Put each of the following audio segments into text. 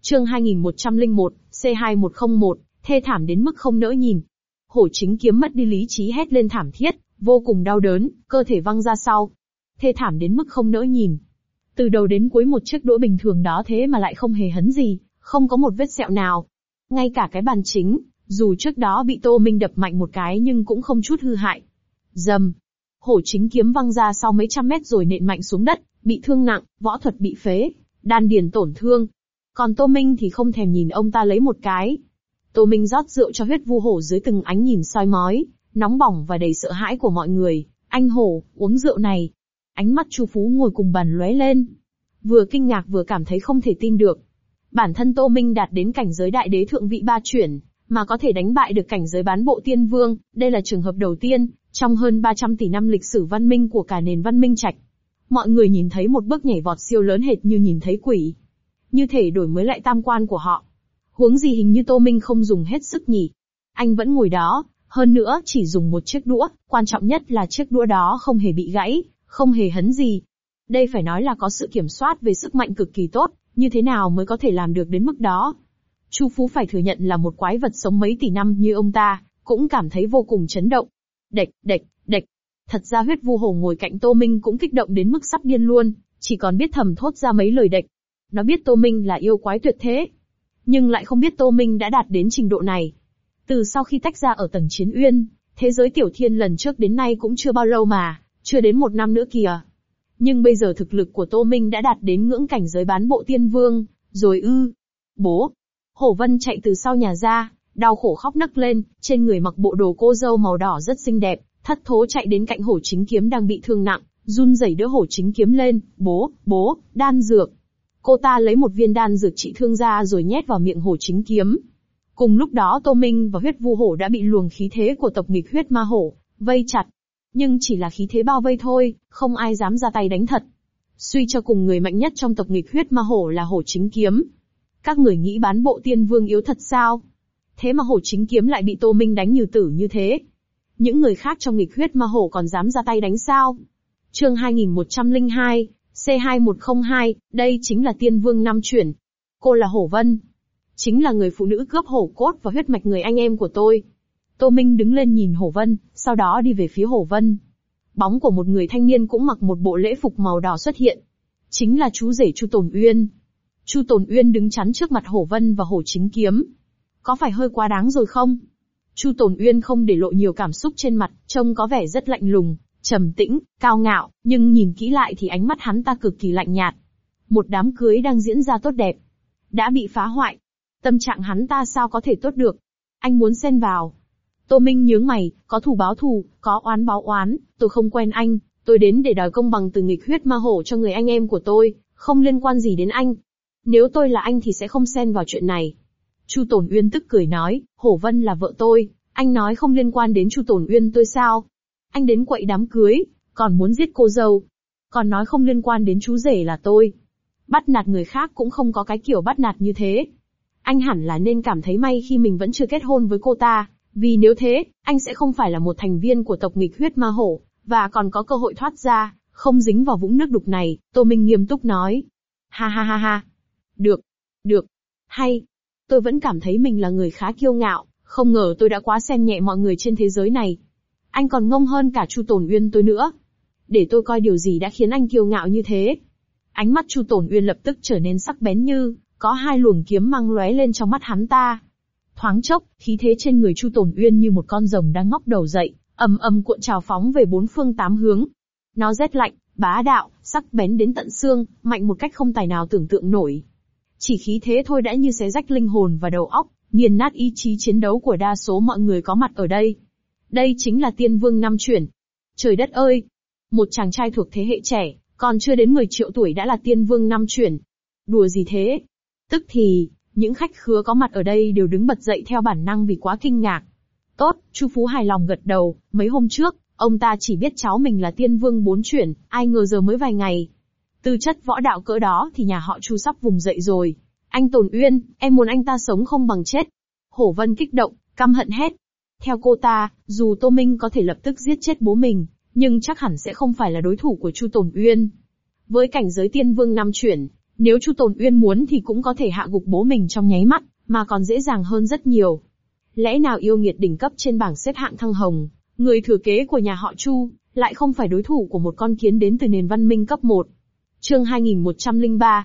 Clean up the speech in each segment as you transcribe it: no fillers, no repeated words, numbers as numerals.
Chương 2101, C2101, thê thảm đến mức không nỡ nhìn. Hổ Chính Kiếm mất đi lý trí hét lên thảm thiết, vô cùng đau đớn, cơ thể văng ra sau. Thê thảm đến mức không nỡ nhìn. Từ đầu đến cuối một chiếc đũa bình thường đó thế mà lại không hề hấn gì, không có một vết sẹo nào. Ngay cả cái bàn chính, dù trước đó bị Tô Minh đập mạnh một cái nhưng cũng không chút hư hại. Rầm. Hổ Chính Kiếm văng ra sau mấy trăm mét rồi nện mạnh xuống đất, bị thương nặng, võ thuật bị phế, đan điền tổn thương. Còn Tô Minh thì không thèm nhìn ông ta lấy một cái. Tô Minh rót rượu cho Huyết Vu Hổ dưới từng ánh nhìn soi mói, nóng bỏng và đầy sợ hãi của mọi người. Anh Hổ, uống rượu này. Ánh mắt Chu Phú ngồi cùng bàn lóe lên. Vừa kinh ngạc vừa cảm thấy không thể tin được. Bản thân Tô Minh đạt đến cảnh giới đại đế thượng vị ba chuyển, mà có thể đánh bại được cảnh giới bán bộ tiên vương, đây là trường hợp đầu tiên, trong hơn 300 tỷ năm lịch sử văn minh của cả nền văn minh Trạch. Mọi người nhìn thấy một bước nhảy vọt siêu lớn hệt như nhìn thấy quỷ. Như thể đổi mới lại tam quan của họ. Huống gì hình như Tô Minh không dùng hết sức nhỉ. Anh vẫn ngồi đó, hơn nữa chỉ dùng một chiếc đũa, quan trọng nhất là chiếc đũa đó không hề bị gãy, không hề hấn gì. Đây phải nói là có sự kiểm soát về sức mạnh cực kỳ tốt, như thế nào mới có thể làm được đến mức đó. Chu Phú phải thừa nhận là một quái vật sống mấy tỷ năm như ông ta, cũng cảm thấy vô cùng chấn động. Đệch, đệch, đệch. Thật ra Huyết Vu Hổ ngồi cạnh Tô Minh cũng kích động đến mức sắp điên luôn, chỉ còn biết thầm thốt ra mấy lời đệch. Nó biết Tô Minh là yêu quái tuyệt thế, nhưng lại không biết Tô Minh đã đạt đến trình độ này. Từ sau khi tách ra ở tầng Chiến Uyên, thế giới Tiểu Thiên lần trước đến nay cũng chưa bao lâu mà, chưa đến 1 năm nữa kìa. Nhưng bây giờ thực lực của Tô Minh đã đạt đến ngưỡng cảnh giới bán bộ tiên vương, rồi ư. Bố! Hổ Vân chạy từ sau nhà ra, đau khổ khóc nấc lên, trên người mặc bộ đồ cô dâu màu đỏ rất xinh đẹp, thất thố chạy đến cạnh Hổ Chính Kiếm đang bị thương nặng, run rẩy đỡ Hổ Chính Kiếm lên, bố, đan dược. Cô ta lấy một viên đan dược trị thương ra rồi nhét vào miệng Hổ Chính Kiếm. Cùng lúc đó Tô Minh và Huyết Vu Hổ đã bị luồng khí thế của tộc nghịch huyết ma hổ vây chặt. Nhưng chỉ là khí thế bao vây thôi, không ai dám ra tay đánh thật. Suy cho cùng người mạnh nhất trong tộc nghịch huyết ma hổ là Hổ Chính Kiếm. Các người nghĩ bán bộ tiên vương yếu thật sao? Thế mà Hổ Chính Kiếm lại bị Tô Minh đánh như tử như thế. Những người khác trong nghịch huyết ma hổ còn dám ra tay đánh sao? Chương 2102, C2102, đây chính là tiên vương năm chuyển. Cô là Hổ Vân. Chính là người phụ nữ cướp hổ cốt và huyết mạch người anh em của tôi. Tô Minh đứng lên nhìn Hổ Vân, sau đó đi về phía Hổ Vân. Bóng của một người thanh niên cũng mặc một bộ lễ phục màu đỏ xuất hiện. Chính là chú rể Chu Tồn Uyên. Chu Tồn Uyên đứng chắn trước mặt Hổ Vân và Hổ Chính Kiếm. Có phải hơi quá đáng rồi không? Chu Tồn Uyên không để lộ nhiều cảm xúc trên mặt, trông có vẻ rất lạnh lùng, trầm tĩnh, cao ngạo, nhưng nhìn kỹ lại thì ánh mắt hắn ta cực kỳ lạnh nhạt. Một đám cưới đang diễn ra tốt đẹp, đã bị phá hoại. Tâm trạng hắn ta sao có thể tốt được? Anh muốn xen vào. Tô Minh nhướng mày, có thù báo thù, có oán báo oán, tôi không quen anh, tôi đến để đòi công bằng từ nghịch huyết ma hổ cho người anh em của tôi, không liên quan gì đến anh. Nếu tôi là anh thì sẽ không xen vào chuyện này. Chu Tồn Uyên tức cười nói, Hổ Vân là vợ tôi, anh nói không liên quan đến Chu Tồn Uyên tôi sao? Anh đến quậy đám cưới, còn muốn giết cô dâu, còn nói không liên quan đến chú rể là tôi. Bắt nạt người khác cũng không có cái kiểu bắt nạt như thế. Anh hẳn là nên cảm thấy may khi mình vẫn chưa kết hôn với cô ta, vì nếu thế, anh sẽ không phải là một thành viên của tộc nghịch huyết ma hổ, và còn có cơ hội thoát ra, không dính vào vũng nước đục này. Tô Minh nghiêm túc nói. Ha ha ha ha. Được. Hay. Tôi vẫn cảm thấy mình là người khá kiêu ngạo, không ngờ tôi đã quá xem nhẹ mọi người trên thế giới này. Anh còn ngông hơn cả Chu Tồn Uyên tôi nữa. Để tôi coi điều gì đã khiến anh kiêu ngạo như thế. Ánh mắt Chu Tồn Uyên lập tức trở nên sắc bén như có hai luồng kiếm mang lóe lên trong mắt hắn ta. Thoáng chốc, khí thế trên người Chu Tồn Uyên như một con rồng đang ngóc đầu dậy, ầm ầm cuộn trào phóng về bốn phương tám hướng. Nó rét lạnh, bá đạo, sắc bén đến tận xương, mạnh một cách không tài nào tưởng tượng nổi. Chỉ khí thế thôi đã như xé rách linh hồn và đầu óc, nghiền nát ý chí chiến đấu của đa số mọi người có mặt ở đây. Đây chính là tiên vương năm chuyển. Trời đất ơi! Một chàng trai thuộc thế hệ trẻ, còn chưa đến 10 triệu tuổi đã là tiên vương năm chuyển. Đùa gì thế? Tức thì, những khách khứa có mặt ở đây đều đứng bật dậy theo bản năng vì quá kinh ngạc. Tốt, Chu Phú hài lòng gật đầu, mấy hôm trước, ông ta chỉ biết cháu mình là tiên vương 4 chuyển, ai ngờ giờ mới vài ngày. Tư chất võ đạo cỡ đó thì nhà họ Chu sắp vùng dậy rồi. Anh Tồn Uyên, em muốn anh ta sống không bằng chết. Hổ Vân kích động, căm hận hét. Theo cô ta, dù Tô Minh có thể lập tức giết chết bố mình, nhưng chắc hẳn sẽ không phải là đối thủ của Chu Tồn Uyên. Với cảnh giới tiên vương năm chuyển, Nếu Chu Tồn Uyên muốn thì cũng có thể hạ gục bố mình trong nháy mắt, mà còn dễ dàng hơn rất nhiều. Lẽ nào yêu nghiệt đỉnh cấp trên bảng xếp hạng thăng hồng, người thừa kế của nhà họ Chu, lại không phải đối thủ của một con kiến đến từ nền văn minh cấp 1. Chương 2103,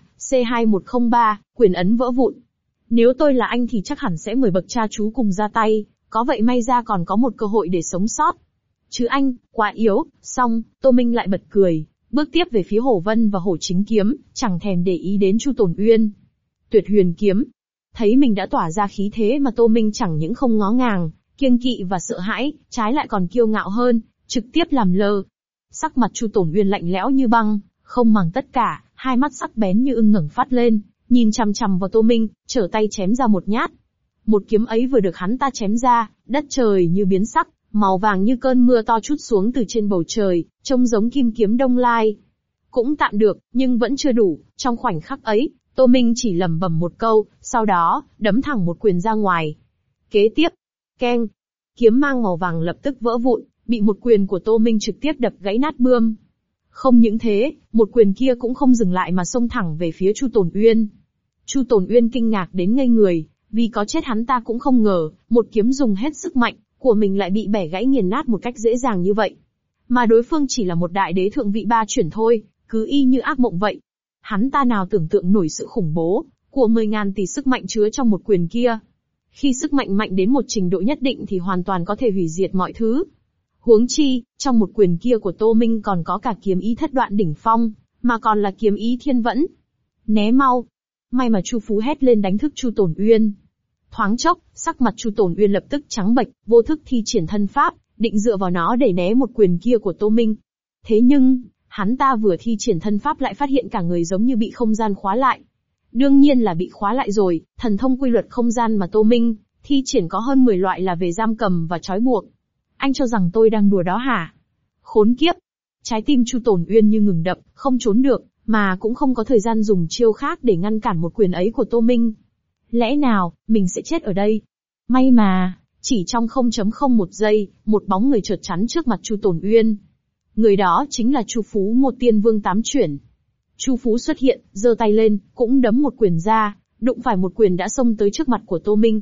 C2103, quyền ấn vỡ vụn. Nếu tôi là anh thì chắc hẳn sẽ mời bậc cha chú cùng ra tay, có vậy may ra còn có một cơ hội để sống sót. Chứ anh, quá yếu. Xong, Tô Minh lại bật cười, bước tiếp về phía Hổ Vân và Hổ Chính Kiếm, chẳng thèm để ý đến Chu Tồn Uyên. Tuyệt Huyền Kiếm. Thấy mình đã tỏa ra khí thế mà Tô Minh chẳng những không ngó ngàng, kiêng kỵ và sợ hãi, trái lại còn kiêu ngạo hơn, trực tiếp làm lơ. Sắc mặt Chu Tồn Uyên lạnh lẽo như băng, không màng tất cả, hai mắt sắc bén như ưng ngẩng phát lên, nhìn chằm chằm vào Tô Minh, trở tay chém ra một nhát. Một kiếm ấy vừa được hắn ta chém ra, đất trời như biến sắc, màu vàng như cơn mưa to trút xuống từ trên bầu trời, trông giống kim kiếm Đông Lai. Cũng tạm được, nhưng vẫn chưa đủ. Trong khoảnh khắc ấy, Tô Minh chỉ lẩm bẩm một câu, sau đó đấm thẳng một quyền ra ngoài. Kế tiếp, keng, kiếm mang màu vàng lập tức vỡ vụn, bị một quyền của Tô Minh trực tiếp đập gãy nát bươm. Không những thế, một quyền kia cũng không dừng lại mà xông thẳng về phía Chu Tồn Uyên. Chu Tồn Uyên kinh ngạc đến ngây người, vì có chết hắn ta cũng không ngờ, một kiếm dùng hết sức mạnh của mình lại bị bẻ gãy nghiền nát một cách dễ dàng như vậy. Mà đối phương chỉ là một đại đế thượng vị 3 chuyển thôi, cứ y như ác mộng vậy. Hắn ta nào tưởng tượng nổi sự khủng bố của 10.000 tỷ sức mạnh chứa trong một quyền kia. Khi sức mạnh mạnh đến một trình độ nhất định thì hoàn toàn có thể hủy diệt mọi thứ. Huống chi, trong một quyền kia của Tô Minh còn có cả kiếm ý thất đoạn đỉnh phong, mà còn là kiếm ý thiên vẫn. Né mau! May mà Chu Phú hét lên đánh thức Chu Tồn Uyên. Thoáng chốc, sắc mặt Chu Tồn Uyên lập tức trắng bệch, vô thức thi triển thân pháp, định dựa vào nó để né một quyền kia của Tô Minh. Thế nhưng, hắn ta vừa thi triển thân pháp lại phát hiện cả người giống như bị không gian khóa lại. Đương nhiên là bị khóa lại rồi, thần thông quy luật không gian mà Tô Minh thi triển có hơn 10 loại là về giam cầm và trói buộc. Anh cho rằng tôi đang đùa đó hả? Khốn kiếp! Trái tim Chu Tồn Uyên như ngừng đập, không trốn được, mà cũng không có thời gian dùng chiêu khác để ngăn cản một quyền ấy của Tô Minh. Lẽ nào, mình sẽ chết ở đây? May mà, chỉ trong 0.01 giây, một bóng người chợt chắn trước mặt Chu Tồn Uyên. Người đó chính là Chu Phú, một tiên vương 8 chuyển. Chu Phú xuất hiện, giơ tay lên, cũng đấm một quyền ra, đụng phải một quyền đã xông tới trước mặt của Tô Minh.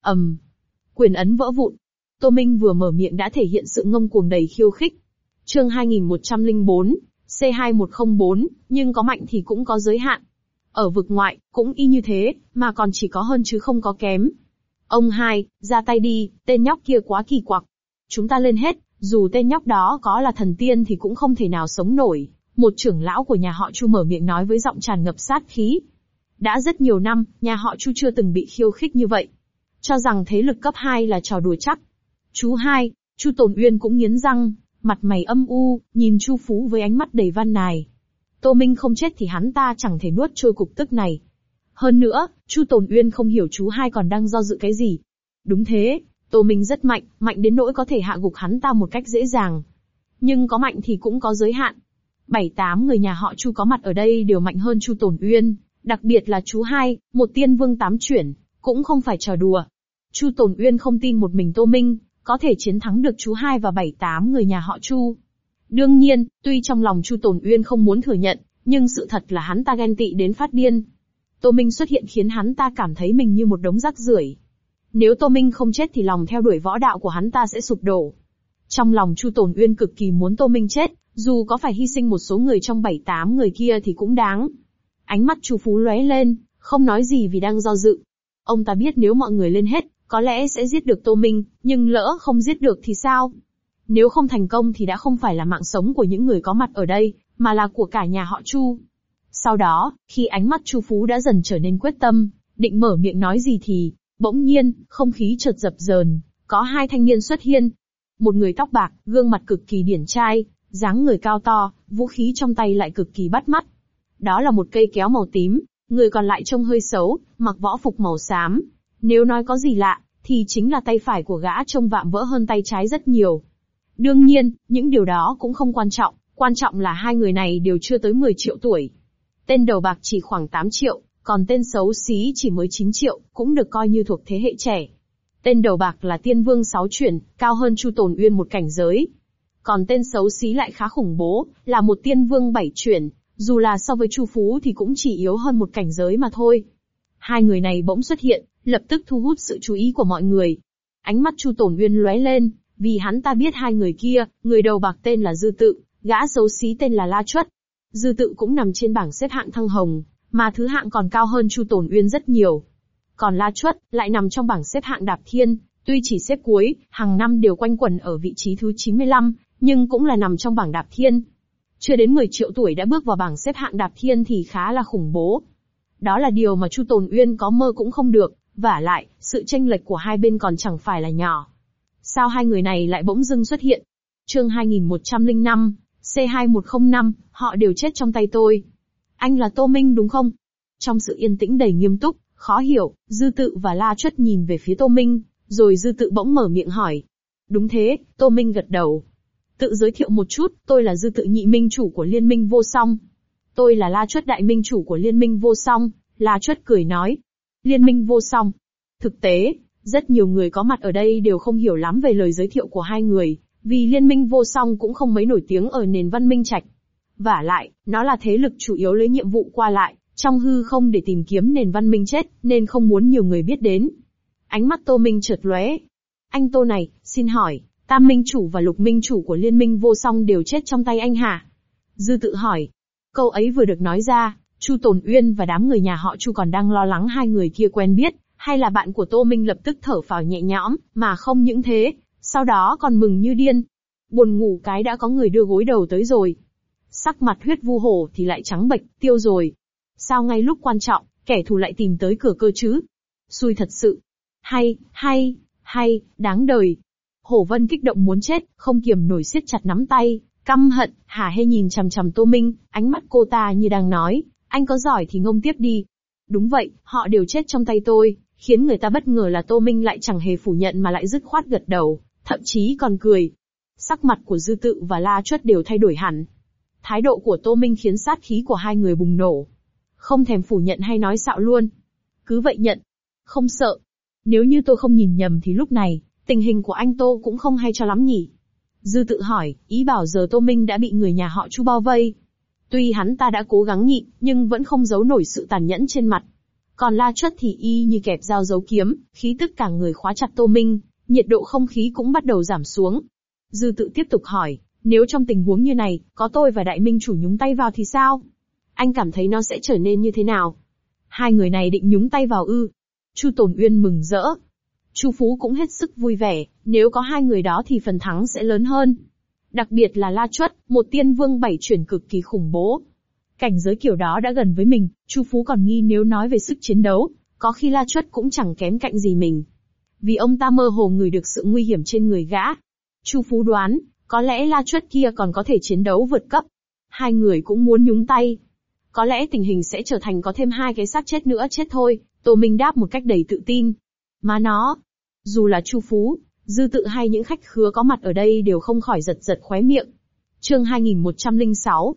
Quyền ấn vỡ vụn. Tô Minh vừa mở miệng đã thể hiện sự ngông cuồng đầy khiêu khích. Chương 2104, C2104, nhưng có mạnh thì cũng có giới hạn. Ở vực ngoại, cũng y như thế, mà còn chỉ có hơn chứ không có kém. Ông hai, ra tay đi, tên nhóc kia quá kỳ quặc. Chúng ta lên hết, dù tên nhóc đó có là thần tiên thì cũng không thể nào sống nổi. Một trưởng lão của nhà họ Chu mở miệng nói với giọng tràn ngập sát khí. Đã rất nhiều năm, nhà họ Chu chưa từng bị khiêu khích như vậy. Cho rằng thế lực cấp 2 là trò đùa chắc. Chú hai, Chu Tồn Uyên cũng nghiến răng, mặt mày âm u, nhìn Chu Phú với ánh mắt đầy van nài. Tô Minh không chết thì hắn ta chẳng thể nuốt trôi cục tức này. Hơn nữa, Chu Tồn Uyên không hiểu chú hai còn đang do dự cái gì. Đúng thế, Tô Minh rất mạnh, mạnh đến nỗi có thể hạ gục hắn ta một cách dễ dàng. Nhưng có mạnh thì cũng có giới hạn. 7-8 người nhà họ Chu có mặt ở đây đều mạnh hơn Chu Tồn Uyên, đặc biệt là chú hai, một tiên vương 8 chuyển, cũng không phải trò đùa. Chu Tồn Uyên không tin một mình Tô Minh có thể chiến thắng được chú hai và 7-8 người nhà họ Chu. Đương nhiên, tuy trong lòng Chu Tồn Uyên không muốn thừa nhận, nhưng sự thật là hắn ta ghen tị đến phát điên. Tô Minh xuất hiện khiến hắn ta cảm thấy mình như một đống rác rưởi. Nếu Tô Minh không chết thì lòng theo đuổi võ đạo của hắn ta sẽ sụp đổ. Trong lòng Chu Tồn Uyên cực kỳ muốn Tô Minh chết, dù có phải hy sinh một số người trong 7-8 người kia thì cũng đáng. Ánh mắt Chu Phú lóe lên, không nói gì vì đang do dự. Ông ta biết nếu mọi người lên hết, có lẽ sẽ giết được Tô Minh, nhưng lỡ không giết được thì sao? Nếu không thành công thì đã không phải là mạng sống của những người có mặt ở đây, mà là của cả nhà họ Chu. Sau đó, khi ánh mắt Chu Phú đã dần trở nên quyết tâm, định mở miệng nói gì thì, bỗng nhiên, không khí chợt dập dờn, có hai thanh niên xuất hiện. Một người tóc bạc, gương mặt cực kỳ điển trai, dáng người cao to, vũ khí trong tay lại cực kỳ bắt mắt. Đó là một cây kéo màu tím, người còn lại trông hơi xấu, mặc võ phục màu xám. Nếu nói có gì lạ, thì chính là tay phải của gã trông vạm vỡ hơn tay trái rất nhiều. Đương nhiên, những điều đó cũng không quan trọng là hai người này đều chưa tới 10 triệu tuổi. Tên đầu bạc chỉ khoảng 8 triệu, còn tên xấu xí chỉ mới 9 triệu, cũng được coi như thuộc thế hệ trẻ. Tên đầu bạc là tiên vương 6 chuyển, cao hơn Chu Tồn Uyên một cảnh giới. Còn tên xấu xí lại khá khủng bố, là một tiên vương 7 chuyển, Dù là so với Chu Phú thì cũng chỉ yếu hơn một cảnh giới mà thôi. Hai người này bỗng xuất hiện, lập tức thu hút sự chú ý của mọi người. Ánh mắt Chu Tổn Uyên lóe lên, vì hắn ta biết hai người kia, người đầu bạc tên là Dư Tự, gã xấu xí tên là La Chuất. Dư Tự cũng nằm trên bảng xếp hạng thăng hồng, mà thứ hạng còn cao hơn Chu Tổn Uyên rất nhiều. Còn La Chuất lại nằm trong bảng xếp hạng đạp thiên, tuy chỉ xếp cuối, hàng năm đều quanh quẩn ở vị trí thứ 95, nhưng cũng là nằm trong bảng đạp thiên. Chưa đến 10 triệu tuổi đã bước vào bảng xếp hạng đạp thiên thì khá là khủng bố. Đó là điều mà Chu Tổn Uyên có mơ cũng không được, vả lại, sự chênh lệch của hai bên còn chẳng phải là nhỏ. Sao hai người này lại bỗng dưng xuất hiện? Chương 2105, C2105, họ đều chết trong tay tôi. Anh là Tô Minh đúng không? Trong sự yên tĩnh đầy nghiêm túc, khó hiểu, Dư Tự và La Chuất nhìn về phía Tô Minh, rồi Dư Tự bỗng mở miệng hỏi. Đúng thế, Tô Minh gật đầu. Tự giới thiệu một chút, tôi là Dư Tự nhị minh chủ của Liên minh Vô Song. Tôi là La Chuất đại minh chủ của Liên minh Vô Song, La Chuất cười nói. Liên minh Vô Song. Thực tế, rất nhiều người có mặt ở đây đều không hiểu lắm về lời giới thiệu của hai người, vì Liên minh Vô Song cũng không mấy nổi tiếng ở nền văn minh trạch. Vả lại, nó là thế lực chủ yếu lấy nhiệm vụ qua lại, trong hư không để tìm kiếm nền văn minh chết, nên không muốn nhiều người biết đến. Ánh mắt Tô Minh chợt lóe. Anh Tô này, xin hỏi, Tam minh chủ và Lục minh chủ của Liên minh Vô Song đều chết trong tay anh hả? Dư Tự hỏi. Câu ấy vừa được nói ra, Chu Tổn Uyên và đám người nhà họ Chu còn đang lo lắng hai người kia quen biết, hay là bạn của Tô Minh lập tức thở phào nhẹ nhõm, mà không những thế, sau đó còn mừng như điên. Buồn ngủ cái đã có người đưa gối đầu tới rồi. Sắc mặt Huyết Vu Hổ thì lại trắng bệch, tiêu rồi. Sao ngay lúc quan trọng, kẻ thù lại tìm tới cửa cơ chứ? Xui thật sự. Hay, đáng đời. Hổ Vân kích động muốn chết, không kiềm nổi siết chặt nắm tay, căm hận, hả hê nhìn chằm chằm Tô Minh, ánh mắt cô ta như đang nói, anh có giỏi thì ngông tiếp đi. Đúng vậy, họ đều chết trong tay tôi, khiến người ta bất ngờ là Tô Minh lại chẳng hề phủ nhận mà lại dứt khoát gật đầu, thậm chí còn cười. Sắc mặt của Dư Tự và La Chuất đều thay đổi hẳn. Thái độ của Tô Minh khiến sát khí của hai người bùng nổ. Không thèm phủ nhận hay nói xạo luôn. Cứ vậy nhận. Không sợ. Nếu như tôi không nhìn nhầm thì lúc này, tình hình của anh Tô cũng không hay cho lắm nhỉ. Dư Tự hỏi, ý bảo giờ Tô Minh đã bị người nhà họ Chu bao vây. Tuy hắn ta đã cố gắng nhịn, nhưng vẫn không giấu nổi sự tàn nhẫn trên mặt. Còn La Chuất thì y như kẹp dao giấu kiếm, khí tức cả người khóa chặt Tô Minh, nhiệt độ không khí cũng bắt đầu giảm xuống. Dư Tự tiếp tục hỏi, nếu trong tình huống như này, có tôi và đại minh chủ nhúng tay vào thì sao? Anh cảm thấy nó sẽ trở nên như thế nào? Hai người này định nhúng tay vào ư? Chu Tổn Uyên mừng rỡ. Chu Phú cũng hết sức vui vẻ, nếu có hai người đó thì phần thắng sẽ lớn hơn. Đặc biệt là La Chuất, một tiên vương 7 chuyển cực kỳ khủng bố. Cảnh giới kiểu đó đã gần với mình, Chu Phú còn nghi nếu nói về sức chiến đấu, có khi La Chuất cũng chẳng kém cạnh gì mình. Vì ông ta mơ hồ ngửi được sự nguy hiểm trên người gã. Chu Phú đoán, có lẽ La Chuất kia còn có thể chiến đấu vượt cấp. Hai người cũng muốn nhúng tay. Có lẽ tình hình sẽ trở thành có thêm hai cái xác chết nữa chết thôi, Tô Minh đáp một cách đầy tự tin. Mà nó, dù là Chu Phú, Dư Tự hay những khách khứa có mặt ở đây đều không khỏi giật giật khóe miệng. Chương 2106,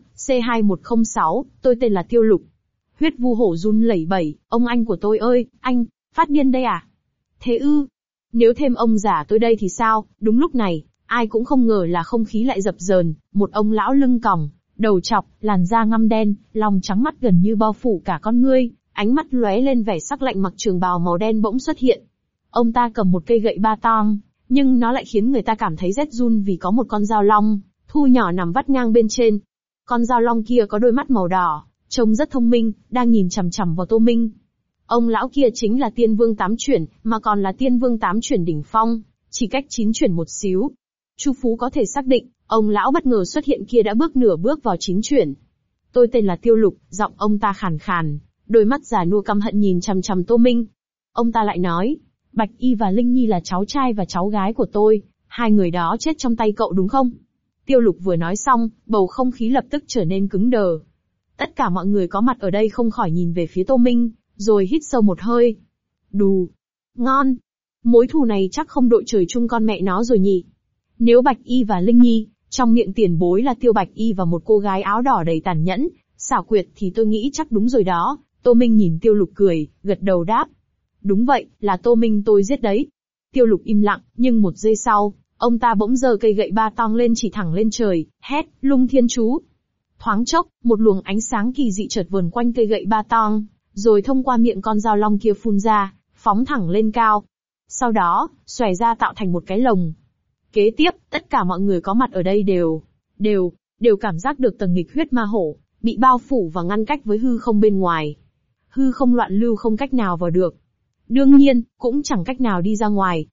C2106, tôi tên là Tiêu Lục. Huyết Vu Hổ run lẩy bẩy, ông anh của tôi ơi, anh, phát điên đây à? Thế ư? Nếu thêm ông già tôi đây thì sao? Đúng lúc này, ai cũng không ngờ là không khí lại dập dờn, một ông lão lưng còng, đầu chọc, làn da ngăm đen, lòng trắng mắt gần như bao phủ cả con ngươi, ánh mắt lóe lên vẻ sắc lạnh mặc trường bào màu đen bỗng xuất hiện. Ông ta cầm một cây gậy ba tong, nhưng nó lại khiến người ta cảm thấy rét run vì có một con dao long, thu nhỏ nằm vắt ngang bên trên. Con dao long kia có đôi mắt màu đỏ, trông rất thông minh, đang nhìn chằm chằm vào Tô Minh. Ông lão kia chính là Tiên Vương 8 chuyển, mà còn là Tiên Vương 8 chuyển đỉnh phong, chỉ cách 9 chuyển một xíu. Chu Phú có thể xác định, ông lão bất ngờ xuất hiện kia đã bước nửa bước vào 9 chuyển. Tôi tên là Tiêu Lục, giọng ông ta khàn khàn, đôi mắt già nua căm hận nhìn chằm chằm Tô Minh. Ông ta lại nói, Bạch Y và Linh Nhi là cháu trai và cháu gái của tôi, hai người đó chết trong tay cậu đúng không? Tiêu Lục vừa nói xong, bầu không khí lập tức trở nên cứng đờ. Tất cả mọi người có mặt ở đây không khỏi nhìn về phía Tô Minh, rồi hít sâu một hơi. Đù, ngon, mối thù này chắc không đội trời chung con mẹ nó rồi nhỉ. Nếu Bạch Y và Linh Nhi, trong miệng tiền bối là Tiêu Bạch Y và một cô gái áo đỏ đầy tàn nhẫn, xảo quyệt thì tôi nghĩ chắc đúng rồi đó. Tô Minh nhìn Tiêu Lục cười, gật đầu đáp. Đúng vậy, là Tô Minh tôi giết đấy. Tiêu Lục im lặng, nhưng một giây sau, ông ta bỗng giơ cây gậy ba tong lên chỉ thẳng lên trời, hét, Lung Thiên Chú. Thoáng chốc, một luồng ánh sáng kỳ dị chợt vờn quanh cây gậy ba tong, rồi thông qua miệng con dao long kia phun ra, phóng thẳng lên cao. Sau đó, xòe ra tạo thành một cái lồng. Kế tiếp, tất cả mọi người có mặt ở đây đều cảm giác được tầng nghịch huyết ma hổ, bị bao phủ và ngăn cách với hư không bên ngoài. Hư không loạn lưu không cách nào vào được. Đương nhiên, cũng chẳng cách nào đi ra ngoài.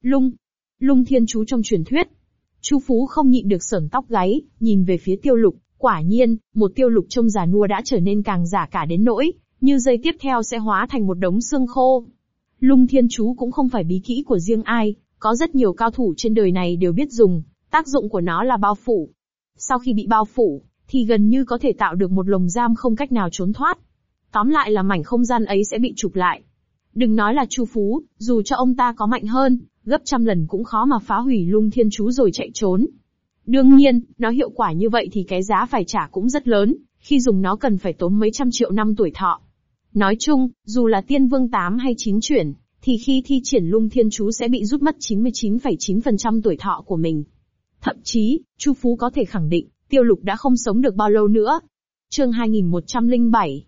Lung thiên chú trong truyền thuyết. Chu Phú không nhịn được sởn tóc gáy, nhìn về phía Tiêu Lục, quả nhiên, một Tiêu Lục trông già nua đã trở nên càng già cả đến nỗi, như giây tiếp theo sẽ hóa thành một đống xương khô. Lung thiên chú cũng không phải bí kỹ của riêng ai, có rất nhiều cao thủ trên đời này đều biết dùng, tác dụng của nó là bao phủ. Sau khi bị bao phủ, thì gần như có thể tạo được một lồng giam không cách nào trốn thoát. Tóm lại là mảnh không gian ấy sẽ bị chụp lại. Đừng nói là Chu Phú, dù cho ông ta có mạnh hơn, gấp trăm lần cũng khó mà phá hủy lung thiên chú rồi chạy trốn. Đương nhiên, nó hiệu quả như vậy thì cái giá phải trả cũng rất lớn, khi dùng nó cần phải tốn mấy trăm triệu năm tuổi thọ. Nói chung, dù là tiên vương 8 hay 9 chuyển, thì khi thi triển lung thiên chú sẽ bị rút mất 99,9% tuổi thọ của mình. Thậm chí, Chu Phú có thể khẳng định, Tiêu Lục đã không sống được bao lâu nữa. Chương 2107,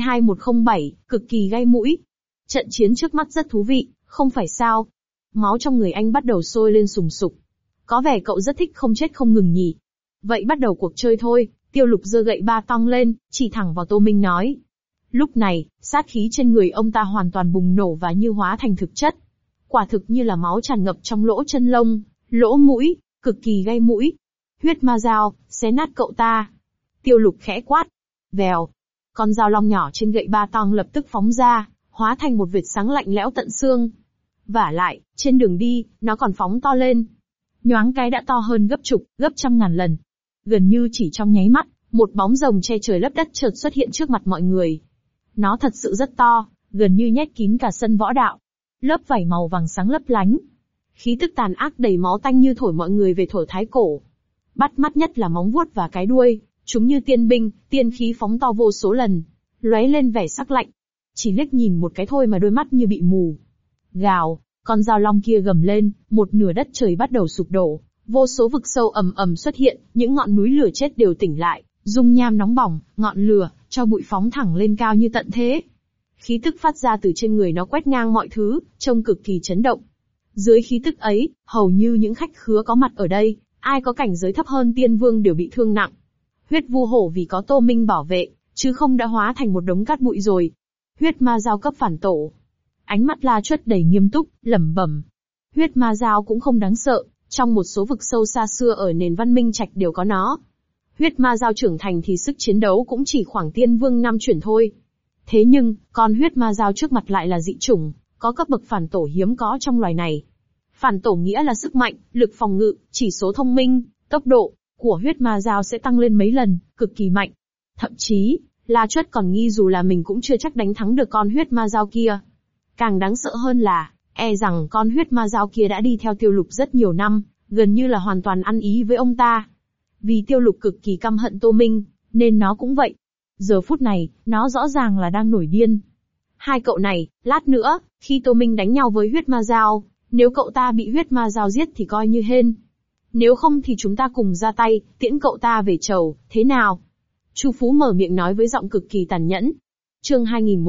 C2107, cực kỳ gai mũi. Trận chiến trước mắt rất thú vị, không phải sao? Máu trong người anh bắt đầu sôi lên sùng sục. Có vẻ cậu rất thích không chết không ngừng nhỉ. Vậy bắt đầu cuộc chơi thôi, Tiêu Lục giơ gậy ba tong lên, chỉ thẳng vào Tô Minh nói. Lúc này, sát khí trên người ông ta hoàn toàn bùng nổ và như hóa thành thực chất. Quả thực như là máu tràn ngập trong lỗ chân lông, lỗ mũi, cực kỳ gai mũi. Huyết ma dao, xé nát cậu ta. Tiêu Lục khẽ quát. Vèo. Con dao long nhỏ trên gậy ba tong lập tức phóng ra, hóa thành một vệt sáng lạnh lẽo tận xương. Vả lại, trên đường đi, nó còn phóng to lên. Nhoáng cái đã to hơn gấp chục, gấp trăm ngàn lần. Gần như chỉ trong nháy mắt, một bóng rồng che trời lấp đất chợt xuất hiện trước mặt mọi người. Nó thật sự rất to, gần như nhét kín cả sân võ đạo. Lớp vảy màu vàng sáng lấp lánh. Khí tức tàn ác đầy máu tanh như thổi mọi người về thuở thái cổ. Bắt mắt nhất là móng vuốt và cái đuôi, chúng như tiên binh, tiên khí phóng to vô số lần, lóe lên vẻ sắc lạnh. Chỉ liếc nhìn một cái thôi mà đôi mắt như bị mù. Gào, con dao long kia gầm lên, một nửa đất trời bắt đầu sụp đổ, vô số vực sâu ầm ầm xuất hiện, những ngọn núi lửa chết đều tỉnh lại, dung nham nóng bỏng, ngọn lửa, cho bụi phóng thẳng lên cao như tận thế. Khí tức phát ra từ trên người nó quét ngang mọi thứ, trông cực kỳ chấn động. Dưới khí tức ấy, hầu như những khách khứa có mặt ở đây, ai có cảnh giới thấp hơn tiên vương đều bị thương nặng. Huyết vu hổ vì có Tô Minh bảo vệ, chứ không đã hóa thành một đống cát bụi rồi. Huyết ma dao cấp phản tổ. Ánh mắt La Chuất đầy nghiêm túc, lẩm bẩm. Huyết ma dao cũng không đáng sợ, trong một số vực sâu xa xưa ở nền văn minh trạch đều có nó. Huyết ma dao trưởng thành thì sức chiến đấu cũng chỉ khoảng tiên vương 5 chuyển thôi. Thế nhưng, con huyết ma dao trước mặt lại là dị chủng, có cấp bậc phản tổ hiếm có trong loài này. Phản tổ nghĩa là sức mạnh, lực phòng ngự, chỉ số thông minh, tốc độ của huyết ma dao sẽ tăng lên mấy lần, cực kỳ mạnh. Thậm chí, La Chuất còn nghi dù là mình cũng chưa chắc đánh thắng được con huyết ma dao kia. Càng đáng sợ hơn là, e rằng con huyết ma dao kia đã đi theo Tiêu Lục rất nhiều năm, gần như là hoàn toàn ăn ý với ông ta. Vì Tiêu Lục cực kỳ căm hận Tô Minh, nên nó cũng vậy. Giờ phút này, nó rõ ràng là đang nổi điên. Hai cậu này, lát nữa, khi Tô Minh đánh nhau với huyết ma dao, nếu cậu ta bị huyết ma dao giết thì coi như hên. Nếu không thì chúng ta cùng ra tay, tiễn cậu ta về chầu, thế nào? Chu Phú mở miệng nói với giọng cực kỳ tàn nhẫn. Chương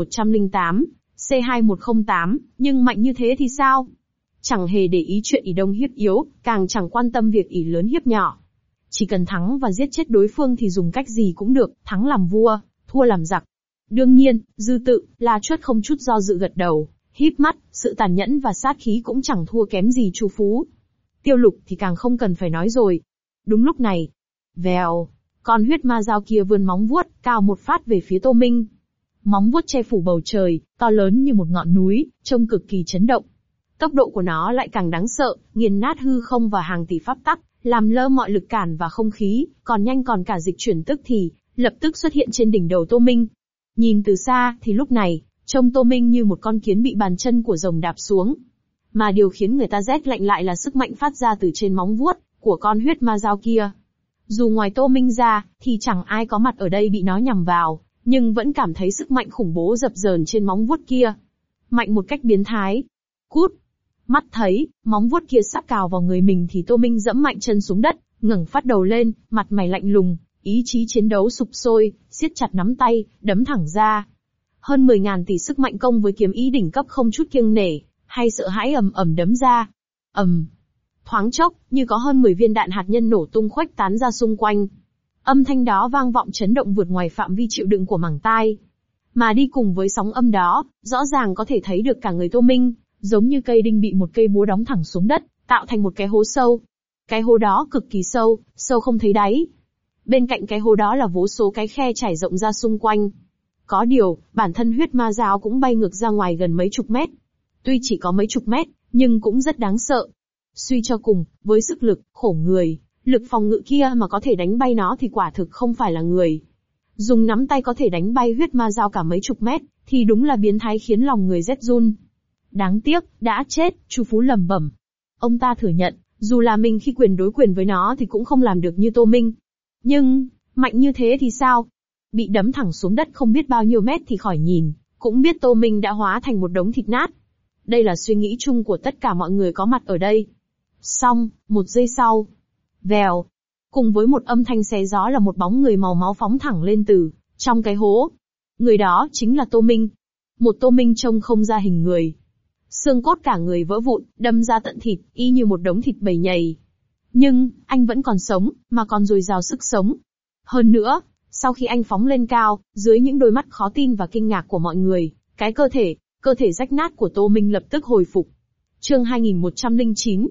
2108, C2108, nhưng mạnh như thế thì sao? Chẳng hề để ý chuyện ỷ đông hiếp yếu, càng chẳng quan tâm việc ỷ lớn hiếp nhỏ. Chỉ cần thắng và giết chết đối phương thì dùng cách gì cũng được, thắng làm vua, thua làm giặc. Đương nhiên, Dư Tự, La Chuất không chút do dự gật đầu, híp mắt, sự tàn nhẫn và sát khí cũng chẳng thua kém gì Chu Phú. Tiêu Lục thì càng không cần phải nói rồi. Đúng lúc này, vèo, con huyết ma dao kia vươn móng vuốt, cào một phát về phía Tô Minh. Móng vuốt che phủ bầu trời, to lớn như một ngọn núi, trông cực kỳ chấn động. Tốc độ của nó lại càng đáng sợ, nghiền nát hư không và hàng tỷ pháp tắc, làm lơ mọi lực cản và không khí, còn nhanh còn cả dịch chuyển tức thì, lập tức xuất hiện trên đỉnh đầu Tô Minh. Nhìn từ xa thì lúc này, trông Tô Minh như một con kiến bị bàn chân của rồng đạp xuống. Mà điều khiến người ta rét lạnh lại là sức mạnh phát ra từ trên móng vuốt của con huyết ma dao kia. Dù ngoài Tô Minh ra, thì chẳng ai có mặt ở đây bị nó nhằm vào, nhưng vẫn cảm thấy sức mạnh khủng bố dập dờn trên móng vuốt kia. Mạnh một cách biến thái. Cút! Mắt thấy, móng vuốt kia sắp cào vào người mình thì Tô Minh giẫm mạnh chân xuống đất, ngẩng phát đầu lên, mặt mày lạnh lùng, Ý chí chiến đấu sục sôi, siết chặt nắm tay, đấm thẳng ra. Hơn 10.000 tỷ sức mạnh công với kiếm ý đỉnh cấp không chút kiêng nể, hay sợ hãi ầm ầm đấm ra. Ầm. Thoáng chốc, như có hơn 10 viên đạn hạt nhân nổ tung khuếch tán ra xung quanh. Âm thanh đó vang vọng chấn động vượt ngoài phạm vi chịu đựng của màng tai. Mà đi cùng với sóng âm đó, rõ ràng có thể thấy được cả người Tô Minh, giống như cây đinh bị một cây búa đóng thẳng xuống đất, tạo thành một cái hố sâu. Cái hố đó cực kỳ sâu, sâu không thấy đáy. Bên cạnh cái hố đó là vô số cái khe trải rộng ra xung quanh. Có điều, bản thân huyết ma dao cũng bay ngược ra ngoài gần mấy chục mét. Tuy chỉ có mấy chục mét, nhưng cũng rất đáng sợ. Suy cho cùng, với sức lực, khổ người, lực phòng ngự kia mà có thể đánh bay nó thì quả thực không phải là người. Dùng nắm tay có thể đánh bay huyết ma dao cả mấy chục mét, thì đúng là biến thái khiến lòng người rét run. Đáng tiếc, đã chết, Chu Phú lẩm bẩm. Ông ta thừa nhận, dù là mình khi quyền đối quyền với nó thì cũng không làm được như Tô Minh. Nhưng, mạnh như thế thì sao? Bị đấm thẳng xuống đất không biết bao nhiêu mét thì khỏi nhìn, cũng biết Tô Minh đã hóa thành một đống thịt nát. Đây là suy nghĩ chung của tất cả mọi người có mặt ở đây. Xong, một giây sau. Vèo. Cùng với một âm thanh xé gió là một bóng người màu máu phóng thẳng lên từ trong cái hố. Người đó chính là Tô Minh. Một Tô Minh trông không ra hình người. Xương cốt cả người vỡ vụn, đâm ra tận thịt, y như một đống thịt bầy nhầy. Nhưng, anh vẫn còn sống, mà còn dồi dào sức sống. Hơn nữa, sau khi anh phóng lên cao, dưới những đôi mắt khó tin và kinh ngạc của mọi người, cái cơ thể rách nát của Tô Minh lập tức hồi phục. Chương 2109,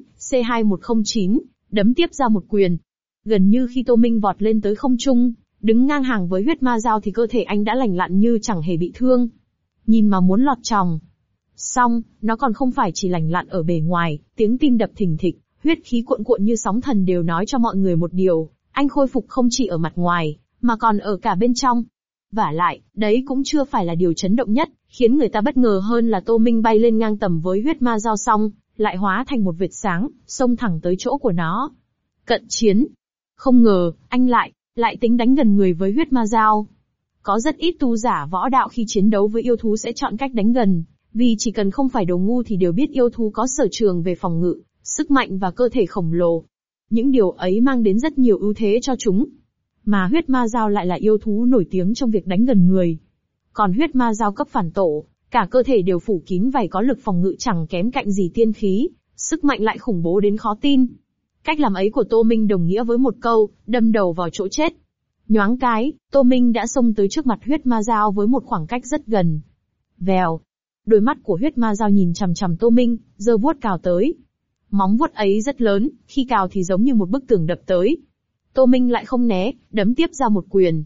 C2109, đấm tiếp ra một quyền. Gần như khi Tô Minh vọt lên tới không trung, đứng ngang hàng với huyết ma dao thì cơ thể anh đã lành lặn như chẳng hề bị thương. Nhìn mà muốn lọt tròng. Xong, nó còn không phải chỉ lành lặn ở bề ngoài, tiếng tim đập thình thịch, huyết khí cuộn cuộn như sóng thần đều nói cho mọi người một điều, anh khôi phục không chỉ ở mặt ngoài, mà còn ở cả bên trong. Vả lại, đấy cũng chưa phải là điều chấn động nhất, khiến người ta bất ngờ hơn là Tô Minh bay lên ngang tầm với huyết ma dao xong, lại hóa thành một vệt sáng, xông thẳng tới chỗ của nó. Cận chiến. Không ngờ, anh lại tính đánh gần người với huyết ma dao. Có rất ít tu giả võ đạo khi chiến đấu với yêu thú sẽ chọn cách đánh gần, vì chỉ cần không phải đồ ngu thì đều biết yêu thú có sở trường về phòng ngự, sức mạnh và cơ thể khổng lồ. Những điều ấy mang đến rất nhiều ưu thế cho chúng. Mà huyết ma dao lại là yêu thú nổi tiếng trong việc đánh gần người. Còn huyết ma dao cấp phản tổ, cả cơ thể đều phủ kín vảy có lực phòng ngự chẳng kém cạnh gì tiên khí, sức mạnh lại khủng bố đến khó tin. Cách làm ấy của Tô Minh đồng nghĩa với một câu, đâm đầu vào chỗ chết. Nhoáng cái, Tô Minh đã xông tới trước mặt huyết ma dao với một khoảng cách rất gần. Vèo. Đôi mắt của huyết ma dao nhìn chằm chằm Tô Minh, giơ vuốt cào tới. Móng vuốt ấy rất lớn, khi cào thì giống như một bức tường đập tới. Tô Minh lại không né, đấm tiếp ra một quyền.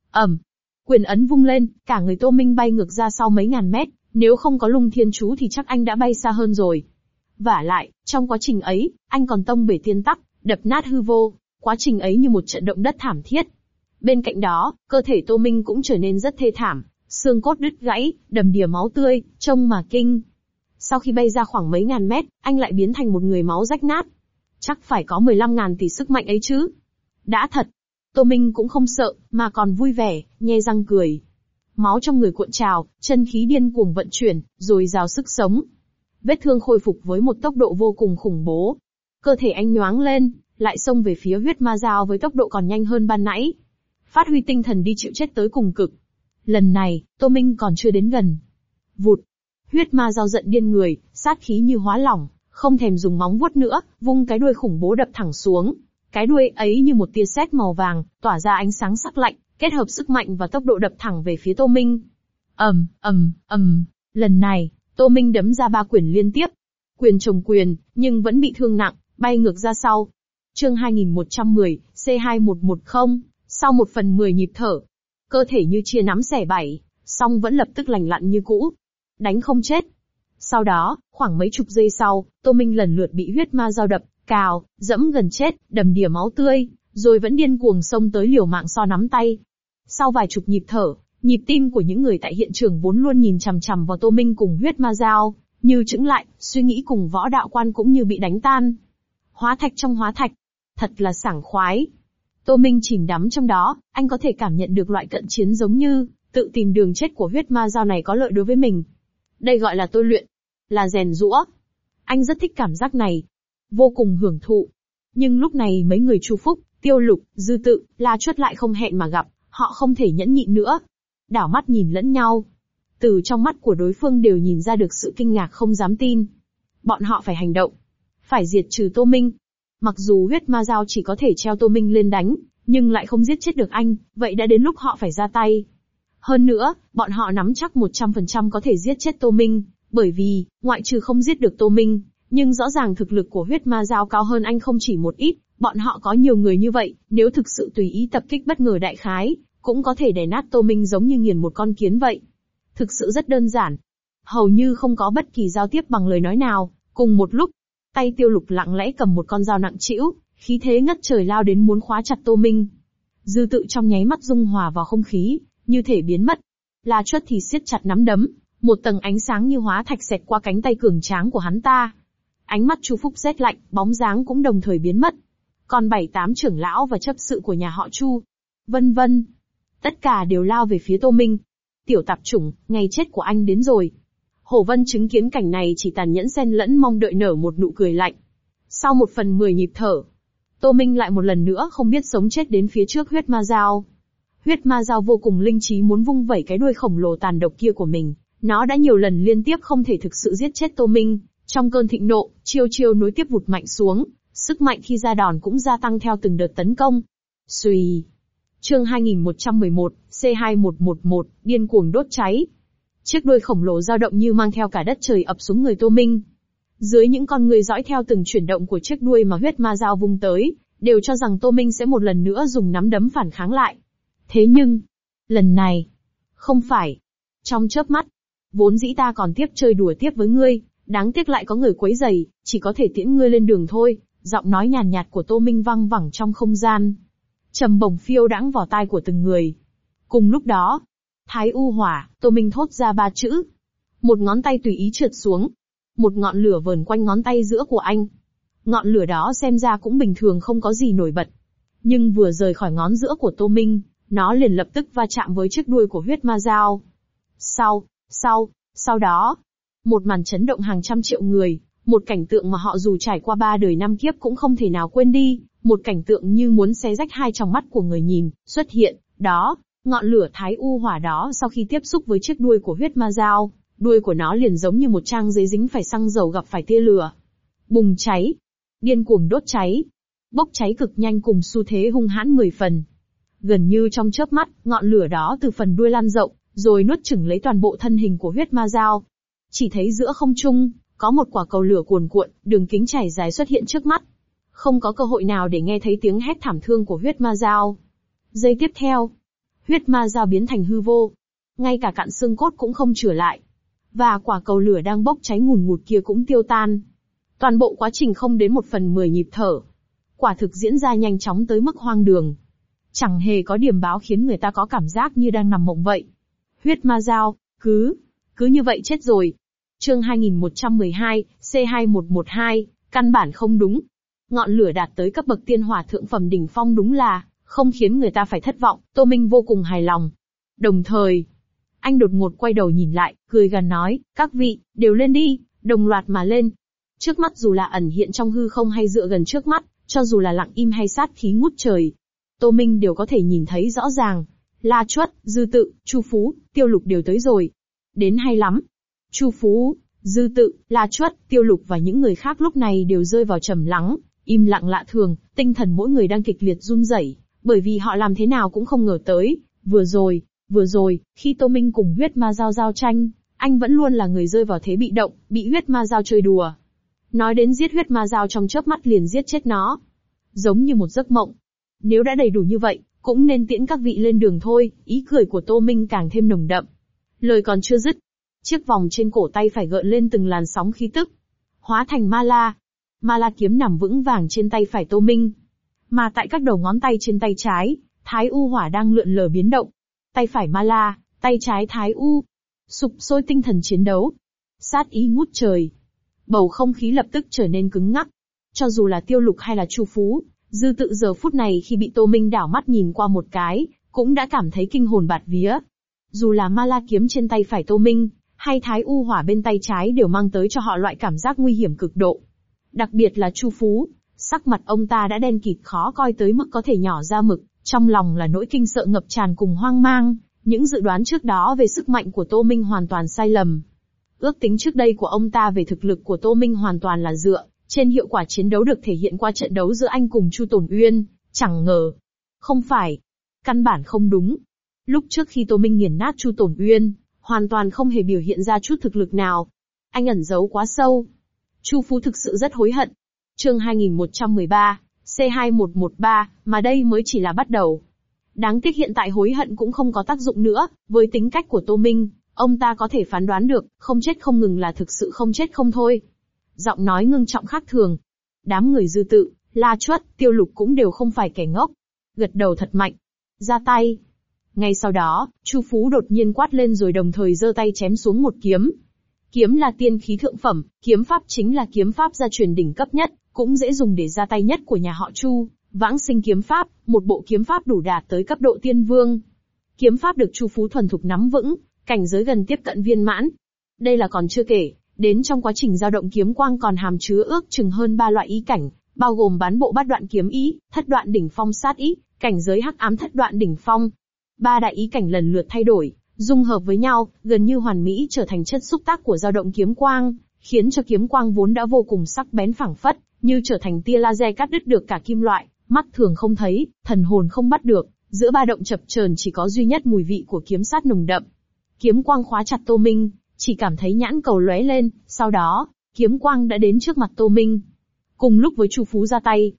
Quyền ấn vung lên, cả người Tô Minh bay ngược ra sau mấy ngàn mét, nếu không có Lung Thiên Chú thì chắc anh đã bay xa hơn rồi. Vả lại, trong quá trình ấy, anh còn tông bể tiên tắc, đập nát hư vô, quá trình ấy như một trận động đất thảm thiết. Bên cạnh đó, cơ thể Tô Minh cũng trở nên rất thê thảm, xương cốt đứt gãy, đầm đìa máu tươi, trông mà kinh. Sau khi bay ra khoảng mấy ngàn mét, anh lại biến thành một người máu rách nát. Chắc phải có 15.000 tỷ sức mạnh ấy chứ. Đã thật. Tô Minh cũng không sợ, mà còn vui vẻ, nhe răng cười. Máu trong người cuộn trào, chân khí điên cuồng vận chuyển, rồi rào sức sống. Vết thương khôi phục với một tốc độ vô cùng khủng bố. Cơ thể anh nhoáng lên, lại xông về phía huyết ma dao với tốc độ còn nhanh hơn ban nãy. Phát huy tinh thần đi chịu chết tới cùng cực. Lần này, Tô Minh còn chưa đến gần. Vụt. Huyết ma dao giận điên người, sát khí như hóa lỏng, không thèm dùng móng vuốt nữa, vung cái đuôi khủng bố đập thẳng xuống. Cái đuôi ấy như một tia sét màu vàng, tỏa ra ánh sáng sắc lạnh, kết hợp sức mạnh và tốc độ đập thẳng về phía Tô Minh. Lần này, Tô Minh đấm ra 3 quyền liên tiếp. Quyền chồng quyền, nhưng vẫn bị thương nặng, bay ngược ra sau. Chương 2110, C2110, sau 1/10 nhịp thở. Cơ thể như chia nắm xẻ bảy, song vẫn lập tức lành lặn như cũ. Đánh không chết. Sau đó, khoảng mấy chục giây sau, Tô Minh lần lượt bị huyết ma dao đập, cào, dẫm gần chết, đầm đìa máu tươi, rồi vẫn điên cuồng xông tới liều mạng so nắm tay. Sau vài chục nhịp thở, nhịp tim của những người tại hiện trường vốn luôn nhìn chằm chằm vào Tô Minh cùng huyết ma dao, như chững lại, suy nghĩ cùng võ đạo quan cũng như bị đánh tan. Hóa thạch trong hóa thạch. Thật là sảng khoái. Tô Minh chìm đắm trong đó, anh có thể cảm nhận được loại cận chiến giống như, tự tìm đường chết của huyết ma dao này có lợi đối với mình. Đây gọi là tôi luyện, là rèn giũa. Anh rất thích cảm giác này. Vô cùng hưởng thụ. Nhưng lúc này mấy người Chu Phúc, Tiêu Lục, Dư Tự, La Chuất lại không hẹn mà gặp, họ không thể nhẫn nhịn nữa. Đảo mắt nhìn lẫn nhau. Từ trong mắt của đối phương đều nhìn ra được sự kinh ngạc không dám tin. Bọn họ phải hành động. Phải diệt trừ Tô Minh. Mặc dù huyết ma dao chỉ có thể treo Tô Minh lên đánh, nhưng lại không giết chết được anh, vậy đã đến lúc họ phải ra tay. Hơn nữa, bọn họ nắm chắc 100% có thể giết chết Tô Minh, bởi vì, ngoại trừ không giết được Tô Minh, nhưng rõ ràng thực lực của huyết ma dao cao hơn anh không chỉ một ít, bọn họ có nhiều người như vậy, nếu thực sự tùy ý tập kích bất ngờ đại khái, cũng có thể đè nát Tô Minh giống như nghiền một con kiến vậy. Thực sự rất đơn giản. Hầu như không có bất kỳ giao tiếp bằng lời nói nào, cùng một lúc, tay Tiêu Lục lặng lẽ cầm một con dao nặng trĩu, khí thế ngất trời lao đến muốn khóa chặt Tô Minh. Dư Tự trong nháy mắt dung hòa vào không khí, như thể biến mất. La Chuất thì siết chặt nắm đấm, một tầng ánh sáng như hóa thạch xẹt qua cánh tay cường tráng của hắn ta. Ánh mắt Chu Phúc rét lạnh, bóng dáng cũng đồng thời biến mất. Còn 7-8 trưởng lão và chấp sự của nhà họ Chu, vân vân, tất cả đều lao về phía Tô Minh. Tiểu tạp chủng, ngày chết của anh đến rồi. Hổ Vân chứng kiến cảnh này chỉ tàn nhẫn xen lẫn mong đợi nở một nụ cười lạnh. Sau 1/10 nhịp thở, Tô Minh lại một lần nữa không biết sống chết đến phía trước huyết ma dao. Huyết ma dao vô cùng linh trí muốn vung vẩy cái đuôi khổng lồ tàn độc kia của mình. Nó đã nhiều lần liên tiếp không thể thực sự giết chết Tô Minh. Trong cơn thịnh nộ, chiêu nối tiếp vụt mạnh xuống, sức mạnh khi ra đòn cũng gia tăng theo từng đợt tấn công. Xuy. Chương 2111, C2111, điên cuồng đốt cháy. Chiếc đuôi khổng lồ dao động như mang theo cả đất trời ập xuống người Tô Minh. Dưới những con người dõi theo từng chuyển động của chiếc đuôi mà huyết ma dao vung tới, đều cho rằng Tô Minh sẽ một lần nữa dùng nắm đấm phản kháng lại. Thế nhưng, lần này, không phải. Trong chớp mắt, vốn dĩ ta còn tiếp chơi đùa tiếp với ngươi, đáng tiếc lại có người quấy rầy, chỉ có thể tiễn ngươi lên đường thôi. Giọng nói nhàn nhạt của Tô Minh vang vẳng trong không gian. Trầm bổng phiêu đãng vào tai của từng người. Cùng lúc đó, Thái U Hỏa, Tô Minh thốt ra 3 chữ. Một ngón tay tùy ý trượt xuống. Một ngọn lửa vờn quanh ngón tay giữa của anh. Ngọn lửa đó xem ra cũng bình thường không có gì nổi bật. Nhưng vừa rời khỏi ngón giữa của Tô Minh, nó liền lập tức va chạm với chiếc đuôi của huyết ma dao. Sau đó, một màn chấn động hàng trăm triệu người, một cảnh tượng mà họ dù trải qua 3 đời 5 kiếp cũng không thể nào quên đi, một cảnh tượng như muốn xé rách hai tròng mắt của người nhìn, xuất hiện, đó, ngọn lửa Thái U Hỏa đó sau khi tiếp xúc với chiếc đuôi của huyết ma dao, đuôi của nó liền giống như một trang giấy dính phải xăng dầu gặp phải tia lửa. Bùng cháy, điên cuồng đốt cháy, bốc cháy cực nhanh cùng xu thế hung hãn 10 phần. Gần như trong chớp mắt, ngọn lửa đó từ phần đuôi lan rộng, rồi nuốt chửng lấy toàn bộ thân hình của huyết ma dao. Chỉ thấy giữa không trung, có một quả cầu lửa cuồn cuộn, đường kính trải dài xuất hiện trước mắt. Không có cơ hội nào để nghe thấy tiếng hét thảm thương của huyết ma dao. Giây tiếp theo, huyết ma dao biến thành hư vô. Ngay cả cặn xương cốt cũng không chừa lại. Và quả cầu lửa đang bốc cháy ngùn ngụt kia cũng tiêu tan. Toàn bộ quá trình không đến 1/10 nhịp thở. Quả thực diễn ra nhanh chóng tới mức hoang đường. Chẳng hề có điểm báo khiến người ta có cảm giác như đang nằm mộng vậy. Huyết ma dao, cứ như vậy chết rồi. Chương 2112, C2112, căn bản không đúng. Ngọn lửa đạt tới cấp bậc tiên hỏa thượng phẩm đỉnh phong đúng là, không khiến người ta phải thất vọng, Tô Minh vô cùng hài lòng. Đồng thời, anh đột ngột quay đầu nhìn lại, cười gằn nói, các vị, đều lên đi, đồng loạt mà lên. Trước mắt dù là ẩn hiện trong hư không hay dựa gần trước mắt, cho dù là lặng im hay sát khí ngút trời, Tô Minh đều có thể nhìn thấy rõ ràng. La Chuất, Dư Tự, Chu Phú, Tiêu Lục đều tới rồi. Đến hay lắm. Chu Phú, Dư Tự, La Chuất, Tiêu Lục và những người khác lúc này đều rơi vào trầm lắng, im lặng lạ thường, tinh thần mỗi người đang kịch liệt run rẩy, bởi vì họ làm thế nào cũng không ngờ tới, vừa rồi, khi Tô Minh cùng huyết ma dao giao tranh, anh vẫn luôn là người rơi vào thế bị động, bị huyết ma dao chơi đùa. Nói đến giết huyết ma dao trong chớp mắt liền giết chết nó. Giống như một giấc mộng. Nếu đã đầy đủ như vậy, cũng nên tiễn các vị lên đường thôi, ý cười của Tô Minh càng thêm nồng đậm. Lời còn chưa dứt, chiếc vòng trên cổ tay phải gợn lên từng làn sóng khí tức, hóa thành ma la. Ma la kiếm nằm vững vàng trên tay phải Tô Minh. Mà tại các đầu ngón tay trên tay trái, Thái U Hỏa đang lượn lờ biến động. Tay phải ma la, tay trái Thái U. Sục sôi tinh thần chiến đấu. Sát ý ngút trời. Bầu không khí lập tức trở nên cứng ngắc. Cho dù là Tiêu Lục hay là Chu Phú, Dư Tự giờ phút này khi bị Tô Minh đảo mắt nhìn qua một cái, cũng đã cảm thấy kinh hồn bạt vía. Dù là ma la kiếm trên tay phải Tô Minh, hay Thái U Hỏa bên tay trái đều mang tới cho họ loại cảm giác nguy hiểm cực độ. Đặc biệt là Chu Phú, Sắc mặt ông ta đã đen kịt khó coi tới mức có thể nhỏ ra mực, trong lòng là nỗi kinh sợ ngập tràn cùng hoang mang. Những dự đoán trước đó về sức mạnh của Tô Minh hoàn toàn sai lầm. Ước tính trước đây của ông ta về thực lực của Tô Minh hoàn toàn là dựa trên hiệu quả chiến đấu được thể hiện qua trận đấu giữa anh cùng Chu Tổn Uyên, chẳng ngờ. Không phải. Căn bản không đúng. Lúc trước khi Tô Minh nghiền nát Chu Tổn Uyên, hoàn toàn không hề biểu hiện ra chút thực lực nào. Anh ẩn giấu quá sâu. Chu Phú thực sự rất hối hận. Chương 2113, C2113, mà đây mới chỉ là bắt đầu. Đáng tiếc hiện tại hối hận cũng không có tác dụng nữa, với tính cách của Tô Minh, ông ta có thể phán đoán được, không chết không ngừng là thực sự không chết không thôi. Giọng nói ngưng trọng khác thường. Đám người Dư Tự, La Chuất, Tiêu Lục cũng đều không phải kẻ ngốc. Gật đầu thật mạnh. Ra tay. Ngay sau đó, Chu Phú đột nhiên quát lên rồi đồng thời giơ tay chém xuống một kiếm. Kiếm là tiên khí thượng phẩm, kiếm pháp chính là kiếm pháp gia truyền đỉnh cấp nhất, cũng dễ dùng để ra tay nhất của nhà họ Chu, Vãng Sinh kiếm pháp, một bộ kiếm pháp đủ đạt tới cấp độ tiên vương. Kiếm pháp được Chu Phú thuần thục nắm vững, cảnh giới gần tiếp cận viên mãn. Đây là còn chưa kể, đến trong quá trình dao động kiếm quang còn hàm chứa ước chừng hơn 3 loại ý cảnh, bao gồm bán bộ bát đoạn kiếm ý, thất đoạn đỉnh phong sát ý, cảnh giới hắc ám thất đoạn đỉnh phong. 3 đại ý cảnh lần lượt thay đổi, dung hợp với nhau, gần như hoàn mỹ trở thành chất xúc tác của dao động kiếm quang, khiến cho kiếm quang vốn đã vô cùng sắc bén phảng phất, như trở thành tia laser cắt đứt được cả kim loại, mắt thường không thấy, thần hồn không bắt được, giữa ba động chập chờn chỉ có duy nhất mùi vị của kiếm sát nồng đậm. Kiếm quang khóa chặt Tô Minh, chỉ cảm thấy nhãn cầu lóe lên, sau đó, kiếm quang đã đến trước mặt Tô Minh. Cùng lúc với Chu Phú ra tay,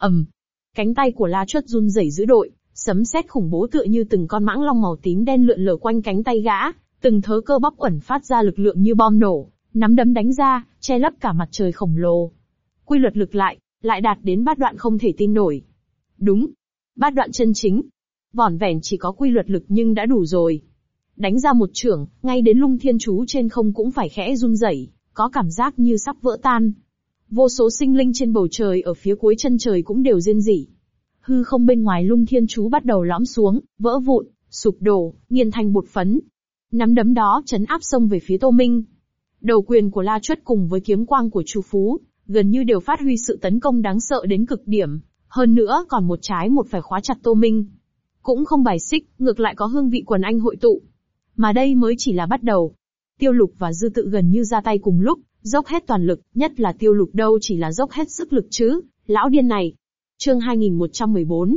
cánh tay của La Chuất run rẩy dữ dội, sấm sét khủng bố tựa như từng con mãng long màu tím đen lượn lờ quanh cánh tay gã, từng thớ cơ bắp ẩn phát ra lực lượng như bom nổ, nắm đấm đánh ra, che lấp cả mặt trời khổng lồ. Quy luật lực lại đạt đến bát đoạn không thể tin nổi. Đúng, bát đoạn chân chính. Vỏn vẹn chỉ có quy luật lực nhưng đã đủ rồi. Đánh ra một chưởng, ngay đến Lung Thiên Chú trên không cũng phải khẽ run rẩy, có cảm giác như sắp vỡ tan. Vô số sinh linh trên bầu trời ở phía cuối chân trời cũng đều rên rỉ. Hư không bên ngoài Lung Thiên Chú bắt đầu lõm xuống, vỡ vụn, sụp đổ, nghiền thành bột phấn. Nắm đấm đó chấn áp xông về phía Tô Minh. Đầu quyền của La Chuất cùng với kiếm quang của Chu Phú, gần như đều phát huy sự tấn công đáng sợ đến cực điểm, hơn nữa còn một trái một phải khóa chặt Tô Minh. Cũng không bài xích, ngược lại có hương vị quần anh hội tụ. Mà đây mới chỉ là bắt đầu. Tiêu Lục và Dư Tự gần như ra tay cùng lúc, dốc hết toàn lực, nhất là Tiêu Lục đâu chỉ là dốc hết sức lực chứ, lão điên này. Chương 2114,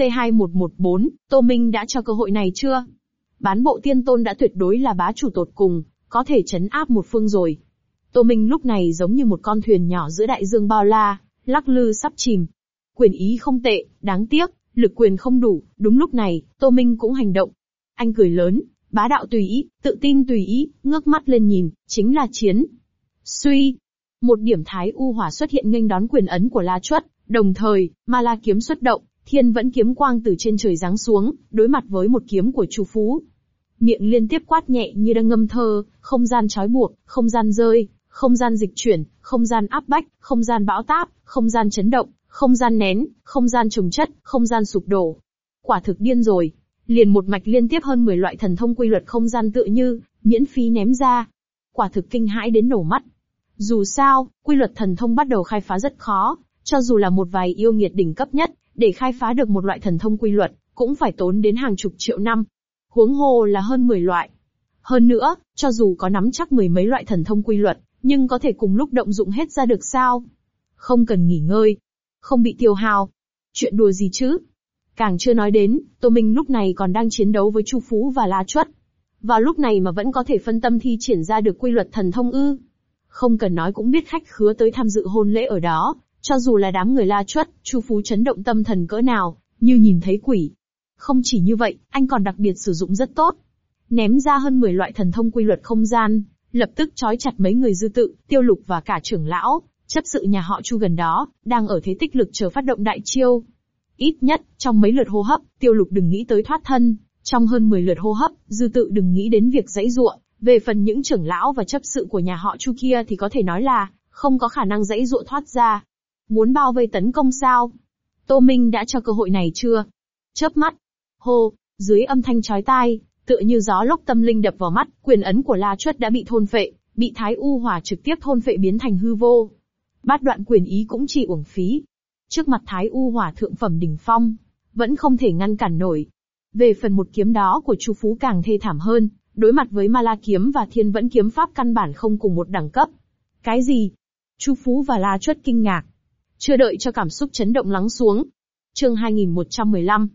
C2114, Tô Minh đã cho cơ hội này chưa? Bán bộ tiên tôn đã tuyệt đối là bá chủ tột cùng, có thể trấn áp một phương rồi. Tô Minh lúc này giống như một con thuyền nhỏ giữa đại dương bao la, lắc lư sắp chìm. Quyền ý không tệ, đáng tiếc, lực quyền không đủ, đúng lúc này, Tô Minh cũng hành động. Anh cười lớn, bá đạo tùy ý, tự tin tùy ý, ngước mắt lên nhìn, chính là chiến. Suy, một điểm thái u hỏa xuất hiện nghênh đón quyền ấn của La Chuất, đồng thời, Ma La kiếm xuất động, thiên vẫn kiếm quang từ trên trời giáng xuống, đối mặt với một kiếm của Chu Phú. Miệng liên tiếp quát nhẹ như đang ngâm thơ, không gian trói buộc, không gian rơi, không gian dịch chuyển, không gian áp bách, không gian bão táp, không gian chấn động, không gian nén, không gian trồng chất, không gian sụp đổ. Quả thực điên rồi. Liền một mạch liên tiếp hơn 10 loại thần thông quy luật không gian tựa như, miễn phí ném ra. Quả thực kinh hãi đến nổ mắt. Dù sao, quy luật thần thông bắt đầu khai phá rất khó, cho dù là một vài yêu nghiệt đỉnh cấp nhất, để khai phá được một loại thần thông quy luật, cũng phải tốn đến hàng chục triệu năm. Huống hồ là hơn 10 loại. Hơn nữa, cho dù có nắm chắc 10 mấy loại thần thông quy luật, nhưng có thể cùng lúc động dụng hết ra được sao? Không cần nghỉ ngơi, không bị tiêu hao. Chuyện đùa gì chứ? Càng chưa nói đến, Tô Minh lúc này còn đang chiến đấu với Chu Phú và La Chuất. Vào lúc này mà vẫn có thể phân tâm thi triển ra được quy luật thần thông ư? Không cần nói cũng biết khách khứa tới tham dự hôn lễ ở đó, cho dù là đám người La Chuất, Chu Phú chấn động tâm thần cỡ nào, như nhìn thấy quỷ. Không chỉ như vậy, anh còn đặc biệt sử dụng rất tốt. Ném ra hơn 10 loại thần thông quy luật không gian, lập tức trói chặt mấy người Dư Tự, Tiêu Lục và cả trưởng lão, chấp sự nhà họ Chu gần đó, đang ở thế tích lực chờ phát động đại chiêu. Ít nhất, trong mấy lượt hô hấp, Tiêu Lục đừng nghĩ tới thoát thân, trong hơn 10 lượt hô hấp, Dư Tự đừng nghĩ đến việc giãy giụa. Về phần những trưởng lão và chấp sự của nhà họ Chu kia thì có thể nói là, không có khả năng giãy giụa thoát ra. Muốn bao vây tấn công sao? Tô Minh đã cho cơ hội này chưa? Chớp mắt. Hô, dưới âm thanh chói tai, tựa như gió lốc tâm linh đập vào mắt, quyền ấn của La Chuất đã bị thôn phệ, bị thái u hỏa trực tiếp thôn phệ biến thành hư vô. Bát đoạn quyền ý cũng chỉ uổng phí. Trước mặt Thái U Hỏa thượng phẩm đỉnh phong, vẫn không thể ngăn cản nổi. Về phần một kiếm đó của Chu Phú càng thê thảm hơn, đối mặt với Ma La kiếm và Thiên Vẫn kiếm pháp căn bản không cùng một đẳng cấp. Cái gì? Chu Phú và La Chuất kinh ngạc. Chưa đợi cho cảm xúc chấn động lắng xuống. Chương 2115,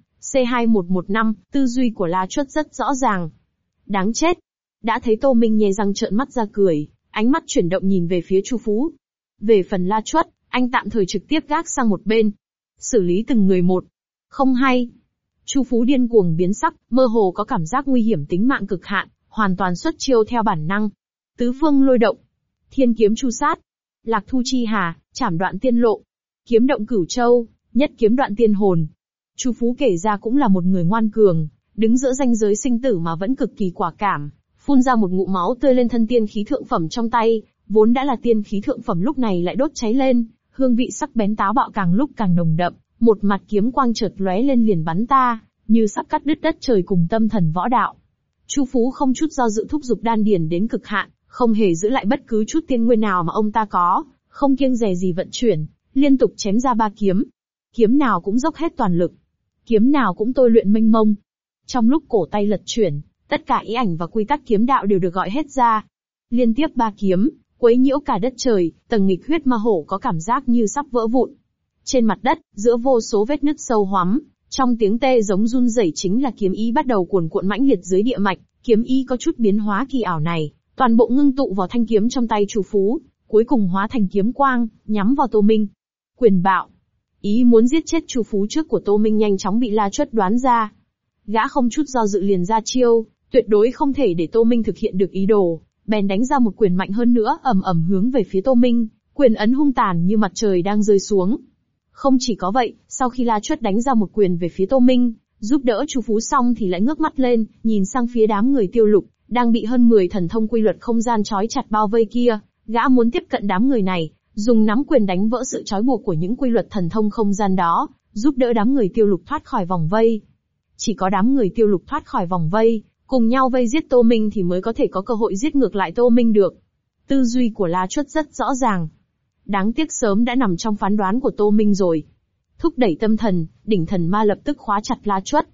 C2115, tư duy của La Chuất rất rõ ràng. Đáng chết. Đã thấy Tô Minh nhe răng trợn mắt ra cười, ánh mắt chuyển động nhìn về phía Chu Phú. Về phần La Chuất, anh tạm thời trực tiếp gác sang một bên. Xử lý từng người một. Không hay. Chu Phú điên cuồng biến sắc, mơ hồ có cảm giác nguy hiểm tính mạng cực hạn, hoàn toàn xuất chiêu theo bản năng. Tứ phương lôi động. Thiên kiếm chu sát. Lạc thu chi hà, chảm đoạn tiên lộ. Kiếm động cửu châu, nhất kiếm đoạn tiên hồn. Chu Phú kể ra cũng là một người ngoan cường, đứng giữa ranh giới sinh tử mà vẫn cực kỳ quả cảm, phun ra một ngụm máu tươi lên thân tiên khí thượng phẩm trong tay, vốn đã là tiên khí thượng phẩm lúc này lại đốt cháy lên, hương vị sắc bén táo bạo càng lúc càng nồng đậm, một mặt kiếm quang chợt lóe lên liền bắn ta, như sắp cắt đứt đất trời cùng tâm thần võ đạo. Chu Phú không chút do dự thúc giục đan điền đến cực hạn, không hề giữ lại bất cứ chút tiên nguyên nào mà ông ta có, không kiêng dè gì vận chuyển, liên tục chém ra 3 kiếm. Kiếm nào cũng dốc hết toàn lực, kiếm nào cũng tôi luyện mênh mông. Trong lúc cổ tay lật chuyển, tất cả ý ảnh và quy tắc kiếm đạo đều được gọi hết ra. Liên tiếp 3 kiếm, quấy nhiễu cả đất trời, tầng nghịch huyết ma hổ có cảm giác như sắp vỡ vụn. Trên mặt đất, giữa vô số vết nứt sâu hoắm, trong tiếng tê giống run rẩy chính là kiếm ý bắt đầu cuồn cuộn mãnh liệt dưới địa mạch. Kiếm ý có chút biến hóa kỳ ảo này, toàn bộ ngưng tụ vào thanh kiếm trong tay Chu Phú, cuối cùng hóa thành kiếm quang, nhắm vào Tô Minh. Quyền bạo. Ý muốn giết chết Chu Phú trước của Tô Minh nhanh chóng bị La Chuất đoán ra. Gã không chút do dự liền ra chiêu, tuyệt đối không thể để Tô Minh thực hiện được ý đồ, bèn đánh ra một quyền mạnh hơn nữa, ầm ầm hướng về phía Tô Minh, quyền ấn hung tàn như mặt trời đang rơi xuống. Không chỉ có vậy, sau khi La Chuất đánh ra một quyền về phía Tô Minh, giúp đỡ Chu Phú xong thì lại ngước mắt lên, nhìn sang phía đám người Tiêu Lục, đang bị hơn 10 thần thông quy luật không gian trói chặt bao vây kia, gã muốn tiếp cận đám người này, dùng nắm quyền đánh vỡ sự trói buộc của những quy luật thần thông không gian đó, giúp đỡ đám người Tiêu Lục thoát khỏi vòng vây. Chỉ có đám người Tiêu Lục thoát khỏi vòng vây, cùng nhau vây giết Tô Minh thì mới có thể có cơ hội giết ngược lại Tô Minh được. Tư duy của La Chuất rất rõ ràng. Đáng tiếc sớm đã nằm trong phán đoán của Tô Minh rồi. Thúc đẩy tâm thần, đỉnh thần ma lập tức khóa chặt La Chuất.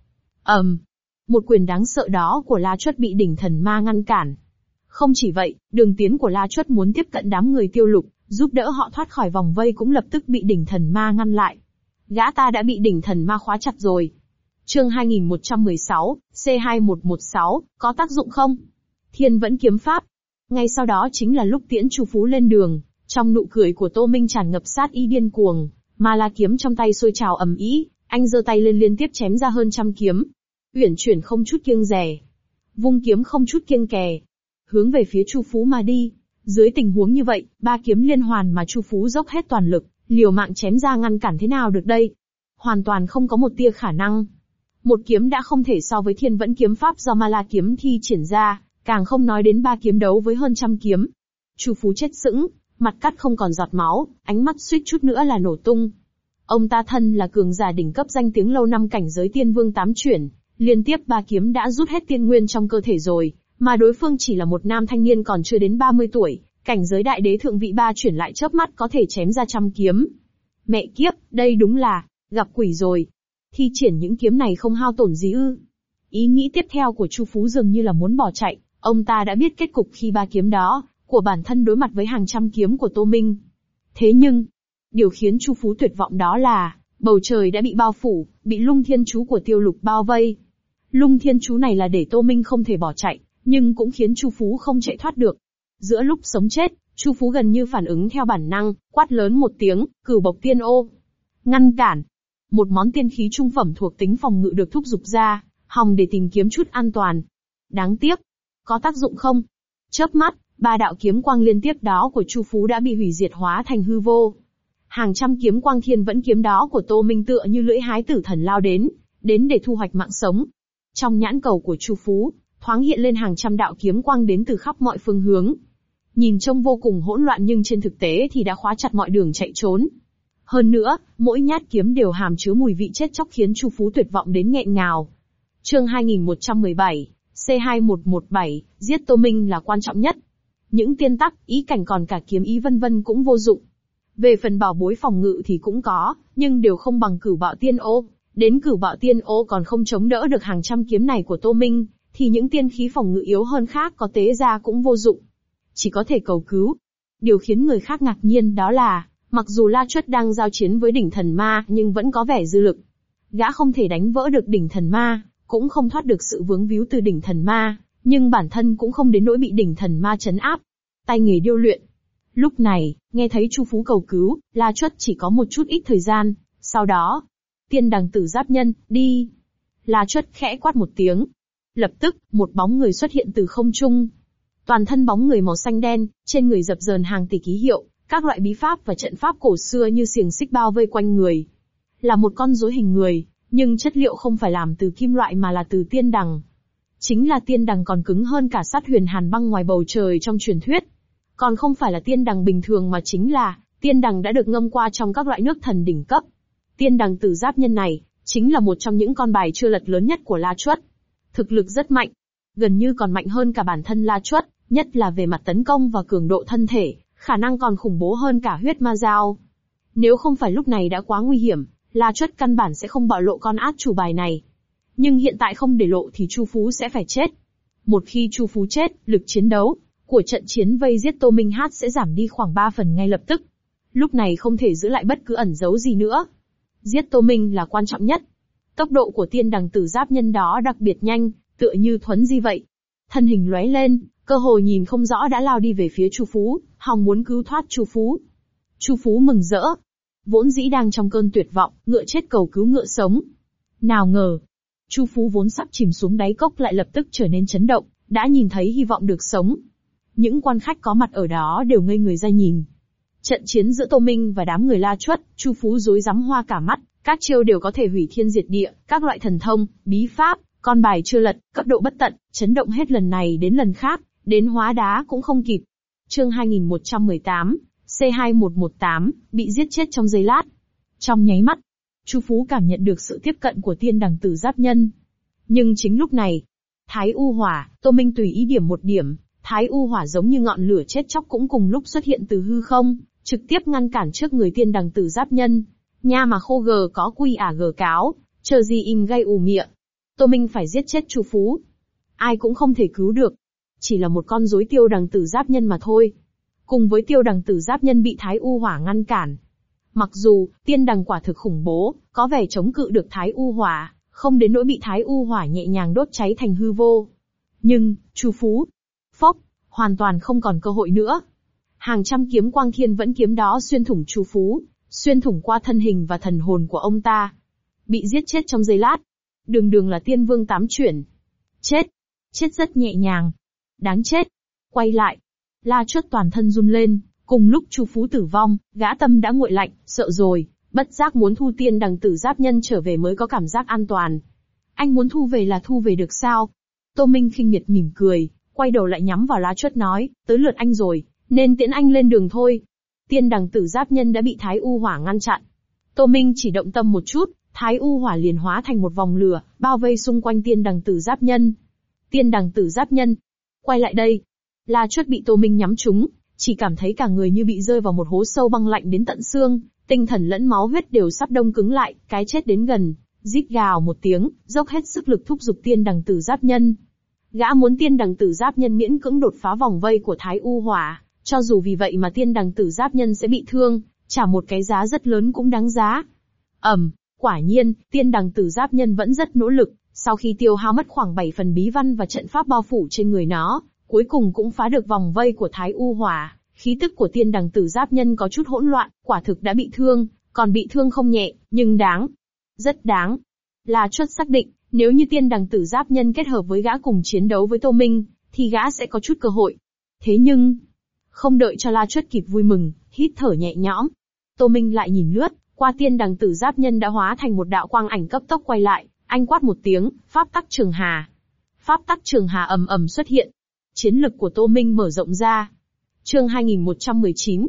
Một quyền đáng sợ đó của La Chuất bị đỉnh thần ma ngăn cản. Không chỉ vậy, đường tiến của La Chuất muốn tiếp cận đám người Tiêu Lục, giúp đỡ họ thoát khỏi vòng vây cũng lập tức bị đỉnh thần ma ngăn lại. Gã ta đã bị đỉnh thần ma khóa chặt rồi. Chương 2116, C2116, có tác dụng không? Thiên Vẫn kiếm pháp. Ngay sau đó chính là lúc tiễn Chu Phú lên đường, trong nụ cười của Tô Minh tràn ngập sát ý điên cuồng, Ma La kiếm trong tay sôi trào ầm ĩ, anh giơ tay lên liên tiếp chém ra hơn 100 kiếm. Uyển chuyển không chút kiêng dè, vung kiếm không chút kiêng kè, hướng về phía Chu Phú mà đi. Dưới tình huống như vậy, 3 kiếm liên hoàn mà Chu Phú dốc hết toàn lực, liều mạng chém ra ngăn cản thế nào được đây? Hoàn toàn không có một tia khả năng. Một kiếm đã không thể so với Thiên Vẫn kiếm pháp do Ma La kiếm thi triển ra, càng không nói đến 3 kiếm đấu với hơn 100 kiếm. Chu Phú chết sững, mặt cắt không còn giọt máu, ánh mắt suýt chút nữa là nổ tung. Ông ta thân là cường giả đỉnh cấp danh tiếng lâu năm cảnh giới Tiên Vương 8 chuyển, liên tiếp 3 kiếm đã rút hết tiên nguyên trong cơ thể rồi, mà đối phương chỉ là một nam thanh niên còn chưa đến 30 tuổi, cảnh giới đại đế thượng vị 3 chuyển lại chớp mắt có thể chém ra 100 kiếm. Mẹ kiếp, đây đúng là gặp quỷ rồi. Thi triển những kiếm này không hao tổn gì ư? Ý nghĩ tiếp theo của Chu Phú dường như là muốn bỏ chạy, ông ta đã biết kết cục khi 3 kiếm đó của bản thân đối mặt với hàng trăm kiếm của Tô Minh. Thế nhưng, điều khiến Chu Phú tuyệt vọng đó là, bầu trời đã bị bao phủ, bị Lung Thiên chú của Tiêu Lục bao vây. Lung Thiên chú này là để Tô Minh không thể bỏ chạy, nhưng cũng khiến Chu Phú không chạy thoát được. Giữa lúc sống chết, Chu Phú gần như phản ứng theo bản năng, quát lớn một tiếng, Cửu Bộc Tiên Ô. Ngăn cản. Một món tiên khí trung phẩm thuộc tính phòng ngự được thúc giục ra, hòng để tìm kiếm chút an toàn. Đáng tiếc. Có tác dụng không? Chớp mắt, 3 đạo kiếm quang liên tiếp đó của Chu Phú đã bị hủy diệt hóa thành hư vô. Hàng trăm kiếm quang Thiên Vẫn kiếm đó của Tô Minh tựa như lưỡi hái tử thần lao đến để thu hoạch mạng sống. Trong nhãn cầu của Chu Phú, thoáng hiện lên hàng trăm đạo kiếm quang đến từ khắp mọi phương hướng. Nhìn trông vô cùng hỗn loạn nhưng trên thực tế thì đã khóa chặt mọi đường chạy trốn. Hơn nữa, mỗi nhát kiếm đều hàm chứa mùi vị chết chóc khiến Chu Phú tuyệt vọng đến nghẹn ngào. Chương 2117, C2117, giết Tô Minh là quan trọng nhất. Những tiên tắc, ý cảnh còn cả kiếm ý vân vân cũng vô dụng. Về phần bảo bối phòng ngự thì cũng có, nhưng đều không bằng Cửu Bạo Tiên Ô. Đến Cửu Bạo Tiên Ô còn không chống đỡ được hàng trăm kiếm này của Tô Minh, thì những tiên khí phòng ngự yếu hơn khác có tế ra cũng vô dụng. Chỉ có thể cầu cứu. Điều khiến người khác ngạc nhiên đó là, mặc dù La Chuất đang giao chiến với đỉnh thần ma nhưng vẫn có vẻ dư lực. Gã không thể đánh vỡ được đỉnh thần ma, cũng không thoát được sự vướng víu từ đỉnh thần ma, nhưng bản thân cũng không đến nỗi bị đỉnh thần ma trấn áp. Tay nghề điêu luyện. Lúc này, nghe thấy Chu Phú cầu cứu, La Chuất chỉ có một chút ít thời gian, sau đó, Tiên Đằng Tử Giáp Nhân, đi. La Chuất khẽ quát một tiếng. Lập tức, một bóng người xuất hiện từ không trung. Toàn thân bóng người màu xanh đen, trên người dập dờn hàng tỷ ký hiệu, các loại bí pháp và trận pháp cổ xưa như xiềng xích bao vây quanh người. Là một con rối hình người, nhưng chất liệu không phải làm từ kim loại mà là từ tiên đằng. Chính là tiên đằng còn cứng hơn cả sắt huyền hàn băng ngoài bầu trời trong truyền thuyết. Còn không phải là tiên đằng bình thường mà chính là tiên đằng đã được ngâm qua trong các loại nước thần đỉnh cấp. Tiên Đằng Tử Giáp Nhân này chính là một trong những con bài chưa lật lớn nhất của La Chuất. Thực lực rất mạnh, gần như còn mạnh hơn cả bản thân La Chuất, nhất là về mặt tấn công và cường độ thân thể, khả năng còn khủng bố hơn cả huyết ma dao. Nếu không phải lúc này đã quá nguy hiểm, La Chuất căn bản sẽ không bạo lộ con át chủ bài này. Nhưng hiện tại không để lộ thì Chu Phú sẽ phải chết. Một khi Chu Phú chết, lực chiến đấu của trận chiến vây giết Tô Minh Hát sẽ giảm đi khoảng 3 phần ngay lập tức. Lúc này không thể giữ lại bất cứ ẩn giấu gì nữa. Giết Tô Minh là quan trọng nhất. Tốc độ của Tiên Đằng Tử Giáp Nhân đó đặc biệt nhanh, tựa như thuấn di vậy. Thân hình lóe lên, cơ hồ nhìn không rõ đã lao đi về phía Chu Phú, hòng muốn cứu thoát Chu Phú. Chu Phú mừng rỡ. Vốn dĩ đang trong cơn tuyệt vọng, ngựa chết cầu cứu ngựa sống. Nào ngờ, Chu Phú vốn sắp chìm xuống đáy cốc lại lập tức trở nên chấn động, đã nhìn thấy hy vọng được sống. Những quan khách có mặt ở đó đều ngây người ra nhìn. Trận chiến giữa Tô Minh và đám người La Chuất, Chu Phú rối rắm hoa cả mắt, các chiêu đều có thể hủy thiên diệt địa, các loại thần thông, bí pháp, con bài chưa lật, cấp độ bất tận, chấn động hết lần này đến lần khác, đến hóa đá cũng không kịp. Chương 2118, C2118, bị giết chết trong giây lát. Trong nháy mắt, Chu Phú cảm nhận được sự tiếp cận của Tiên Đằng Tử Giáp Nhân. Nhưng chính lúc này, Thái U Hỏa, Tô Minh tùy ý điểm một điểm, Thái U Hỏa giống như ngọn lửa chết chóc cũng cùng lúc xuất hiện từ hư không, trực tiếp ngăn cản trước người Tiên Đằng Tử Giáp Nhân. Nha mà khô gờ có quy ả gờ cáo, chờ gì im gây ù mịa. Tô Minh phải giết chết Chu Phú. Ai cũng không thể cứu được. Chỉ là một con rối Tiêu Đằng Tử Giáp Nhân mà thôi. Cùng với Tiêu Đằng Tử Giáp Nhân bị Thái U Hỏa ngăn cản. Mặc dù, Tiên Đằng quả thực khủng bố, có vẻ chống cự được Thái U Hỏa, không đến nỗi bị Thái U Hỏa nhẹ nhàng đốt cháy thành hư vô. Nhưng, Chu Phú, phốc, hoàn toàn không còn cơ hội nữa. Hàng trăm kiếm quang thiên vẫn kiếm đó xuyên thủng Chu Phú, xuyên thủng qua thân hình và thần hồn của ông ta. Bị giết chết trong giây lát. Đường đường là tiên vương 8 chuyển. Chết. Chết rất nhẹ nhàng. Đáng chết. Quay lại. La Chuất toàn thân run lên, cùng lúc Chu Phú tử vong, gã tâm đã nguội lạnh, sợ rồi, bất giác muốn thu Tiên Đằng Tử Giáp Nhân trở về mới có cảm giác an toàn. Anh muốn thu về là thu về được sao? Tô Minh khinh miệt mỉm cười, quay đầu lại nhắm vào La Chuất nói, tới lượt anh rồi, nên tiễn anh lên đường thôi. Tiên Đằng Tử Giáp Nhân đã bị Thái U Hỏa ngăn chặn. Tô Minh chỉ động tâm một chút, Thái U Hỏa liền hóa thành một vòng lửa, bao vây xung quanh Tiên Đằng Tử Giáp Nhân. Tiên Đằng Tử Giáp Nhân, quay lại đây. La Chuất bị Tô Minh nhắm trúng, chỉ cảm thấy cả người như bị rơi vào một hố sâu băng lạnh đến tận xương, tinh thần lẫn máu huyết đều sắp đông cứng lại, cái chết đến gần, rít gào một tiếng, dốc hết sức lực thúc giục Tiên Đằng Tử Giáp Nhân. Gã muốn Tiên Đằng Tử Giáp Nhân miễn cưỡng đột phá vòng vây của Thái U Hỏa, cho dù vì vậy mà Tiên Đằng Tử Giáp Nhân sẽ bị thương, trả một cái giá rất lớn cũng đáng giá. Quả nhiên, Tiên Đằng Tử Giáp Nhân vẫn rất nỗ lực, sau khi tiêu hao mất khoảng 7 phần bí văn và trận pháp bao phủ trên người nó, cuối cùng cũng phá được vòng vây của Thái U Hỏa. Khí tức của Tiên Đằng Tử Giáp Nhân có chút hỗn loạn, quả thực đã bị thương, còn bị thương không nhẹ, nhưng đáng. Rất đáng. La Chuất xác định, nếu như Tiên Đằng Tử Giáp Nhân kết hợp với gã cùng chiến đấu với Tô Minh, thì gã sẽ có chút cơ hội. Thế nhưng, không đợi cho La Chuất kịp vui mừng, hít thở nhẹ nhõm, Tô Minh lại nhìn lướt qua Tiên Đằng Tử Giáp Nhân đã hóa thành một đạo quang ảnh cấp tốc quay lại, anh quát một tiếng, pháp tắc trường hà. Pháp tắc trường hà ầm ầm xuất hiện. Chiến lực của Tô Minh mở rộng ra. Chương 2119,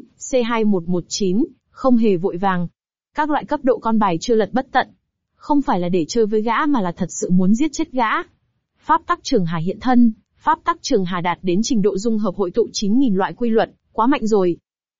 C2119, không hề vội vàng. Các loại cấp độ con bài chưa lật bất tận. Không phải là để chơi với gã mà là thật sự muốn giết chết gã. Pháp tắc trường hà hiện thân, pháp tắc trường hà đạt đến trình độ dung hợp hội tụ 9.000 loại quy luật, quá mạnh rồi.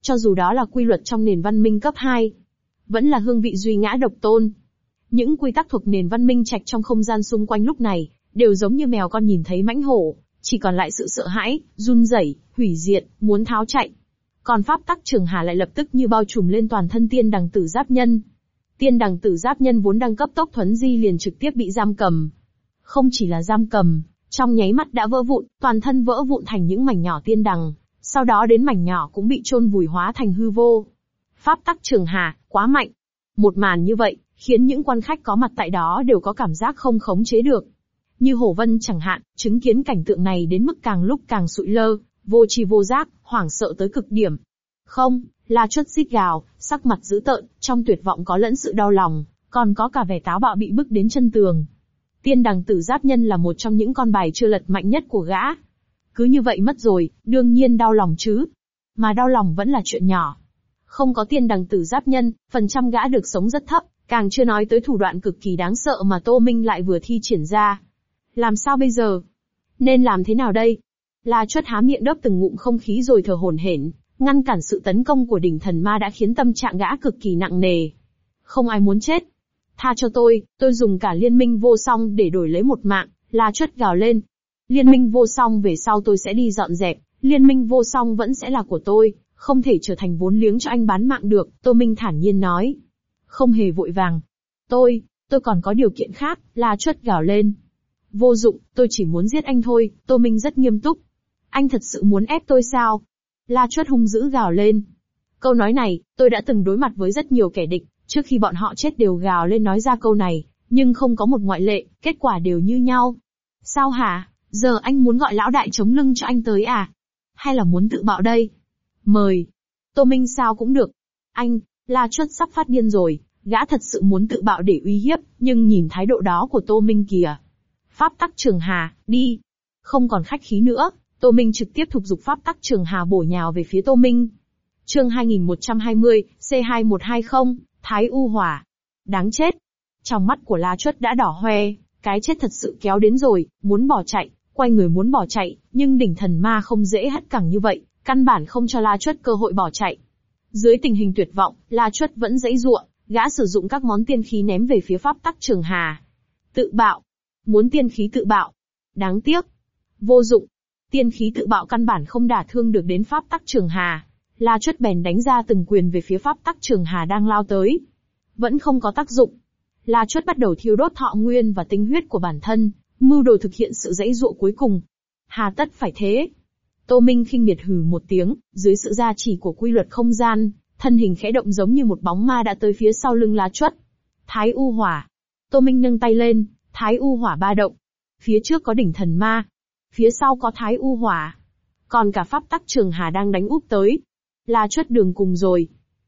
Cho dù đó là quy luật trong nền văn minh cấp 2, vẫn là hương vị duy ngã độc tôn. Những quy tắc thuộc nền văn minh trạch trong không gian xung quanh lúc này, đều giống như mèo con nhìn thấy mãnh hổ, chỉ còn lại sự sợ hãi, run rẩy, hủy diệt, muốn tháo chạy. Còn pháp tắc Trường Hà lại lập tức như bao trùm lên toàn thân Tiên Đằng Tử Giáp Nhân. Tiên Đằng Tử Giáp Nhân vốn đang cấp tốc thuấn di liền trực tiếp bị giam cầm. Không chỉ là giam cầm, trong nháy mắt đã vỡ vụn, toàn thân vỡ vụn thành những mảnh nhỏ tiên đằng, sau đó đến mảnh nhỏ cũng bị chôn vùi hóa thành hư vô. Pháp tắc Trường Hà, quá mạnh. Một màn như vậy, khiến những quan khách có mặt tại đó đều có cảm giác không khống chế được. Như Hổ Vân chẳng hạn, chứng kiến cảnh tượng này đến mức càng lúc càng sụi lơ, vô tri vô giác, hoảng sợ tới cực điểm. Không, La Chuất rít gào, sắc mặt dữ tợn, trong tuyệt vọng có lẫn sự đau lòng, còn có cả vẻ táo bạo bị bức đến chân tường. Tiên Đằng Tử Giáp Nhân là một trong những con bài chưa lật mạnh nhất của gã. Cứ như vậy mất rồi, đương nhiên đau lòng chứ. Mà đau lòng vẫn là chuyện nhỏ. Không có Tiên Đằng Tử Giáp Nhân, phần trăm gã được sống rất thấp, càng chưa nói tới thủ đoạn cực kỳ đáng sợ mà Tô Minh lại vừa thi triển ra. Làm sao bây giờ? Nên làm thế nào đây? La Chuất há miệng đớp từng ngụm không khí rồi thở hổn hển, ngăn cản sự tấn công của đỉnh thần ma đã khiến tâm trạng gã cực kỳ nặng nề. Không ai muốn chết. Tha cho tôi dùng cả liên minh vô song để đổi lấy một mạng, La Chuất gào lên. Liên minh vô song về sau tôi sẽ đi dọn dẹp, liên minh vô song vẫn sẽ là của tôi, không thể trở thành vốn liếng cho anh bán mạng được, Tô Minh thản nhiên nói. Không hề vội vàng. Tôi còn có điều kiện khác, La Chuất gào lên. Vô dụng, tôi chỉ muốn giết anh thôi, Tô Minh rất nghiêm túc. Anh thật sự muốn ép tôi sao? La Chuất hung dữ gào lên. Câu nói này, tôi đã từng đối mặt với rất nhiều kẻ địch, trước khi bọn họ chết đều gào lên nói ra câu này, nhưng không có một ngoại lệ, kết quả đều như nhau. Sao hả? Giờ anh muốn gọi lão đại chống lưng cho anh tới à? Hay là muốn tự bạo đây? Mời. Tô Minh sao cũng được. Anh, La Chuất sắp phát điên rồi, gã thật sự muốn tự bạo để uy hiếp, nhưng nhìn thái độ đó của Tô Minh kìa. Pháp tắc Trường Hà, đi. Không còn khách khí nữa, Tô Minh trực tiếp thúc giục pháp tắc Trường Hà bổ nhào về phía Tô Minh. Chương 2120, C2120, Thái U Hỏa. Đáng chết. Trong mắt của La Chuất đã đỏ hoe, cái chết thật sự kéo đến rồi, muốn bỏ chạy, quay người muốn bỏ chạy, nhưng đỉnh thần ma không dễ hất cẳng như vậy, căn bản không cho La Chuất cơ hội bỏ chạy. Dưới tình hình tuyệt vọng, La Chuất vẫn giãy giụa, gã sử dụng các món tiên khí ném về phía pháp tắc Trường Hà. Tự bạo. Muốn tiên khí tự bạo. Đáng tiếc. Vô dụng. Tiên khí tự bạo căn bản không đả thương được đến pháp tắc Trường Hà. La Chuất bèn đánh ra từng quyền về phía pháp tắc Trường Hà đang lao tới. Vẫn không có tác dụng. La Chuất bắt đầu thiêu đốt thọ nguyên và tinh huyết của bản thân, mưu đồ thực hiện sự giãy giụa cuối cùng. Hà tất phải thế. Tô Minh khinh miệt hừ một tiếng, dưới sự gia trì của quy luật không gian, thân hình khẽ động giống như một bóng ma đã tới phía sau lưng La Chuất. Thái U Hỏa. Tô Minh nâng tay lên, Thái U Hỏa ba động. Phía trước có đỉnh thần ma, phía sau có Thái U Hỏa, còn cả pháp tắc Trường Hà đang đánh úp tới. La Chuất đường cùng rồi.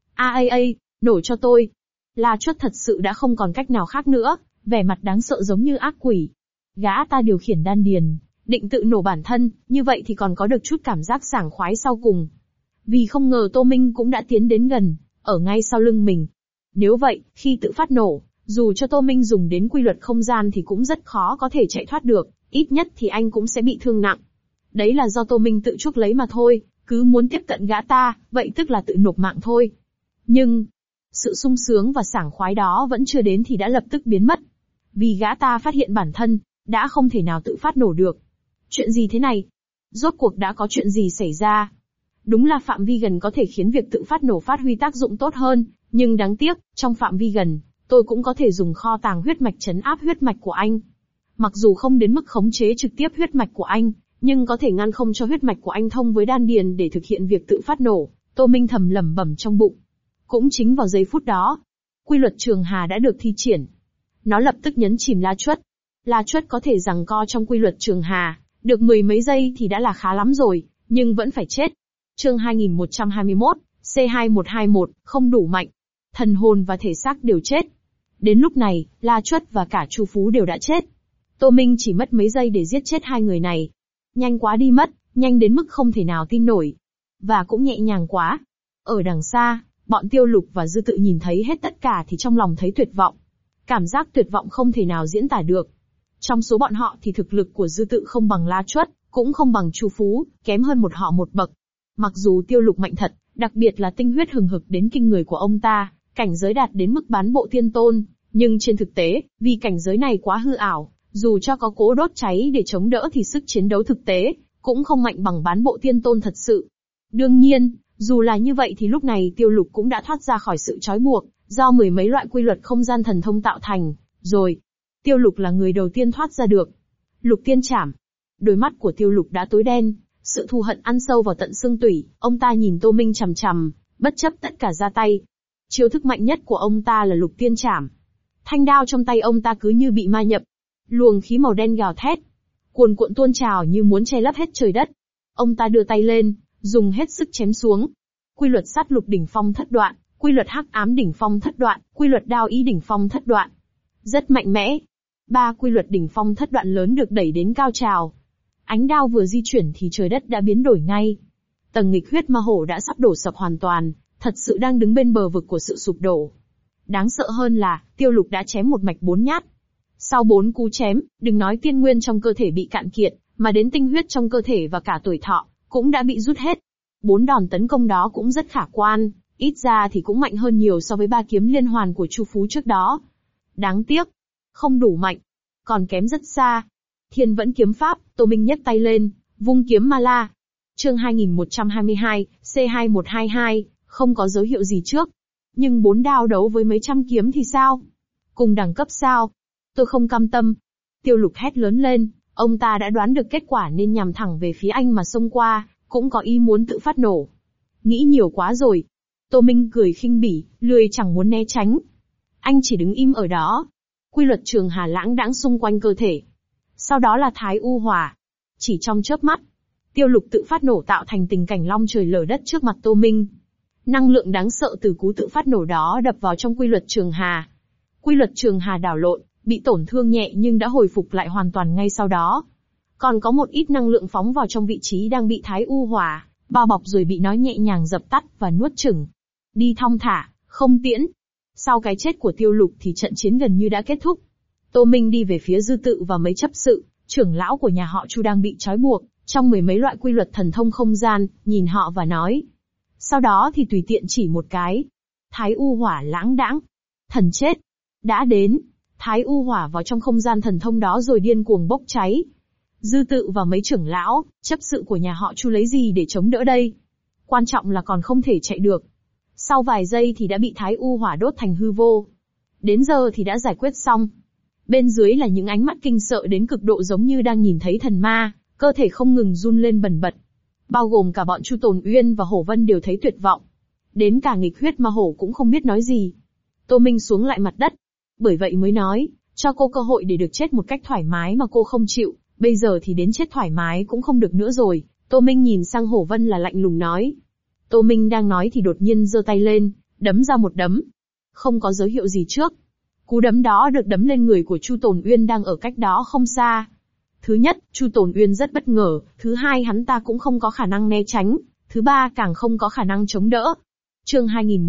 Nổ cho tôi. La Chuất thật sự đã không còn cách nào khác nữa, vẻ mặt đáng sợ giống như ác quỷ. Gã ta điều khiển đan điền, định tự nổ bản thân, như vậy thì còn có được chút cảm giác sảng khoái sau cùng. Vì không ngờ Tô Minh cũng đã tiến đến gần, ở ngay sau lưng mình. Nếu vậy, khi tự phát nổ, dù cho Tô Minh dùng đến quy luật không gian thì cũng rất khó có thể chạy thoát được, ít nhất thì anh cũng sẽ bị thương nặng. Đấy là do Tô Minh tự chuốc lấy mà thôi, cứ muốn tiếp cận gã ta, vậy tức là tự nộp mạng thôi. Nhưng, sự sung sướng và sảng khoái đó vẫn chưa đến thì đã lập tức biến mất. Vì gã ta phát hiện bản thân, đã không thể nào tự phát nổ được. Chuyện gì thế này? Rốt cuộc đã có chuyện gì xảy ra? Đúng là phạm vi gần có thể khiến việc tự phát nổ phát huy tác dụng tốt hơn, nhưng đáng tiếc, trong phạm vi gần, tôi cũng có thể dùng kho tàng huyết mạch trấn áp huyết mạch của anh. Mặc dù không đến mức khống chế trực tiếp huyết mạch của anh, nhưng có thể ngăn không cho huyết mạch của anh thông với đan điền để thực hiện việc tự phát nổ, Tô Minh thầm lẩm bẩm trong bụng. Cũng chính vào giây phút đó, quy luật Trường Hà đã được thi triển. Nó lập tức nhấn chìm La Chuất. La Chuất có thể giằng co trong quy luật Trường Hà, được mười mấy giây thì đã là khá lắm rồi, nhưng vẫn phải chết. Chương 2121, C2121, không đủ mạnh. Thần hồn và thể xác đều chết. Đến lúc này, La Chuất và cả Chu Phú đều đã chết. Tô Minh chỉ mất mấy giây để giết chết hai người này. Nhanh quá đi mất, nhanh đến mức không thể nào tin nổi. Và cũng nhẹ nhàng quá. Ở đằng xa, bọn Tiêu Lục và Dư Tự nhìn thấy hết tất cả thì trong lòng thấy tuyệt vọng. Cảm giác tuyệt vọng không thể nào diễn tả được. Trong số bọn họ thì thực lực của Dư Tự không bằng La Chuất, cũng không bằng Chu Phú, kém hơn một họ một bậc. Mặc dù Tiêu Lục mạnh thật, Đặc biệt là tinh huyết hừng hực đến kinh người của ông ta, cảnh giới đạt đến mức bán bộ tiên tôn. Nhưng trên thực tế, vì cảnh giới này quá hư ảo, dù cho có cố đốt cháy để chống đỡ thì sức chiến đấu thực tế, cũng không mạnh bằng bán bộ tiên tôn thật sự. Đương nhiên, dù là như vậy thì lúc này Tiêu Lục cũng đã thoát ra khỏi sự trói buộc, do mười mấy loại quy luật không gian thần thông tạo thành, rồi. Tiêu Lục là người đầu tiên thoát ra được. Lục tiên trảm. Đôi mắt của Tiêu Lục đã tối đen, sự thù hận ăn sâu vào tận xương tủy, ông ta nhìn Tô Minh chằm chằm, bất chấp tất cả ra tay. Chiêu thức mạnh nhất của ông ta là lục tiên trảm. Thanh đao trong tay ông ta cứ như bị ma nhập. Luồng khí màu đen gào thét, cuồn cuộn tuôn trào như muốn che lấp hết trời đất. Ông ta đưa tay lên, dùng hết sức chém xuống. Quy luật sát lục đỉnh phong thất đoạn, quy luật hắc ám đỉnh phong thất đoạn, quy luật đao ý đỉnh phong thất đoạn. Rất mạnh mẽ. 3 quy luật đỉnh phong thất đoạn lớn được đẩy đến cao trào. Ánh đao vừa di chuyển thì trời đất đã biến đổi ngay. Tầng nghịch huyết ma hổ đã sắp đổ sập hoàn toàn, thật sự đang đứng bên bờ vực của sự sụp đổ. Đáng sợ hơn là, Tiêu Lục đã chém một mạch 4 nhát. Sau 4 cú chém, đừng nói tiên nguyên trong cơ thể bị cạn kiệt, mà đến tinh huyết trong cơ thể và cả tuổi thọ, cũng đã bị rút hết. 4 đòn tấn công đó cũng rất khả quan, ít ra thì cũng mạnh hơn nhiều so với 3 kiếm liên hoàn của Chu Phú trước đó. Đáng tiếc, không đủ mạnh, còn kém rất xa. Thiên Vẫn kiếm pháp, Tô Minh nhấc tay lên, vung kiếm ma la. Chương 2122, C2122, không có dấu hiệu gì trước. Nhưng 4 đao đấu với mấy trăm kiếm thì sao? Cùng đẳng cấp sao? Tôi không cam tâm. Tiêu Lục hét lớn lên, ông ta đã đoán được kết quả nên nhằm thẳng về phía anh mà xông qua, cũng có ý muốn tự phát nổ. Nghĩ nhiều quá rồi. Tô Minh cười khinh bỉ, lười chẳng muốn né tránh. Anh chỉ đứng im ở đó. Quy luật trường hà lãng đãng xung quanh cơ thể. Sau đó là Thái U Hỏa. Chỉ trong chớp mắt, Tiêu Lục tự phát nổ tạo thành tình cảnh long trời lở đất trước mặt Tô Minh. Năng lượng đáng sợ từ cú tự phát nổ đó đập vào trong quy luật trường hà. Quy luật trường hà đảo lộn, bị tổn thương nhẹ nhưng đã hồi phục lại hoàn toàn ngay sau đó. Còn có một ít năng lượng phóng vào trong vị trí đang bị Thái U Hỏa bao bọc rồi bị nó nhẹ nhàng dập tắt và nuốt chửng. Đi thong thả, không tiễn. Sau cái chết của Tiêu Lục thì trận chiến gần như đã kết thúc. Tô Minh đi về phía Dư Tự và mấy chấp sự, trưởng lão của nhà họ Chu đang bị trói buộc, trong mười mấy loại quy luật thần thông không gian, nhìn họ và nói. Sau đó thì tùy tiện chỉ một cái. Thái U Hỏa lãng đãng. Thần chết. Đã đến. Thái U Hỏa vào trong không gian thần thông đó rồi điên cuồng bốc cháy. Dư Tự và mấy trưởng lão, chấp sự của nhà họ Chu lấy gì để chống đỡ đây? Quan trọng là còn không thể chạy được. Sau vài giây thì đã bị Thái U Hỏa đốt thành hư vô. Đến giờ thì đã giải quyết xong. Bên dưới là những ánh mắt kinh sợ đến cực độ giống như đang nhìn thấy thần ma, cơ thể không ngừng run lên bần bật. Bao gồm cả bọn Chu Tồn Uyên và Hổ Vân đều thấy tuyệt vọng. Đến cả nghịch huyết ma hổ cũng không biết nói gì. Tô Minh xuống lại mặt đất. Bởi vậy mới nói, cho cô cơ hội để được chết một cách thoải mái mà cô không chịu, bây giờ thì đến chết thoải mái cũng không được nữa rồi. Tô Minh nhìn sang Hổ Vân là lạnh lùng nói. Tô Minh đang nói thì đột nhiên giơ tay lên, đấm ra một đấm. Không có dấu hiệu gì trước. Cú đấm đó được đấm lên người của Chu Tồn Uyên đang ở cách đó không xa. Thứ nhất, Chu Tồn Uyên rất bất ngờ, thứ hai hắn ta cũng không có khả năng né tránh, thứ ba càng không có khả năng chống đỡ. Chương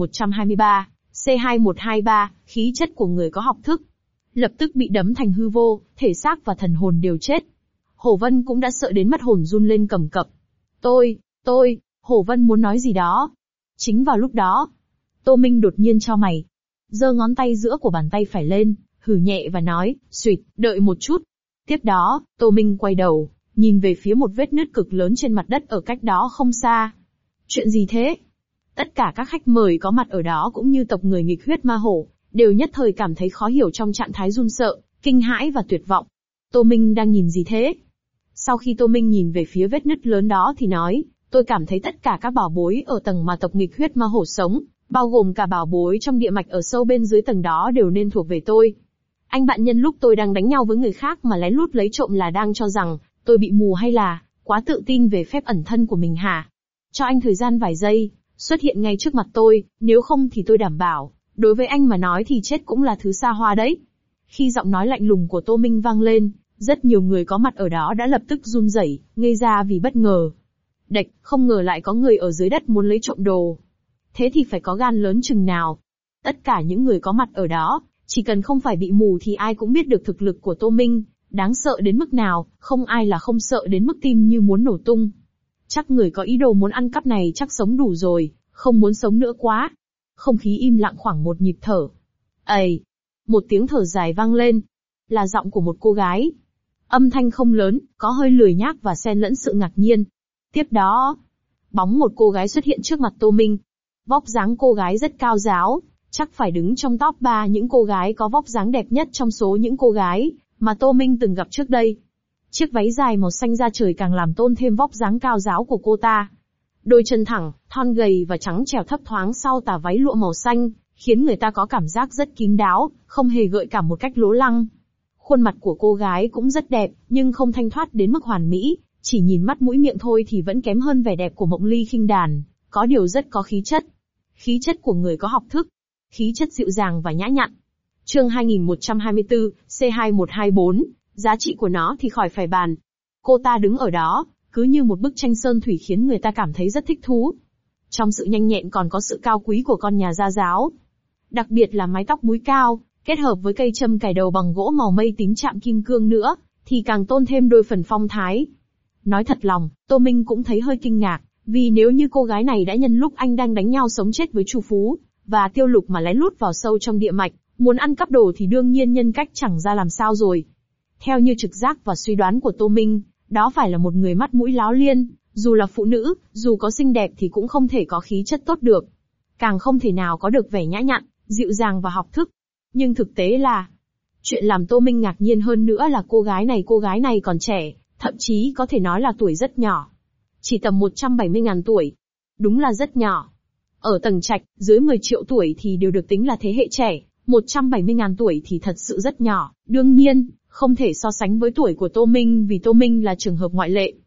2123, C2123, khí chất của người có học thức. Lập tức bị đấm thành hư vô, thể xác và thần hồn đều chết. Hổ Vân cũng đã sợ đến mất hồn run lên cầm cập. Tôi, Hổ Vân muốn nói gì đó. Chính vào lúc đó, Tô Minh đột nhiên chau mày. Giơ ngón tay giữa của bàn tay phải lên, hừ nhẹ và nói, "Xuyệt, đợi một chút." Tiếp đó, Tô Minh quay đầu, nhìn về phía một vết nứt cực lớn trên mặt đất ở cách đó không xa. Chuyện gì thế? Tất cả các khách mời có mặt ở đó cũng như tộc người nghịch huyết ma hổ, đều nhất thời cảm thấy khó hiểu trong trạng thái run sợ, kinh hãi và tuyệt vọng. Tô Minh đang nhìn gì thế? Sau khi Tô Minh nhìn về phía vết nứt lớn đó thì nói, tôi cảm thấy tất cả các bảo bối ở tầng mà tộc nghịch huyết ma hổ sống, bao gồm cả bảo bối trong địa mạch ở sâu bên dưới tầng đó đều nên thuộc về tôi. Anh bạn nhân lúc tôi đang đánh nhau với người khác mà lén lút lấy trộm là đang cho rằng tôi bị mù hay là quá tự tin về phép ẩn thân của mình hả? Cho anh thời gian vài giây, xuất hiện ngay trước mặt tôi, nếu không thì tôi đảm bảo, đối với anh mà nói thì chết cũng là thứ xa hoa đấy. Khi giọng nói lạnh lùng của Tô Minh vang lên, rất nhiều người có mặt ở đó đã lập tức run rẩy, ngây ra vì bất ngờ. Đệch, không ngờ lại có người ở dưới đất muốn lấy trộm đồ. Thế thì phải có gan lớn chừng nào? Tất cả những người có mặt ở đó, chỉ cần không phải bị mù thì ai cũng biết được thực lực của Tô Minh, đáng sợ đến mức nào, không ai là không sợ đến mức tim như muốn nổ tung. Chắc người có ý đồ muốn ăn cắp này chắc sống đủ rồi, Không muốn sống nữa quá. Không khí im lặng khoảng một nhịp thở. Ầy! Một tiếng thở dài vang lên. Là giọng của một cô gái. Âm thanh không lớn, có hơi lười nhác và xen lẫn sự ngạc nhiên. Tiếp đó, bóng một cô gái xuất hiện trước mặt Tô Minh. Vóc dáng cô gái rất cao ráo, chắc phải đứng trong top 3 những cô gái có vóc dáng đẹp nhất trong số những cô gái mà Tô Minh từng gặp trước đây. Chiếc váy dài màu xanh da trời càng làm tôn thêm vóc dáng cao ráo của cô ta. Đôi chân thẳng, thon gầy và trắng trẻo thấp thoáng sau tà váy lụa màu xanh, khiến người ta có cảm giác rất kín đáo, không hề gợi cảm một cách lố lăng. Khuôn mặt của cô gái cũng rất đẹp, nhưng không thanh thoát đến mức hoàn mỹ, chỉ nhìn mắt mũi miệng thôi thì vẫn kém hơn vẻ đẹp của Mộng Ly khinh đàn, có điều rất có khí chất. Khí chất của người có học thức. Khí chất dịu dàng và nhã nhặn. Chương 2124, C2124, giá trị của nó thì khỏi phải bàn. Cô ta đứng ở đó, cứ như một bức tranh sơn thủy khiến người ta cảm thấy rất thích thú. Trong sự nhanh nhẹn còn có sự cao quý của con nhà gia giáo. Đặc biệt là mái tóc búi cao, kết hợp với cây châm cài đầu bằng gỗ màu mây tím chạm kim cương nữa, thì càng tôn thêm đôi phần phong thái. Nói thật lòng, Tô Minh cũng thấy hơi kinh ngạc, vì nếu như cô gái này đã nhân lúc anh đang đánh nhau sống chết với Chu Phú và Tiêu Lục mà lén lút vào sâu trong địa mạch, muốn ăn cắp đồ thì đương nhiên nhân cách chẳng ra làm sao rồi. Theo như trực giác và suy đoán của Tô Minh, đó phải là một người mắt mũi láo liên, dù là phụ nữ, dù có xinh đẹp thì cũng không thể có khí chất tốt được. Càng không thể nào có được vẻ nhã nhặn, dịu dàng và học thức. Nhưng thực tế là, chuyện làm Tô Minh ngạc nhiên hơn nữa là cô gái này còn trẻ, thậm chí có thể nói là tuổi rất nhỏ. Chỉ tầm 170.000 tuổi. Đúng là rất nhỏ. Ở tầng trạch, dưới 10 triệu tuổi thì đều được tính là thế hệ trẻ, 170.000 tuổi thì thật sự rất nhỏ, đương nhiên, không thể so sánh với tuổi của Tô Minh vì Tô Minh là trường hợp ngoại lệ.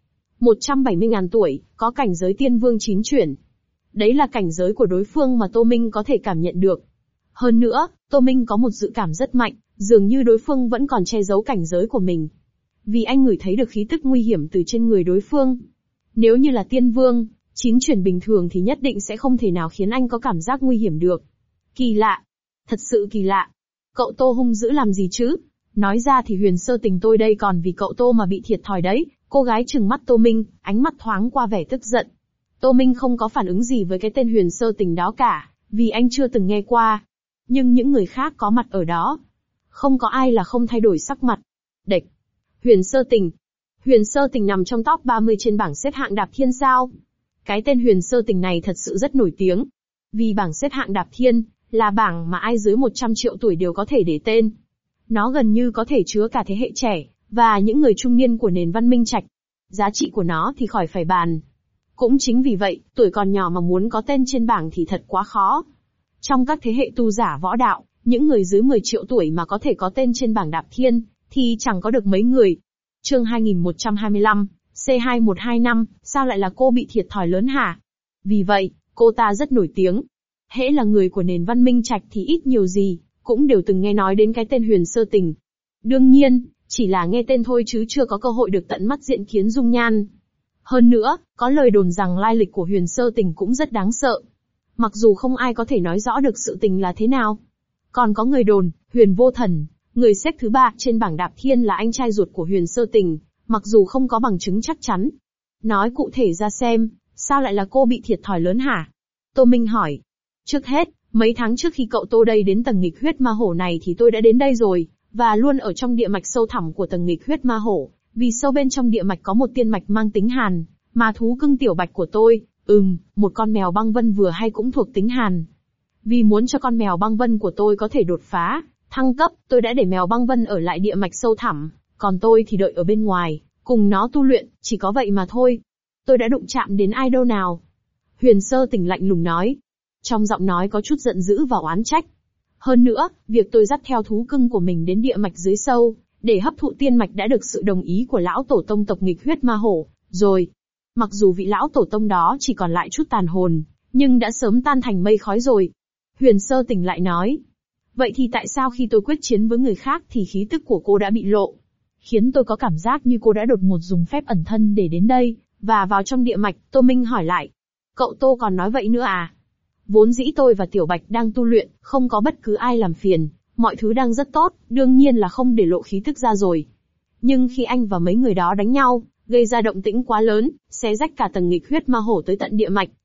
170.000 tuổi, có cảnh giới tiên vương 9 chuyển. Đấy là cảnh giới của đối phương mà Tô Minh có thể cảm nhận được. Hơn nữa, Tô Minh có một dự cảm rất mạnh, dường như đối phương vẫn còn che giấu cảnh giới của mình. Vì anh ngửi thấy được khí tức nguy hiểm từ trên người đối phương. Nếu như là tiên vương, 9 chuyển bình thường thì nhất định sẽ không thể nào khiến anh có cảm giác nguy hiểm được. Kỳ lạ. Thật sự kỳ lạ. Cậu Tô hung dữ làm gì chứ? Nói ra thì Huyền Sơ Tình tôi đây còn vì cậu Tô mà bị thiệt thòi đấy. Cô gái trừng mắt Tô Minh, ánh mắt thoáng qua vẻ tức giận. Tô Minh không có phản ứng gì với cái tên Huyền Sơ Tình đó cả, vì anh chưa từng nghe qua. Nhưng những người khác có mặt ở đó, không có ai là không thay đổi sắc mặt. Địch. Huyền Sơ Tình. Huyền Sơ Tình nằm trong top 30 trên bảng xếp hạng Đạp Thiên sao? Cái tên Huyền Sơ Tình này thật sự rất nổi tiếng. Vì bảng xếp hạng Đạp Thiên là bảng mà ai dưới 100 triệu tuổi đều có thể để tên. Nó gần như có thể chứa cả thế hệ trẻ và những người trung niên của nền văn minh trạch. Giá trị của nó thì khỏi phải bàn. Cũng chính vì vậy, tuổi còn nhỏ mà muốn có tên trên bảng thì thật quá khó. Trong các thế hệ tu giả võ đạo, những người dưới 10 triệu tuổi mà có thể có tên trên bảng Đạp Thiên thì chẳng có được mấy người. Chương 2125, C2125, sao lại là cô bị thiệt thòi lớn hả? Vì vậy, cô ta rất nổi tiếng. Hễ là người của nền văn minh trạch thì ít nhiều gì cũng đều từng nghe nói đến cái tên Huyền Sơ Tình. Đương nhiên, chỉ là nghe tên thôi chứ chưa có cơ hội được tận mắt diện kiến dung nhan. Hơn nữa, có lời đồn rằng lai lịch của Huyền Sơ Tình cũng rất đáng sợ. Mặc dù không ai có thể nói rõ được sự tình là thế nào. Còn có người đồn, Huyền Vô Thần, người xếp thứ 3 trên bảng Đạp Thiên là anh trai ruột của Huyền Sơ Tình, mặc dù không có bằng chứng chắc chắn. Nói cụ thể ra xem, sao lại là cô bị thiệt thòi lớn hả? Tô Minh hỏi. Trước hết, mấy tháng trước khi cậu Tô đây đến tầng nghịch huyết ma hổ này thì tôi đã đến đây rồi, và luôn ở trong địa mạch sâu thẳm của tầng nghịch huyết ma hổ, vì sâu bên trong địa mạch có một tiên mạch mang tính hàn, mà thú cưng tiểu bạch của tôi, một con mèo băng vân vừa hay cũng thuộc tính hàn. Vì muốn cho con mèo băng vân của tôi có thể đột phá, thăng cấp, tôi đã để mèo băng vân ở lại địa mạch sâu thẳm, còn tôi thì đợi ở bên ngoài, cùng nó tu luyện, chỉ có vậy mà thôi. Tôi đã đụng chạm đến ai đâu nào? Huyền Sơ Tình lạnh lùng nói. Trong giọng nói có chút giận dữ và oán trách. Hơn nữa, việc tôi dắt theo thú cưng của mình đến địa mạch dưới sâu, để hấp thụ tiên mạch đã được sự đồng ý của lão tổ tông tộc nghịch huyết ma hổ, rồi. Mặc dù vị lão tổ tông đó chỉ còn lại chút tàn hồn, nhưng đã sớm tan thành mây khói rồi. Huyền Sơ Tình lại nói. Vậy thì tại sao khi tôi quyết chiến với người khác thì khí tức của cô đã bị lộ? Khiến tôi có cảm giác như cô đã đột ngột dùng phép ẩn thân để đến đây, và vào trong địa mạch. Tô Minh hỏi lại. Cậu Tô còn nói vậy nữa à? Vốn dĩ tôi và Tiểu Bạch đang tu luyện, không có bất cứ ai làm phiền, mọi thứ đang rất tốt, đương nhiên là không để lộ khí tức ra rồi. Nhưng khi anh và mấy người đó đánh nhau, gây ra động tĩnh quá lớn, xé rách cả tầng nghịch huyết ma hổ tới tận địa mạch,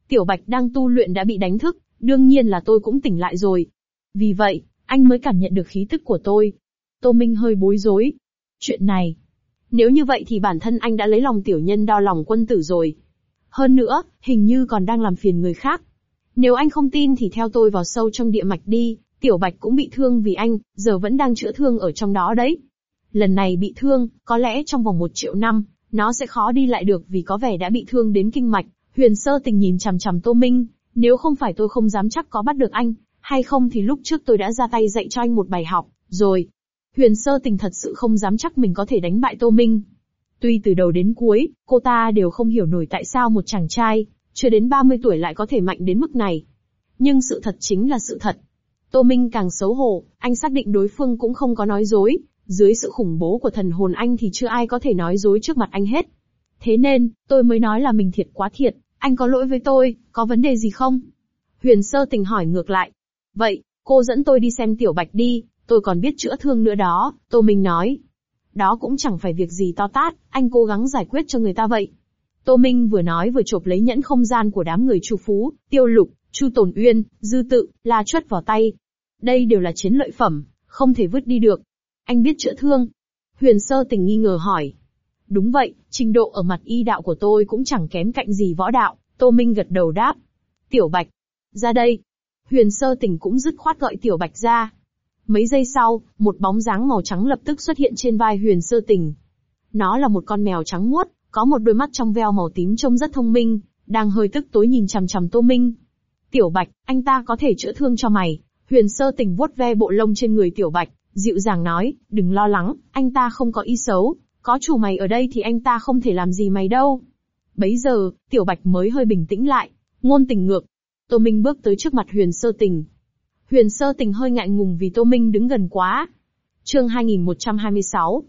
Tiểu Bạch đang tu luyện đã bị đánh thức, đương nhiên là tôi cũng tỉnh lại rồi. Vì vậy, anh mới cảm nhận được khí tức của tôi. Tô Minh hơi bối rối. Chuyện này, nếu như vậy thì bản thân anh đã lấy lòng tiểu nhân đo lòng quân tử rồi. Hơn nữa, hình như còn đang làm phiền người khác. Nếu anh không tin thì theo tôi vào sâu trong địa mạch đi, Tiểu Bạch cũng bị thương vì anh, giờ vẫn đang chữa thương ở trong đó đấy. Lần này bị thương, có lẽ trong vòng 1 triệu năm, nó sẽ khó đi lại được vì có vẻ đã bị thương đến kinh mạch. Huyền Sơ Tình nhìn chằm chằm Tô Minh, nếu không phải tôi không dám chắc có bắt được anh, hay không thì lúc trước tôi đã ra tay dạy cho anh một bài học, rồi. Huyền Sơ Tình thật sự không dám chắc mình có thể đánh bại Tô Minh. Tuy từ đầu đến cuối, cô ta đều không hiểu nổi tại sao một chàng trai, chưa đến 30 tuổi lại có thể mạnh đến mức này. Nhưng sự thật chính là sự thật. Tô Minh càng xấu hổ, anh xác định đối phương cũng không có nói dối, dưới sự khủng bố của thần hồn anh thì chưa ai có thể nói dối trước mặt anh hết. Thế nên, tôi mới nói là mình thiệt quá thiệt, anh có lỗi với tôi, có vấn đề gì không? Huyền Sơ Tình hỏi ngược lại. Vậy, cô dẫn tôi đi xem Tiểu Bạch đi, tôi còn biết chữa thương nữa đó, Tô Minh nói. Đó cũng chẳng phải việc gì to tát, anh cố gắng giải quyết cho người ta vậy. Tô Minh vừa nói vừa chộp lấy nhẫn không gian của đám người Chu Phú, Tiêu Lục, Chu Tồn Uyên, Dư Tự, La Chuất vào tay. Đây đều là chiến lợi phẩm, không thể vứt đi được. Anh biết chữa thương? Huyền Sơ Tình nghi ngờ hỏi. Đúng vậy, trình độ ở mặt y đạo của tôi cũng chẳng kém cạnh gì võ đạo, Tô Minh gật đầu đáp. Tiểu Bạch, ra đây. Huyền Sơ Tình cũng dứt khoát gọi Tiểu Bạch ra. Mấy giây sau, một bóng dáng màu trắng lập tức xuất hiện trên vai Huyền Sơ Tình. Nó là một con mèo trắng muốt, có một đôi mắt trong veo màu tím trông rất thông minh, đang hơi tức tối nhìn chằm chằm Tô Minh. Tiểu Bạch, anh ta có thể chữa thương cho mày. Huyền Sơ Tình vuốt ve bộ lông trên người Tiểu Bạch, dịu dàng nói, đừng lo lắng, anh ta không có ý xấu, có chủ mày ở đây thì anh ta không thể làm gì mày đâu. Bấy giờ, Tiểu Bạch mới hơi bình tĩnh lại, ngôn tình ngược. Tô Minh bước tới trước mặt Huyền Sơ Tình. Huyền Sơ Tình hơi ngại ngùng vì Tô Minh đứng gần quá. Chương 2126,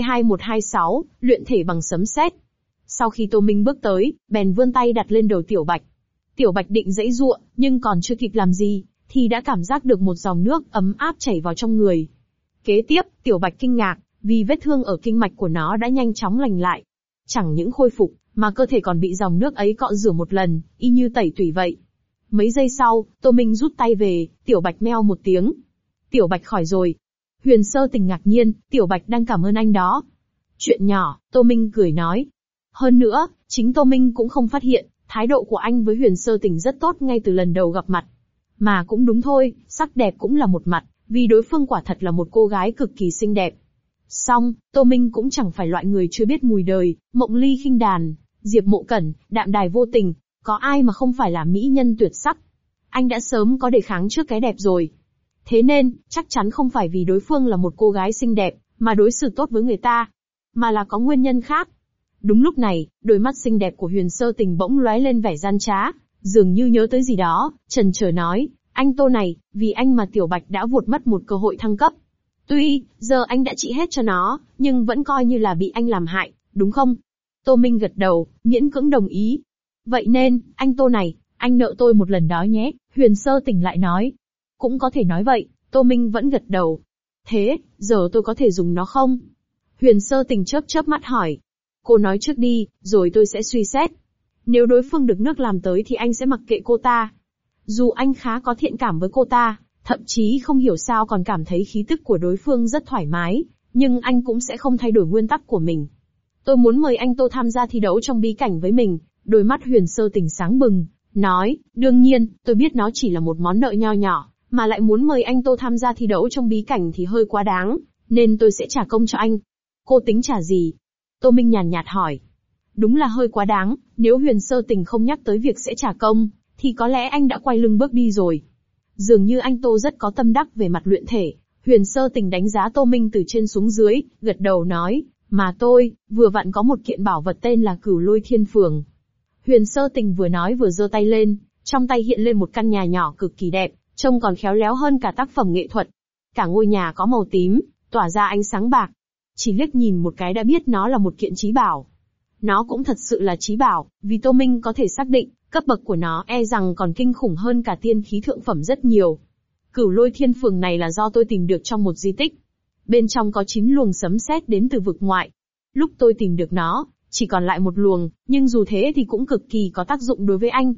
C2126, luyện thể bằng sấm sét. Sau khi Tô Minh bước tới, bèn vươn tay đặt lên đầu Tiểu Bạch. Tiểu Bạch định giãy giụa, nhưng còn chưa kịp làm gì, thì đã cảm giác được một dòng nước ấm áp chảy vào trong người. Kế tiếp, Tiểu Bạch kinh ngạc, vì vết thương ở kinh mạch của nó đã nhanh chóng lành lại. Chẳng những khôi phục, mà cơ thể còn bị dòng nước ấy cọ rửa một lần, y như tẩy tủy vậy. Mấy giây sau, Tô Minh rút tay về, Tiểu Bạch meo một tiếng. Tiểu Bạch khỏi rồi. Huyền Sơ Tình ngạc nhiên, Tiểu Bạch đang cảm ơn anh đó. Chuyện nhỏ, Tô Minh cười nói. Hơn nữa, chính Tô Minh cũng không phát hiện, thái độ của anh với Huyền Sơ Tình rất tốt ngay từ lần đầu gặp mặt. Mà cũng đúng thôi, sắc đẹp cũng là một mặt, vì đối phương quả thật là một cô gái cực kỳ xinh đẹp. Song, Tô Minh cũng chẳng phải loại người chưa biết mùi đời, Mộng Ly khinh đàn, Diệp Mộ Cẩn, đạm đài vô tình, có ai mà không phải là mỹ nhân tuyệt sắc. Anh đã sớm có đề kháng trước cái đẹp rồi. Thế nên, chắc chắn không phải vì đối phương là một cô gái xinh đẹp, mà đối xử tốt với người ta, mà là có nguyên nhân khác. Đúng lúc này, đôi mắt xinh đẹp của Huyền Sơ Tình bỗng lóe lên vẻ gian trá, dường như nhớ tới gì đó, chần chờ nói, anh Tô này, vì anh mà Tiểu Bạch đã vụt mất một cơ hội thăng cấp. Tuy, giờ anh đã trị hết cho nó, nhưng vẫn coi như là bị anh làm hại, đúng không? Tô Minh gật đầu, miễn cưỡng đồng ý. Vậy nên, anh Tô này, anh nợ tôi một lần đó nhé, Huyền Sơ Tình lại nói. Cũng có thể nói vậy, Tô Minh vẫn gật đầu. Thế, giờ tôi có thể dùng nó không? Huyền Sơ Tình chớp chớp mắt hỏi. Cô nói trước đi, rồi tôi sẽ suy xét. Nếu đối phương được nước làm tới thì anh sẽ mặc kệ cô ta. Dù anh khá có thiện cảm với cô ta, thậm chí không hiểu sao còn cảm thấy khí tức của đối phương rất thoải mái, nhưng anh cũng sẽ không thay đổi nguyên tắc của mình. Tôi muốn mời anh Tô tham gia thi đấu trong bí cảnh với mình. Đôi mắt Huyền Sơ Tình sáng bừng, nói, đương nhiên, tôi biết nó chỉ là một món nợ nho nhỏ, mà lại muốn mời anh Tô tham gia thi đấu trong bí cảnh thì hơi quá đáng, nên tôi sẽ trả công cho anh. Cô tính trả gì? Tô Minh nhàn nhạt hỏi. Đúng là hơi quá đáng, nếu Huyền Sơ Tình không nhắc tới việc sẽ trả công, thì có lẽ anh đã quay lưng bước đi rồi. Dường như anh Tô rất có tâm đắc về mặt luyện thể. Huyền Sơ Tình đánh giá Tô Minh từ trên xuống dưới, gật đầu nói, mà tôi, vừa vặn có một kiện bảo vật tên là Cửu Lôi Thiên Phường. Huyền Sơ Tình vừa nói vừa giơ tay lên, trong tay hiện lên một căn nhà nhỏ cực kỳ đẹp, trông còn khéo léo hơn cả tác phẩm nghệ thuật. Cả ngôi nhà có màu tím, tỏa ra ánh sáng bạc. Chỉ liếc nhìn một cái đã biết nó là một kiện chí bảo. Nó cũng thật sự là chí bảo, vì Tô Minh có thể xác định, cấp bậc của nó e rằng còn kinh khủng hơn cả tiên khí thượng phẩm rất nhiều. Cửu Lôi Thiên Phường này là do tôi tìm được trong một di tích. Bên trong có 9 luồng sấm sét đến từ vực ngoại. Lúc tôi tìm được nó, chỉ còn lại một luồng, nhưng dù thế thì cũng cực kỳ có tác dụng đối với anh.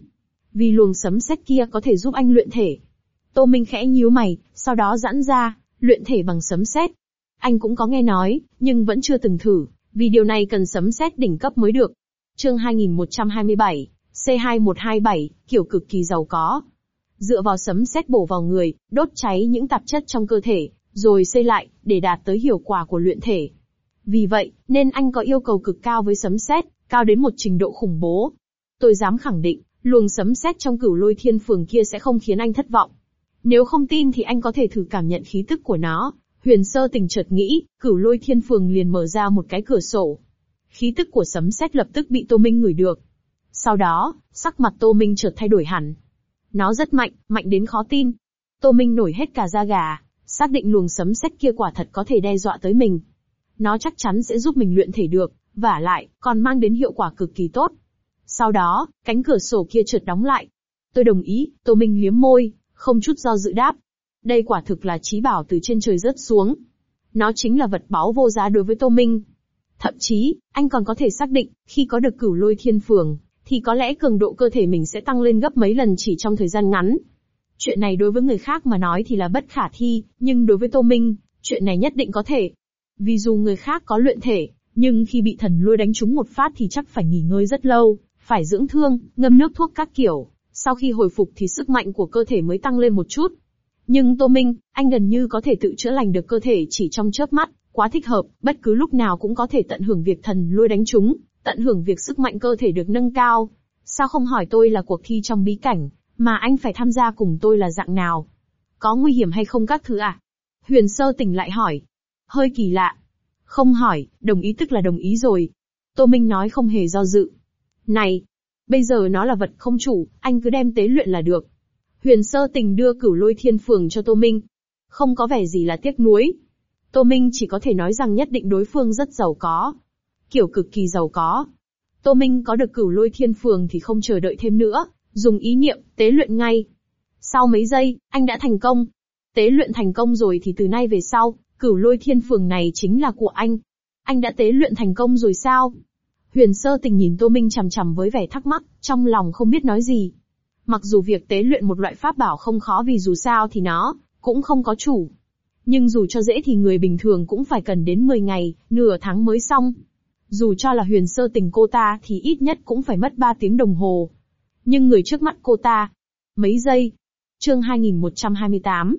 Vì luồng sấm sét kia có thể giúp anh luyện thể. Tô Minh khẽ nhíu mày, sau đó giãn ra, luyện thể bằng sấm sét. Anh cũng có nghe nói, nhưng vẫn chưa từng thử, vì điều này cần sấm sét đỉnh cấp mới được. Chương 2127, C2127, kiểu cực kỳ giàu có. Dựa vào sấm sét bổ vào người, đốt cháy những tạp chất trong cơ thể, rồi xây lại, để đạt tới hiệu quả của luyện thể. Vì vậy, nên anh có yêu cầu cực cao với sấm sét, cao đến một trình độ khủng bố. Tôi dám khẳng định, luồng sấm sét trong Cửu Lôi Thiên Phường kia sẽ không khiến anh thất vọng. Nếu không tin thì anh có thể thử cảm nhận khí tức của nó. Huyền Sơ Tình chợt nghĩ, Cửu Lôi Thiên Phường liền mở ra một cái cửa sổ. Khí tức của sấm sét lập tức bị Tô Minh ngửi được. Sau đó, sắc mặt Tô Minh chợt thay đổi hẳn. Nó rất mạnh, mạnh đến khó tin. Tô Minh nổi hết cả da gà, xác định luồng sấm sét kia quả thật có thể đe dọa tới mình. Nó chắc chắn sẽ giúp mình luyện thể được, vả lại, còn mang đến hiệu quả cực kỳ tốt. Sau đó, cánh cửa sổ kia chợt đóng lại. Tôi đồng ý, Tô Minh liếm môi, không chút do dự đáp. Đây quả thực là trí bảo từ trên trời rớt xuống. Nó chính là vật báu vô giá đối với Tô Minh. Thậm chí, anh còn có thể xác định, khi có được Cửu Lôi Thiên Phường, thì có lẽ cường độ cơ thể mình sẽ tăng lên gấp mấy lần chỉ trong thời gian ngắn. Chuyện này đối với người khác mà nói thì là bất khả thi, nhưng đối với Tô Minh, chuyện này nhất định có thể. Vì dù người khác có luyện thể, nhưng khi bị thần lôi đánh trúng một phát thì chắc phải nghỉ ngơi rất lâu, phải dưỡng thương, ngâm nước thuốc các kiểu. Sau khi hồi phục thì sức mạnh của cơ thể mới tăng lên một chút. Nhưng Tô Minh, anh gần như có thể tự chữa lành được cơ thể chỉ trong chớp mắt, quá thích hợp, bất cứ lúc nào cũng có thể tận hưởng việc thần lôi đánh trúng, tận hưởng việc sức mạnh cơ thể được nâng cao. Sao không hỏi tôi là cuộc thi trong bí cảnh, mà anh phải tham gia cùng tôi là dạng nào? Có nguy hiểm hay không các thứ à? Huyền Sơ Tình lại hỏi. Hơi kỳ lạ. Không hỏi, đồng ý tức là đồng ý rồi. Tô Minh nói không hề do dự. Này, bây giờ nó là vật không chủ, anh cứ đem tế luyện là được. Huyền Sơ Tình đưa Cửu Lôi Thiên Phường cho Tô Minh. Không có vẻ gì là tiếc nuối. Tô Minh chỉ có thể nói rằng nhất định đối phương rất giàu có. Kiểu cực kỳ giàu có. Tô Minh có được Cửu Lôi Thiên Phường thì không chờ đợi thêm nữa, dùng ý niệm, tế luyện ngay. Sau mấy giây, anh đã thành công. Tế luyện thành công rồi thì từ nay về sau, Cửu Lôi Thiên Phường này chính là của anh. Anh đã tế luyện thành công rồi sao? Huyền Sơ Tình nhìn Tô Minh chằm chằm với vẻ thắc mắc, trong lòng không biết nói gì. Mặc dù việc tế luyện một loại pháp bảo không khó vì dù sao thì nó cũng không có chủ. Nhưng dù cho dễ thì người bình thường cũng phải cần đến 10 ngày, nửa tháng mới xong. Dù cho là Huyền Sơ Tình cô ta thì ít nhất cũng phải mất 3 tiếng đồng hồ. Nhưng người trước mắt cô ta, mấy giây. Chương 2128,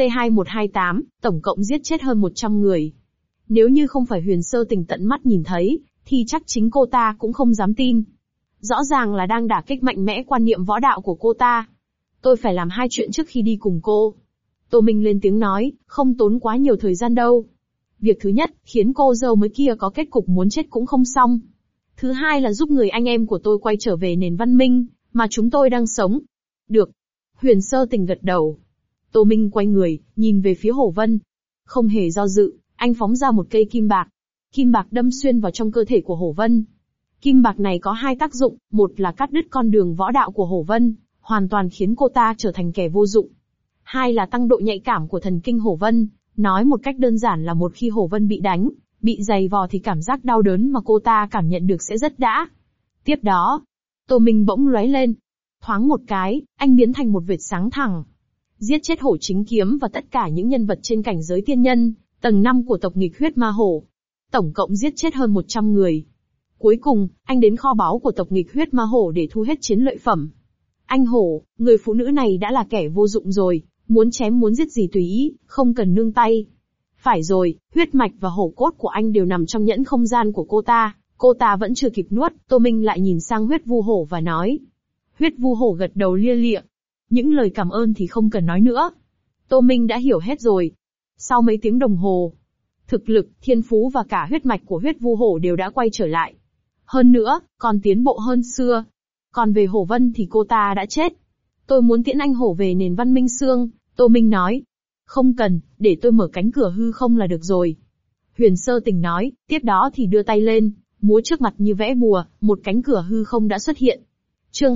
C2128, tổng cộng giết chết hơn 100 người. Nếu như không phải Huyền Sơ Tình tận mắt nhìn thấy, thì chắc chính cô ta cũng không dám tin. Rõ ràng là đang đả kích mạnh mẽ quan niệm võ đạo của cô ta. Tôi phải làm 2 chuyện trước khi đi cùng cô. Tô Minh lên tiếng nói, không tốn quá nhiều thời gian đâu. Việc thứ nhất, khiến cô dâu mới kia có kết cục muốn chết cũng không xong. Thứ hai là giúp người anh em của tôi quay trở về nền văn minh, mà chúng tôi đang sống. Được. Huyền Sơ Tình gật đầu. Tô Minh quay người, nhìn về phía Hổ Vân. Không hề do dự, anh phóng ra một cây kim bạc. Kim bạc đâm xuyên vào trong cơ thể của Hổ Vân. Kim bạc này có 2 tác dụng, một là cắt đứt con đường võ đạo của Hổ Vân, hoàn toàn khiến cô ta trở thành kẻ vô dụng. Hai là tăng độ nhạy cảm của thần kinh Hổ Vân, nói một cách đơn giản là một khi Hổ Vân bị đánh, bị giày vò thì cảm giác đau đớn mà cô ta cảm nhận được sẽ rất đã. Tiếp đó, Tô Minh bỗng lóe lên. Thoáng một cái, anh biến thành một vệt sáng thẳng. Giết chết Hổ Chính Kiếm và tất cả những nhân vật trên cảnh giới tiên nhân, tầng 5 của tộc nghịch huyết ma hổ. Tổng cộng giết chết hơn 100 người. Cuối cùng, anh đến kho báu của tộc nghịch huyết ma hổ để thu hết chiến lợi phẩm. Anh Hổ, người phụ nữ này đã là kẻ vô dụng rồi, muốn chém muốn giết gì tùy ý, không cần nương tay. Phải rồi, huyết mạch và hổ cốt của anh đều nằm trong nhẫn không gian của cô ta vẫn chưa kịp nuốt, Tô Minh lại nhìn sang huyết vu hổ và nói. Huyết vu hổ gật đầu lia lịa. Những lời cảm ơn thì không cần nói nữa. Tô Minh đã hiểu hết rồi. Sau mấy tiếng đồng hồ, thực lực, thiên phú và cả huyết mạch của huyết vu hổ đều đã quay trở lại. Hơn nữa, còn tiến bộ hơn xưa. Còn về Hổ Vân thì cô ta đã chết. Tôi muốn tiễn anh Hổ về nền văn minh xương, Tô Minh nói. Không cần, để tôi mở cánh cửa hư không là được rồi. Huyền Sơ Tình nói, tiếp đó thì đưa tay lên, múa trước mặt như vẽ bùa, một cánh cửa hư không đã xuất hiện. Chương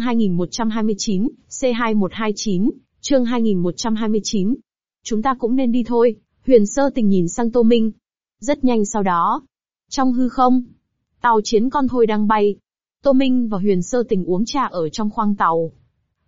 2129, C2129, chương 2129. Chúng ta cũng nên đi thôi, Huyền Sơ Tình nhìn sang Tô Minh. Rất nhanh sau đó, trong hư không, tàu chiến con thoi đang bay. Tô Minh và Huyền Sơ Tình uống trà ở trong khoang tàu.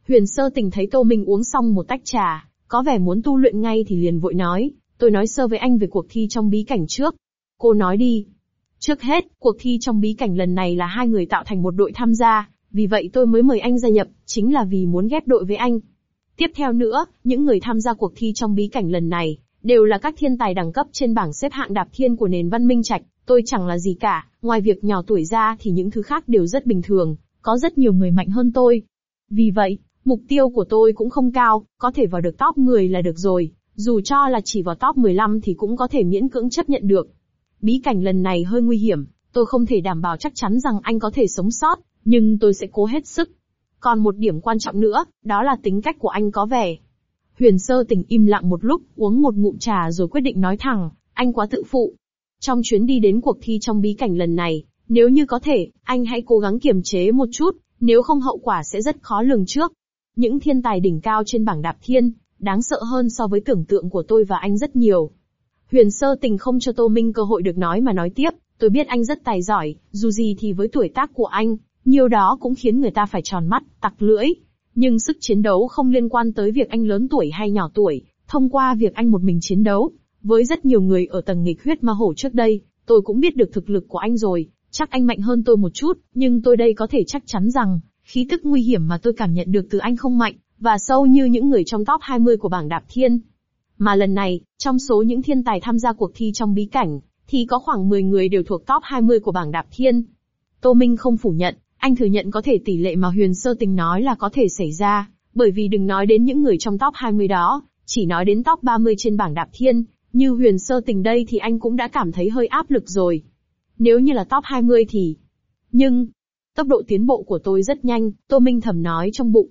Huyền Sơ Tình thấy Tô Minh uống xong một tách trà, có vẻ muốn tu luyện ngay thì liền vội nói, tôi nói sơ với anh về cuộc thi trong bí cảnh trước. Cô nói đi. Trước hết, cuộc thi trong bí cảnh lần này là 2 người tạo thành một đội tham gia, vì vậy tôi mới mời anh gia nhập, chính là vì muốn ghép đội với anh. Tiếp theo nữa, những người tham gia cuộc thi trong bí cảnh lần này, đều là các thiên tài đẳng cấp trên bảng xếp hạng đạp thiên của nền văn minh trạch, tôi chẳng là gì cả, ngoài việc nhỏ tuổi ra thì những thứ khác đều rất bình thường, có rất nhiều người mạnh hơn tôi. Vì vậy, mục tiêu của tôi cũng không cao, có thể vào được top 10 là được rồi, dù cho là chỉ vào top 15 thì cũng có thể miễn cưỡng chấp nhận được. Bí cảnh lần này hơi nguy hiểm, tôi không thể đảm bảo chắc chắn rằng anh có thể sống sót, nhưng tôi sẽ cố hết sức. Còn một điểm quan trọng nữa, đó là tính cách của anh có vẻ. Huyền Sơ Tình im lặng một lúc, uống một ngụm trà rồi quyết định nói thẳng, anh quá tự phụ. Trong chuyến đi đến cuộc thi trong bí cảnh lần này, nếu như có thể, anh hãy cố gắng kiềm chế một chút, nếu không hậu quả sẽ rất khó lường trước. Những thiên tài đỉnh cao trên bảng đạp thiên, đáng sợ hơn so với tưởng tượng của tôi và anh rất nhiều. Huyền Sơ Tình không cho Tô Minh cơ hội được nói mà nói tiếp, tôi biết anh rất tài giỏi, dù gì thì với tuổi tác của anh, nhiều đó cũng khiến người ta phải tròn mắt, tặc lưỡi. Nhưng sức chiến đấu không liên quan tới việc anh lớn tuổi hay nhỏ tuổi, thông qua việc anh một mình chiến đấu. Với rất nhiều người ở tầng nghịch huyết ma hổ trước đây, tôi cũng biết được thực lực của anh rồi, chắc anh mạnh hơn tôi một chút, nhưng tôi đây có thể chắc chắn rằng, khí tức nguy hiểm mà tôi cảm nhận được từ anh không mạnh, và sâu như những người trong top 20 của bảng đạp thiên. Mà lần này, trong số những thiên tài tham gia cuộc thi trong bí cảnh, thì có khoảng 10 người đều thuộc top 20 của bảng đạp thiên. Tô Minh không phủ nhận, anh thừa nhận có thể tỷ lệ mà Huyền Sơ Tình nói là có thể xảy ra, bởi vì đừng nói đến những người trong top 20 đó, chỉ nói đến top 30 trên bảng đạp thiên, như Huyền Sơ Tình đây thì anh cũng đã cảm thấy hơi áp lực rồi. Nếu như là top 20 thì... Nhưng, tốc độ tiến bộ của tôi rất nhanh, Tô Minh thầm nói trong bụng.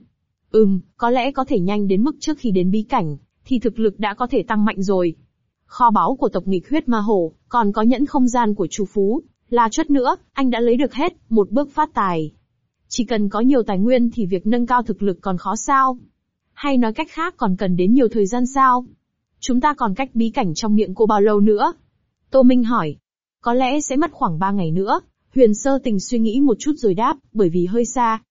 Có lẽ có thể nhanh đến mức trước khi đến bí cảnh, thì thực lực đã có thể tăng mạnh rồi. Kho báu của tộc nghịch huyết ma hổ, còn có nhẫn không gian của Chu Phú, là chút nữa, anh đã lấy được hết, một bước phát tài. Chỉ cần có nhiều tài nguyên thì việc nâng cao thực lực còn khó sao? Hay nói cách khác còn cần đến nhiều thời gian sao? Chúng ta còn cách bí cảnh trong miệng cô bao lâu nữa? Tô Minh hỏi. Có lẽ sẽ mất khoảng 3 ngày nữa. Huyền Sơ Tình suy nghĩ một chút rồi đáp, bởi vì hơi xa.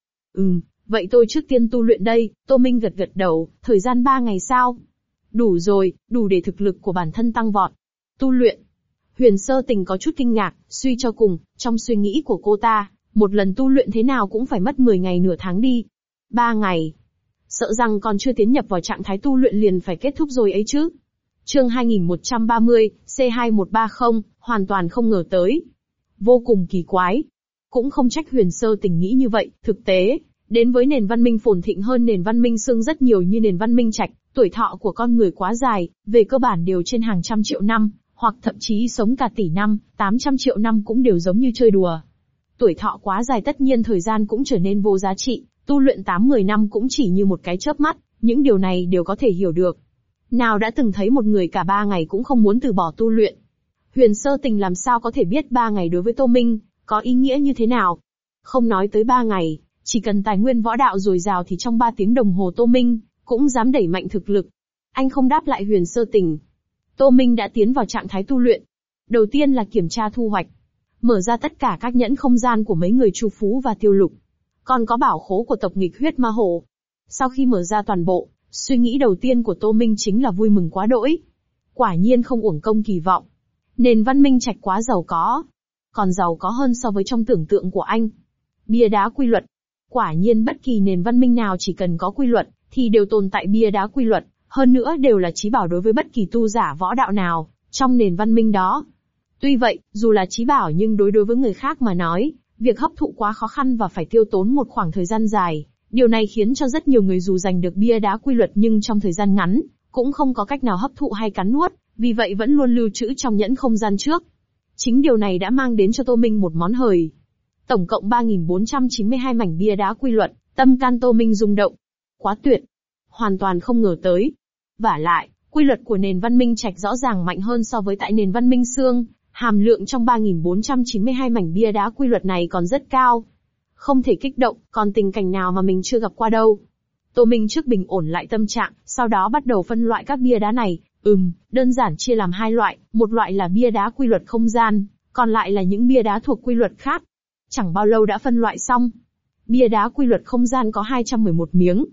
Vậy tôi trước tiên tu luyện đây. Tô Minh gật gật đầu, thời gian 3 ngày sao? Đủ rồi, đủ để thực lực của bản thân tăng vọt. Tu luyện. Huyền Sơ Tình có chút kinh ngạc, suy cho cùng, trong suy nghĩ của cô ta, một lần tu luyện thế nào cũng phải mất 10 ngày nửa tháng đi. 3 ngày. Sợ rằng còn chưa tiến nhập vào trạng thái tu luyện liền phải kết thúc rồi ấy chứ. Chương 2130, C2130, hoàn toàn không ngờ tới. Vô cùng kỳ quái. Cũng không trách Huyền Sơ Tình nghĩ như vậy, thực tế, đến với nền văn minh phồn thịnh hơn nền văn minh xương rất nhiều như nền văn minh trạch, tuổi thọ của con người quá dài, về cơ bản đều trên hàng trăm triệu năm, hoặc thậm chí sống cả tỷ năm, 800 triệu năm cũng đều giống như chơi đùa. Tuổi thọ quá dài tất nhiên thời gian cũng trở nên vô giá trị, tu luyện 8-10 năm cũng chỉ như một cái chớp mắt, những điều này đều có thể hiểu được. Nào đã từng thấy một người cả 3 ngày cũng không muốn từ bỏ tu luyện. Huyền Sơ Tình làm sao có thể biết 3 ngày đối với Tô Minh, có ý nghĩa như thế nào? Không nói tới 3 ngày, chỉ cần tài nguyên võ đạo dồi dào thì trong 3 tiếng đồng hồ Tô Minh cũng dám đẩy mạnh thực lực. Anh không đáp lại Huyền Sơ Tình. Tô Minh đã tiến vào trạng thái tu luyện. Đầu tiên là kiểm tra thu hoạch. Mở ra tất cả các nhẫn không gian của mấy người Chu Phú và Tiêu Lục. Còn có bảo khố của tộc nghịch huyết ma hổ. Sau khi mở ra toàn bộ, suy nghĩ đầu tiên của Tô Minh chính là vui mừng quá đỗi. Quả nhiên không uổng công kỳ vọng. Nền văn minh trạch quá giàu có. Còn giàu có hơn so với trong tưởng tượng của anh. Bia đá quy luật. Quả nhiên bất kỳ nền văn minh nào chỉ cần có quy luật, thì đều tồn tại bia đá quy luật, hơn nữa đều là chí bảo đối với bất kỳ tu giả võ đạo nào, trong nền văn minh đó. Tuy vậy, dù là chí bảo nhưng đối với người khác mà nói, việc hấp thụ quá khó khăn và phải tiêu tốn một khoảng thời gian dài, điều này khiến cho rất nhiều người dù giành được bia đá quy luật nhưng trong thời gian ngắn, cũng không có cách nào hấp thụ hay cắn nuốt, vì vậy vẫn luôn lưu trữ trong nhẫn không gian trước. Chính điều này đã mang đến cho Tô Minh một món hời. Tổng cộng 3.492 mảnh bia đá quy luật, tâm can Tô Minh rung động. Quá tuyệt. Hoàn toàn không ngờ tới. Vả lại, quy luật của nền văn minh trạch rõ ràng mạnh hơn so với tại nền văn minh xương, hàm lượng trong 3.492 mảnh bia đá quy luật này còn rất cao. Không thể kích động, còn tình cảnh nào mà mình chưa gặp qua đâu. Tô Minh trước bình ổn lại tâm trạng, sau đó bắt đầu phân loại các bia đá này. Đơn giản chia làm 2 loại, một loại là bia đá quy luật không gian, còn lại là những bia đá thuộc quy luật khác. Chẳng bao lâu đã phân loại xong. Bia đá quy luật không gian có 211 miếng.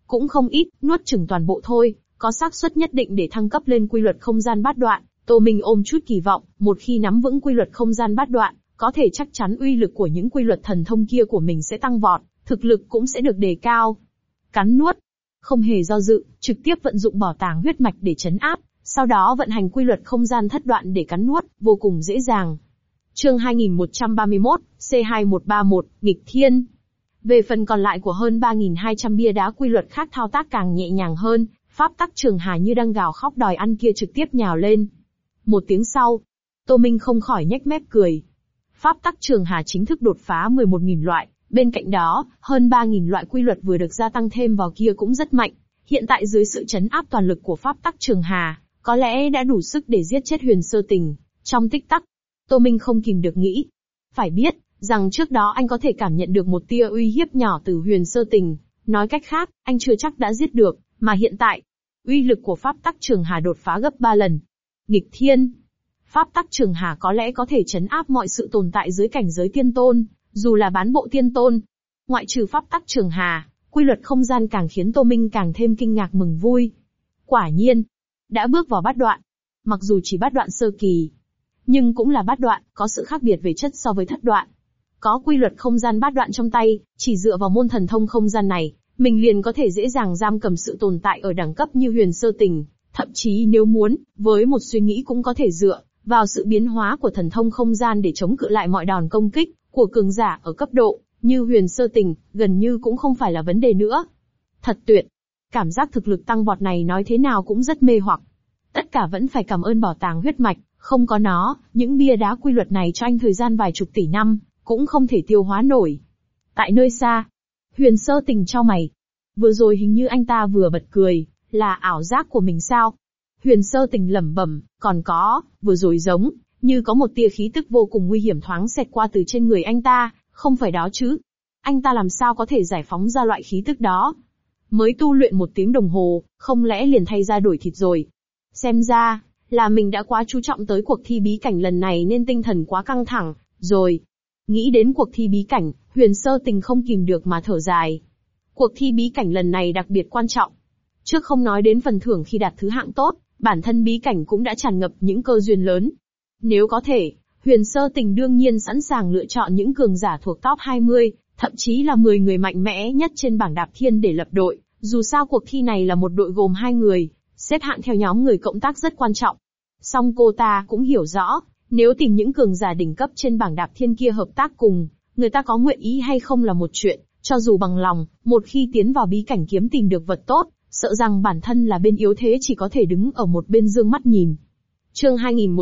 cũng không ít, nuốt chửng toàn bộ thôi, có xác suất nhất định để thăng cấp lên quy luật không gian bát đoạn. Tô Minh ôm chút kỳ vọng, một khi nắm vững quy luật không gian bát đoạn, có thể chắc chắn uy lực của những quy luật thần thông kia của mình sẽ tăng vọt, thực lực cũng sẽ được đề cao. Cắn nuốt, không hề do dự, trực tiếp vận dụng bảo tàng huyết mạch để trấn áp, sau đó vận hành quy luật không gian thất đoạn để cắn nuốt, vô cùng dễ dàng. Chương 2131, C2131, nghịch thiên. Về phần còn lại của hơn 3.200 bia đá quy luật khác thao tác càng nhẹ nhàng hơn, pháp tắc Trường Hà như đang gào khóc đòi ăn kia trực tiếp nhào lên. Một tiếng sau, Tô Minh không khỏi nhếch mép cười. Pháp tắc Trường Hà chính thức đột phá 11.000 loại, bên cạnh đó, hơn 3.000 loại quy luật vừa được gia tăng thêm vào kia cũng rất mạnh. Hiện tại dưới sự trấn áp toàn lực của pháp tắc Trường Hà, có lẽ đã đủ sức để giết chết Huyền Sơ Tình. Trong tích tắc, Tô Minh không kìm được nghĩ. Phải biết, rằng trước đó anh có thể cảm nhận được một tia uy hiếp nhỏ từ Huyền Sơ Tình. Nói cách khác, anh chưa chắc đã giết được, mà hiện tại, uy lực của pháp tắc Trường Hà đột phá gấp 3 lần. Nghịch thiên. Pháp tắc Trường Hà có lẽ có thể trấn áp mọi sự tồn tại dưới cảnh giới tiên tôn, dù là bán bộ tiên tôn. Ngoại trừ pháp tắc Trường Hà, quy luật không gian càng khiến Tô Minh càng thêm kinh ngạc mừng vui. Quả nhiên, đã bước vào bát đoạn. Mặc dù chỉ bát đoạn sơ kỳ, nhưng cũng là bát đoạn, có sự khác biệt về chất so với thất đoạn. Có quy luật không gian bát đoạn trong tay, chỉ dựa vào môn thần thông không gian này, mình liền có thể dễ dàng giam cầm sự tồn tại ở đẳng cấp như Huyền Sơ Tình. Thậm chí nếu muốn, với một suy nghĩ cũng có thể dựa vào sự biến hóa của thần thông không gian để chống cự lại mọi đòn công kích của cường giả ở cấp độ như Huyền Sơ Tình, gần như cũng không phải là vấn đề nữa. Thật tuyệt. Cảm giác thực lực tăng vọt này nói thế nào cũng rất mê hoặc. Tất cả vẫn phải cảm ơn bảo tàng huyết mạch, không có nó, những bia đá quy luật này cho anh thời gian vài chục tỷ năm, cũng không thể tiêu hóa nổi. Tại nơi xa, Huyền Sơ Tình chau mày. Vừa rồi hình như anh ta vừa bật cười, là ảo giác của mình sao? Huyền Sơ Tình lẩm bẩm, còn có, vừa rồi giống như có một tia khí tức vô cùng nguy hiểm thoáng xẹt qua từ trên người anh ta, không phải đó chứ? Anh ta làm sao có thể giải phóng ra loại khí tức đó? Mới tu luyện 1 tiếng đồng hồ, không lẽ liền thay ra đổi thịt rồi? Xem ra, là mình đã quá chú trọng tới cuộc thi bí cảnh lần này nên tinh thần quá căng thẳng, rồi. Nghĩ đến cuộc thi bí cảnh, Huyền Sơ Tình không kìm được mà thở dài. Cuộc thi bí cảnh lần này đặc biệt quan trọng. Trước không nói đến phần thưởng khi đạt thứ hạng tốt, bản thân bí cảnh cũng đã tràn ngập những cơ duyên lớn. Nếu có thể, Huyền Sơ Tình đương nhiên sẵn sàng lựa chọn những cường giả thuộc top 20, thậm chí là 10 người mạnh mẽ nhất trên bảng đạp thiên để lập đội. Dù sao cuộc thi này là một đội gồm 2 người, xếp hạng theo nhóm người cộng tác rất quan trọng. Song cô ta cũng hiểu rõ, nếu tìm những cường giả đỉnh cấp trên bảng đạp thiên kia hợp tác cùng, người ta có nguyện ý hay không là một chuyện, cho dù bằng lòng, một khi tiến vào bí cảnh kiếm tìm được vật tốt, sợ rằng bản thân là bên yếu thế chỉ có thể đứng ở một bên dương mắt nhìn. Chương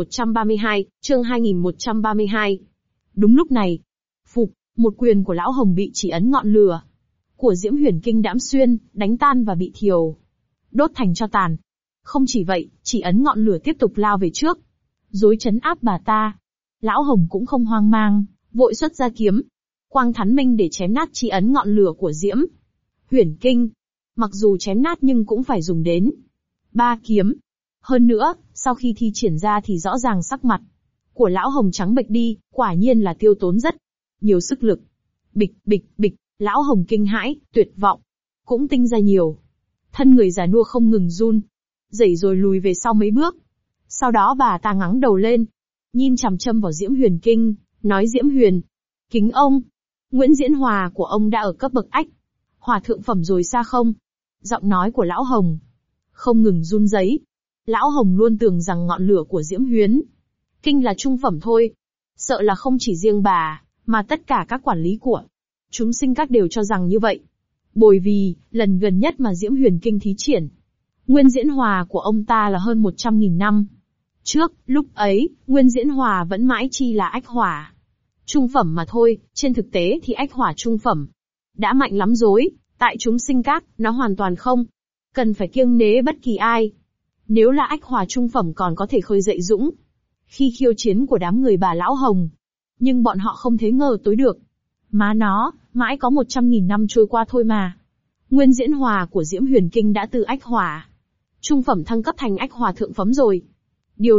2132, chương 2132. Đúng lúc này, phụp, một quyền của lão Hồng bị chỉ ấn ngọn lửa của Diễm Huyền Kinh đãm xuyên, đánh tan và bị thiêu đốt thành tro tàn. Không chỉ vậy, chỉ ấn ngọn lửa tiếp tục lao về trước, dối trấn áp bà ta. Lão Hồng cũng không hoang mang, vội xuất ra kiếm, quang thắn minh để chém nát chỉ ấn ngọn lửa của Diễm Huyền Kinh. Mặc dù chém nát nhưng cũng phải dùng đến 3 kiếm. Hơn nữa, sau khi thi triển ra thì rõ ràng sắc mặt của lão Hồng trắng bệch đi, quả nhiên là tiêu tốn rất nhiều sức lực. Bịch bịch bịch, lão Hồng kinh hãi, tuyệt vọng, cũng tinh ra nhiều. Thân người già nua không ngừng run, rẩy rồi lùi về sau mấy bước. Sau đó bà ta ngẩng đầu lên, nhìn chằm chằm vào Diễm Huyền Kinh, nói: Diễm Huyền, kính ông, Nguyễn Diễn Hòa của ông đã ở cấp bậc ách hòa thượng phẩm rồi xa không? Giọng nói của lão Hồng không ngừng run rẩy. Lão Hồng luôn tưởng rằng ngọn lửa của Diễm Huyền Kinh là trung phẩm thôi. Sợ là không chỉ riêng bà, mà tất cả các quản lý của chúng sinh các đều cho rằng như vậy. Bởi vì, lần gần nhất mà Diễm Huyền Kinh thí triển, Nguyên Diễn Hòa của ông ta là hơn 100.000 năm trước, lúc ấy, Nguyên Diễn Hòa vẫn mãi chi là ách hỏa trung phẩm mà thôi, trên thực tế thì ách hỏa trung phẩm đã mạnh lắm rồi, tại chúng sinh các, nó hoàn toàn không cần phải kiêng nể bất kỳ ai. Nếu là ách hỏa trung phẩm còn có thể khơi dậy dũng khi khiêu chiến của đám người bà lão Hồng. Nhưng bọn họ không thể ngờ tới được. Má nó, mãi có 100.000 năm trôi qua thôi mà. Nguyên Diễn Hòa của Diễm Huyền Kinh đã từ ách hỏa trung phẩm thăng cấp thành ách hỏa thượng phẩm rồi. Điều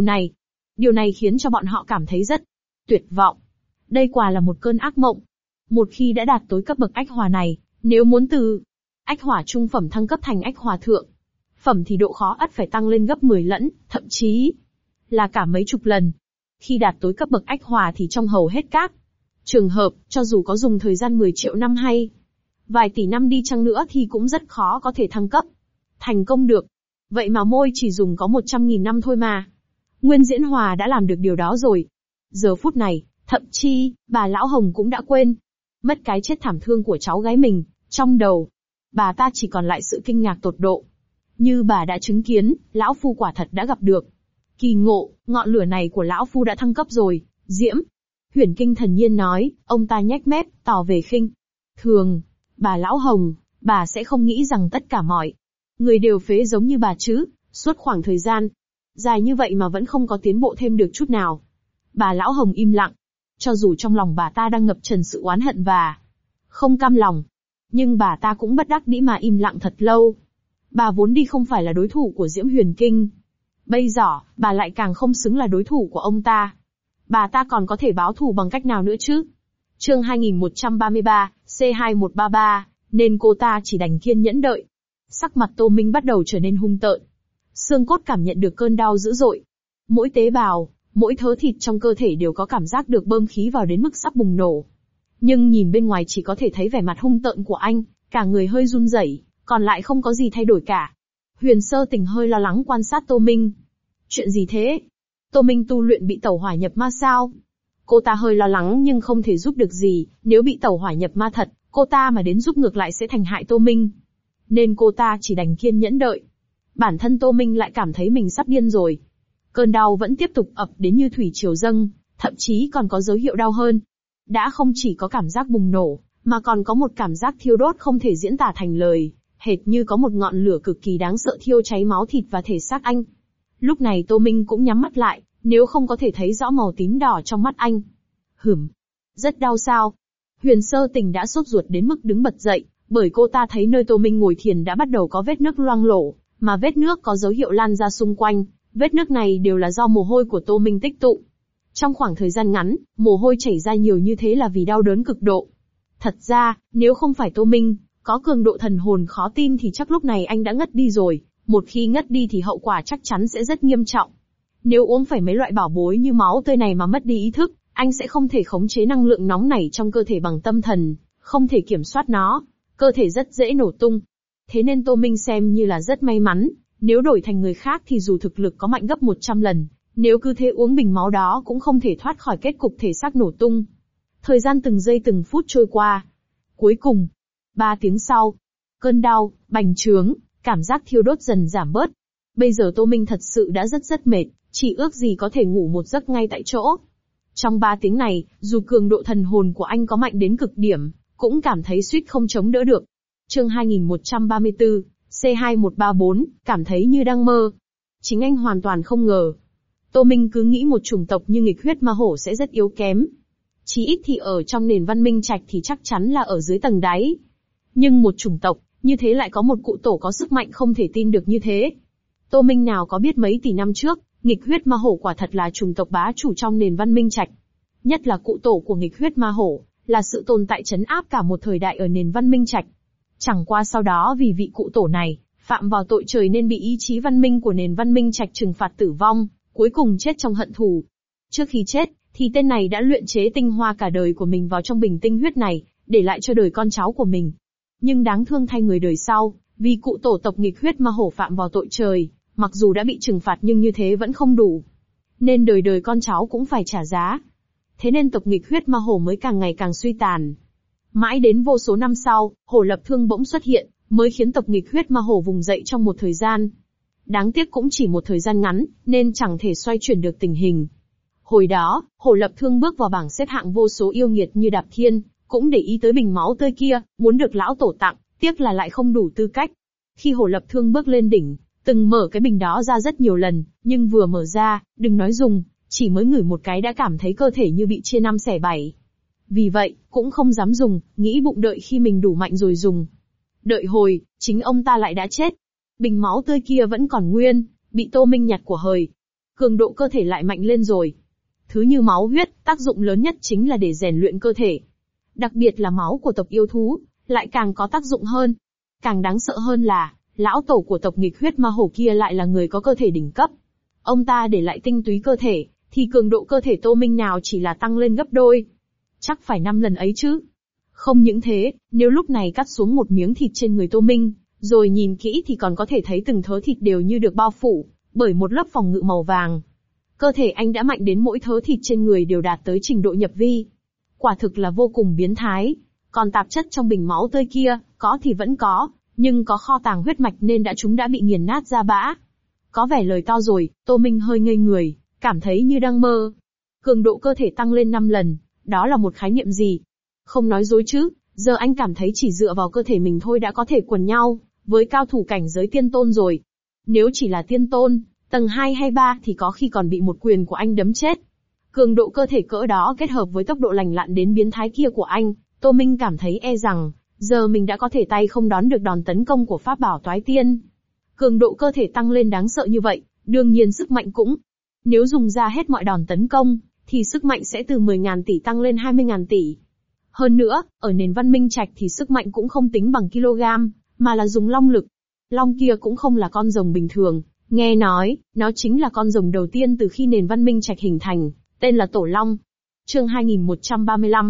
này khiến cho bọn họ cảm thấy rất tuyệt vọng. Đây quả là một cơn ác mộng. Một khi đã đạt tới cấp bậc ách hỏa này, nếu muốn từ Ách hỏa trung phẩm thăng cấp thành ách hỏa thượng. Phẩm thì độ khó ắt phải tăng lên gấp 10 lẫn, thậm chí là cả mấy chục lần. Khi đạt tối cấp bậc ách hỏa thì trong hầu hết các trường hợp, cho dù có dùng thời gian 10 triệu năm hay vài tỷ năm đi chăng nữa thì cũng rất khó có thể thăng cấp thành công được. Vậy mà môi chỉ dùng có 100.000 năm thôi mà. Nguyên Diễn Hòa đã làm được điều đó rồi. Giờ phút này, thậm chí, bà Lão Hồng cũng đã quên mất cái chết thảm thương của cháu gái mình. Trong đầu, bà ta chỉ còn lại sự kinh ngạc tột độ. Như bà đã chứng kiến, Lão Phu quả thật đã gặp được kỳ ngộ, ngọn lửa này của Lão Phu đã thăng cấp rồi. Diễm. Huyền Kinh thản nhiên nói, ông ta nhếch mép, tỏ về khinh thường. Bà Lão Hồng, bà sẽ không nghĩ rằng tất cả mọi người đều phế giống như bà chứ, suốt khoảng thời gian dài như vậy mà vẫn không có tiến bộ thêm được chút nào. Bà Lão Hồng im lặng. Cho dù trong lòng bà ta đang ngập tràn sự oán hận và không cam lòng, nhưng bà ta cũng bất đắc dĩ mà im lặng thật lâu. Bà vốn đi không phải là đối thủ của Diễm Huyền Kinh. Bây giờ, bà lại càng không xứng là đối thủ của ông ta. Bà ta còn có thể báo thù bằng cách nào nữa chứ? Chương 2133, C2133, nên cô ta chỉ đành kiên nhẫn đợi. Sắc mặt Tô Minh bắt đầu trở nên hung tợn. Xương cốt cảm nhận được cơn đau dữ dội. Mỗi tế bào, mỗi thớ thịt trong cơ thể đều có cảm giác được bơm khí vào đến mức sắp bùng nổ. Nhưng nhìn bên ngoài chỉ có thể thấy vẻ mặt hung tợn của anh, cả người hơi run rẩy, còn lại không có gì thay đổi cả. Huyền Sơ Tình hơi lo lắng quan sát Tô Minh. Chuyện gì thế? Tô Minh tu luyện bị tẩu hỏa nhập ma sao? Cô ta hơi lo lắng nhưng không thể giúp được gì, nếu bị tẩu hỏa nhập ma thật, cô ta mà đến giúp ngược lại sẽ thành hại Tô Minh. Nên cô ta chỉ đành kiên nhẫn đợi. Bản thân Tô Minh lại cảm thấy mình sắp điên rồi. Cơn đau vẫn tiếp tục ập đến như thủy triều dâng, thậm chí còn có dấu hiệu đau hơn. Đã không chỉ có cảm giác bùng nổ, mà còn có một cảm giác thiêu đốt không thể diễn tả thành lời, hệt như có một ngọn lửa cực kỳ đáng sợ thiêu cháy máu thịt và thể xác anh. Lúc này Tô Minh cũng nhắm mắt lại, nếu không có thể thấy rõ màu tím đỏ trong mắt anh. Rất đau sao? Huyền Sơ Tình đã sốt ruột đến mức đứng bật dậy, bởi cô ta thấy nơi Tô Minh ngồi thiền đã bắt đầu có vết nước loang lổ, mà vết nước có dấu hiệu lan ra xung quanh. Vết nước này đều là do mồ hôi của Tô Minh tích tụ. Trong khoảng thời gian ngắn, mồ hôi chảy ra nhiều như thế là vì đau đớn cực độ. Thật ra, nếu không phải Tô Minh có cường độ thần hồn khó tin thì chắc lúc này anh đã ngất đi rồi. Một khi ngất đi thì hậu quả chắc chắn sẽ rất nghiêm trọng. Nếu uống phải mấy loại bảo bối như máu tươi này mà mất đi ý thức, anh sẽ không thể khống chế năng lượng nóng nảy trong cơ thể bằng tâm thần, không thể kiểm soát nó, cơ thể rất dễ nổ tung. Thế nên Tô Minh xem như là rất may mắn, nếu đổi thành người khác thì dù thực lực có mạnh gấp 100 lần, nếu cứ thế uống bình máu đó cũng không thể thoát khỏi kết cục thể xác nổ tung. Thời gian từng giây từng phút trôi qua. Cuối cùng, 3 tiếng sau, cơn đau, bành trướng, cảm giác thiêu đốt dần giảm bớt. Bây giờ Tô Minh thật sự đã rất mệt, chỉ ước gì có thể ngủ một giấc ngay tại chỗ. Trong 3 tiếng này, dù cường độ thần hồn của anh có mạnh đến cực điểm, cũng cảm thấy suýt không chống đỡ được. Chương 2134, C2134, cảm thấy như đang mơ. Chính anh hoàn toàn không ngờ. Tô Minh cứ nghĩ một chủng tộc như nghịch huyết ma hổ sẽ rất yếu kém. Chí ít thì ở trong nền văn minh trạch thì chắc chắn là ở dưới tầng đáy. Nhưng một chủng tộc, như thế lại có một cụ tổ có sức mạnh không thể tin được như thế. Tô Minh nào có biết mấy tỷ năm trước, nghịch huyết ma hổ quả thật là chủng tộc bá chủ trong nền văn minh trạch. Nhất là cụ tổ của nghịch huyết ma hổ, là sự tồn tại trấn áp cả một thời đại ở nền văn minh trạch. Chẳng qua sau đó vì vị cụ tổ này, phạm vào tội trời nên bị ý chí văn minh của nền văn minh trạch trừng phạt tử vong, cuối cùng chết trong hận thù. Trước khi chết, thì tên này đã luyện chế tinh hoa cả đời của mình vào trong bình tinh huyết này, để lại cho đời con cháu của mình. Nhưng đáng thương thay người đời sau, vì cụ tổ tộc nghịch huyết ma hổ phạm vào tội trời, mặc dù đã bị trừng phạt nhưng như thế vẫn không đủ. Nên đời đời con cháu cũng phải trả giá. Thế nên tộc nghịch huyết ma hổ mới càng ngày càng suy tàn. Mãi đến vô số năm sau, Hổ Lập Thương bỗng xuất hiện, mới khiến tộc nghịch huyết ma hổ vùng dậy trong một thời gian. Đáng tiếc cũng chỉ một thời gian ngắn, nên chẳng thể xoay chuyển được tình hình. Hồi đó, Hổ Lập Thương bước vào bảng xếp hạng vô số yêu nghiệt như Đạp Thiên, cũng để ý tới bình máu tươi kia, muốn được lão tổ tặng, tiếc là lại không đủ tư cách. Khi Hổ Lập Thương bước lên đỉnh, từng mở cái bình đó ra rất nhiều lần, nhưng vừa mở ra, đừng nói dùng, chỉ mới ngửi một cái đã cảm thấy cơ thể như bị chia năm xẻ bảy. Vì vậy, cũng không dám dùng, nghĩ bụng đợi khi mình đủ mạnh rồi dùng. Đợi hồi, chính ông ta lại đã chết. Bình máu tươi kia vẫn còn nguyên, bị Tô Minh nhặt của hời. Cường độ cơ thể lại mạnh lên rồi. Thứ như máu huyết, tác dụng lớn nhất chính là để rèn luyện cơ thể. Đặc biệt là máu của tộc yêu thú, lại càng có tác dụng hơn. Càng đáng sợ hơn là, lão tổ của tộc nghịch huyết ma hổ kia lại là người có cơ thể đỉnh cấp. Ông ta để lại tinh túy cơ thể, thì cường độ cơ thể Tô Minh nào chỉ là tăng lên gấp đôi. Chắc phải 5 lần ấy chứ. Không những thế, nếu lúc này cắt xuống một miếng thịt trên người Tô Minh, rồi nhìn kỹ thì còn có thể thấy từng thớ thịt đều như được bao phủ bởi một lớp phòng ngự màu vàng. Cơ thể anh đã mạnh đến mỗi thớ thịt trên người đều đạt tới trình độ nhập vi. Quả thực là vô cùng biến thái. Còn tạp chất trong bình máu tươi kia, có thì vẫn có, nhưng có kho tàng huyết mạch nên chúng đã bị nghiền nát ra bã. Có vẻ lời to rồi, Tô Minh hơi ngây người, cảm thấy như đang mơ. Cường độ cơ thể tăng lên 5 lần, đó là một khái niệm gì? Không nói dối chứ, giờ anh cảm thấy chỉ dựa vào cơ thể mình thôi đã có thể quần nhau với cao thủ cảnh giới tiên tôn rồi. Nếu chỉ là tiên tôn, tầng 2 hay 3 thì có khi còn bị một quyền của anh đấm chết. Cường độ cơ thể cỡ đó kết hợp với tốc độ lành lặn đến biến thái kia của anh, Tô Minh cảm thấy e rằng, giờ mình đã có thể tay không đón được đòn tấn công của pháp bảo toái tiên. Cường độ cơ thể tăng lên đáng sợ như vậy, đương nhiên sức mạnh cũng. Nếu dùng ra hết mọi đòn tấn công, thì sức mạnh sẽ từ 10.000 tỷ tăng lên 20.000 tỷ. Hơn nữa, ở nền văn minh trạch thì sức mạnh cũng không tính bằng kg, mà là dùng long lực. Long kia cũng không là con rồng bình thường, nghe nói, nó chính là con rồng đầu tiên từ khi nền văn minh trạch hình thành, tên là Tổ Long. Chương 2135,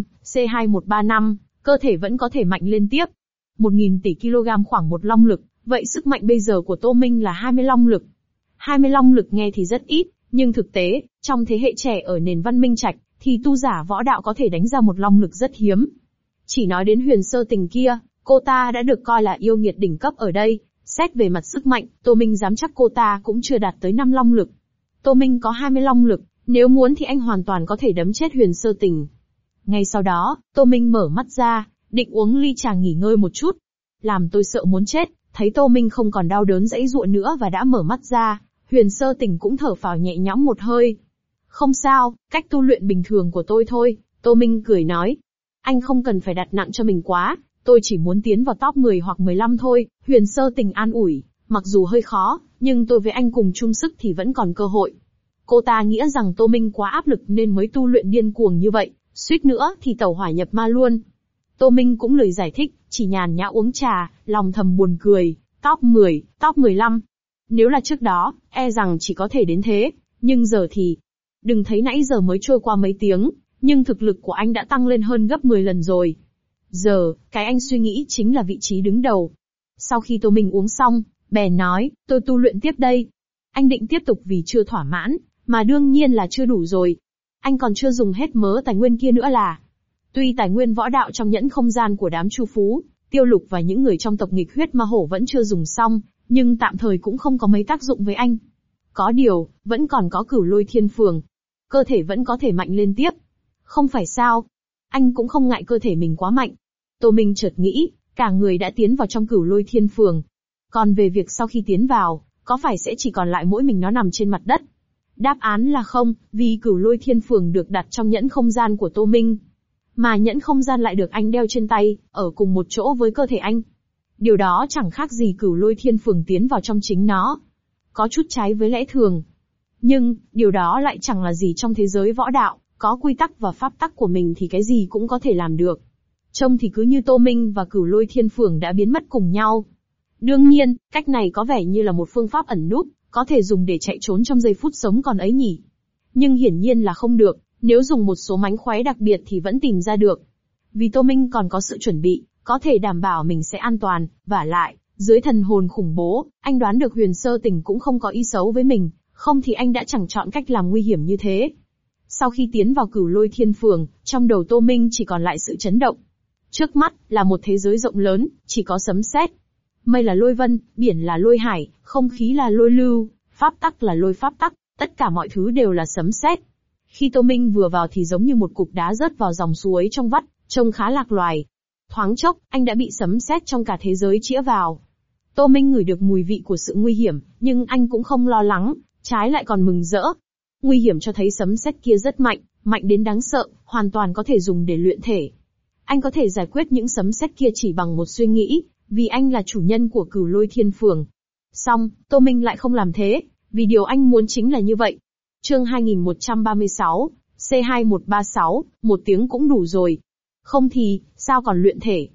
C2135, cơ thể vẫn có thể mạnh lên tiếp. 1.000 tỷ kg khoảng một long lực, vậy sức mạnh bây giờ của Tô Minh là 20 long lực. 20 long lực nghe thì rất ít, nhưng thực tế, trong thế hệ trẻ ở nền văn minh trạch, thì tu giả võ đạo có thể đánh ra một long lực rất hiếm. Chỉ nói đến Huyền Sơ Tình kia, cô ta đã được coi là yêu nghiệt đỉnh cấp ở đây, xét về mặt sức mạnh, Tô Minh dám chắc cô ta cũng chưa đạt tới 5 long lực. Tô Minh có 20 long lực, nếu muốn thì anh hoàn toàn có thể đấm chết Huyền Sơ Tình. Ngay sau đó, Tô Minh mở mắt ra, định uống ly trà nghỉ ngơi một chút. Làm tôi sợ muốn chết, thấy Tô Minh không còn đau đớn giãy giụa nữa và đã mở mắt ra, Huyền Sơ Tình cũng thở phào nhẹ nhõm một hơi. Không sao, cách tu luyện bình thường của tôi thôi, Tô Minh cười nói. Anh không cần phải đặt nặng cho mình quá, tôi chỉ muốn tiến vào top 10 hoặc 15 thôi, Huyền Sơ Tình an ủi, mặc dù hơi khó, nhưng tôi với anh cùng chung sức thì vẫn còn cơ hội. Cô ta nghĩ rằng Tô Minh quá áp lực nên mới tu luyện điên cuồng như vậy, suýt nữa thì tẩu hỏa nhập ma luôn. Tô Minh cũng lười giải thích, chỉ nhàn nhã uống trà, lòng thầm buồn cười, top 10, top 15. Nếu là trước đó, e rằng chỉ có thể đến thế, nhưng giờ thì... Đừng thấy nãy giờ mới trôi qua mấy tiếng, nhưng thực lực của anh đã tăng lên hơn gấp 10 lần rồi. Giờ, cái anh suy nghĩ chính là vị trí đứng đầu. Sau khi Tô Minh uống xong, bèn nói, tôi tu luyện tiếp đây. Anh định tiếp tục vì chưa thỏa mãn, mà đương nhiên là chưa đủ rồi. Anh còn chưa dùng hết mớ tài nguyên kia nữa là. Tuy tài nguyên võ đạo trong nhẫn không gian của đám Chu Phú, Tiêu Lục và những người trong tộc nghịch huyết ma hổ vẫn chưa dùng xong, nhưng tạm thời cũng không có mấy tác dụng với anh. Có điều, vẫn còn có Cửu Lôi Thiên Phường. Cơ thể vẫn có thể mạnh lên tiếp. Không phải sao? Anh cũng không ngại cơ thể mình quá mạnh. Tô Minh chợt nghĩ, cả người đã tiến vào trong Cửu Lôi Thiên Phường. Còn về việc sau khi tiến vào, có phải sẽ chỉ còn lại mỗi mình nó nằm trên mặt đất? Đáp án là không, vì Cửu Lôi Thiên Phường được đặt trong nhẫn không gian của Tô Minh. Mà nhẫn không gian lại được anh đeo trên tay, ở cùng một chỗ với cơ thể anh. Điều đó chẳng khác gì Cửu Lôi Thiên Phường tiến vào trong chính nó. Có chút trái với lẽ thường. Nhưng, điều đó lại chẳng là gì trong thế giới võ đạo, có quy tắc và pháp tắc của mình thì cái gì cũng có thể làm được. Trông thì cứ như Tô Minh và Cửu Lôi Thiên Phường đã biến mất cùng nhau. Đương nhiên, cách này có vẻ như là một phương pháp ẩn núp, có thể dùng để chạy trốn trong giây phút sống còn ấy nhỉ. Nhưng hiển nhiên là không được, nếu dùng một số mánh khóe đặc biệt thì vẫn tìm ra được. Vì Tô Minh còn có sự chuẩn bị, có thể đảm bảo mình sẽ an toàn, vả lại, dưới thần hồn khủng bố, anh đoán được Huyền Sơ Tình cũng không có ý xấu với mình, không thì anh đã chẳng chọn cách làm nguy hiểm như thế. Sau khi tiến vào Cửu Lôi Thiên Phường, trong đầu Tô Minh chỉ còn lại sự chấn động. Trước mắt là một thế giới rộng lớn, chỉ có sấm sét. Mây là lôi vân, biển là lôi hải, không khí là lôi lưu, pháp tắc là lôi pháp tắc, tất cả mọi thứ đều là sấm sét. Khi Tô Minh vừa vào thì giống như một cục đá rớt vào dòng suối trong vắt, trông khá lạc loài. Thoáng chốc, anh đã bị sấm sét trong cả thế giới chĩa vào. Tô Minh ngửi được mùi vị của sự nguy hiểm, nhưng anh cũng không lo lắng, trái lại còn mừng rỡ. Nguy hiểm cho thấy sấm sét kia rất mạnh, mạnh đến đáng sợ, hoàn toàn có thể dùng để luyện thể. Anh có thể giải quyết những sấm sét kia chỉ bằng một suy nghĩ, vì anh là chủ nhân của Cửu Lôi Thiên Phường. Song, Tô Minh lại không làm thế, vì điều anh muốn chính là như vậy. Chương 2136, C2136, một tiếng cũng đủ rồi. Không thì, sao còn luyện thể?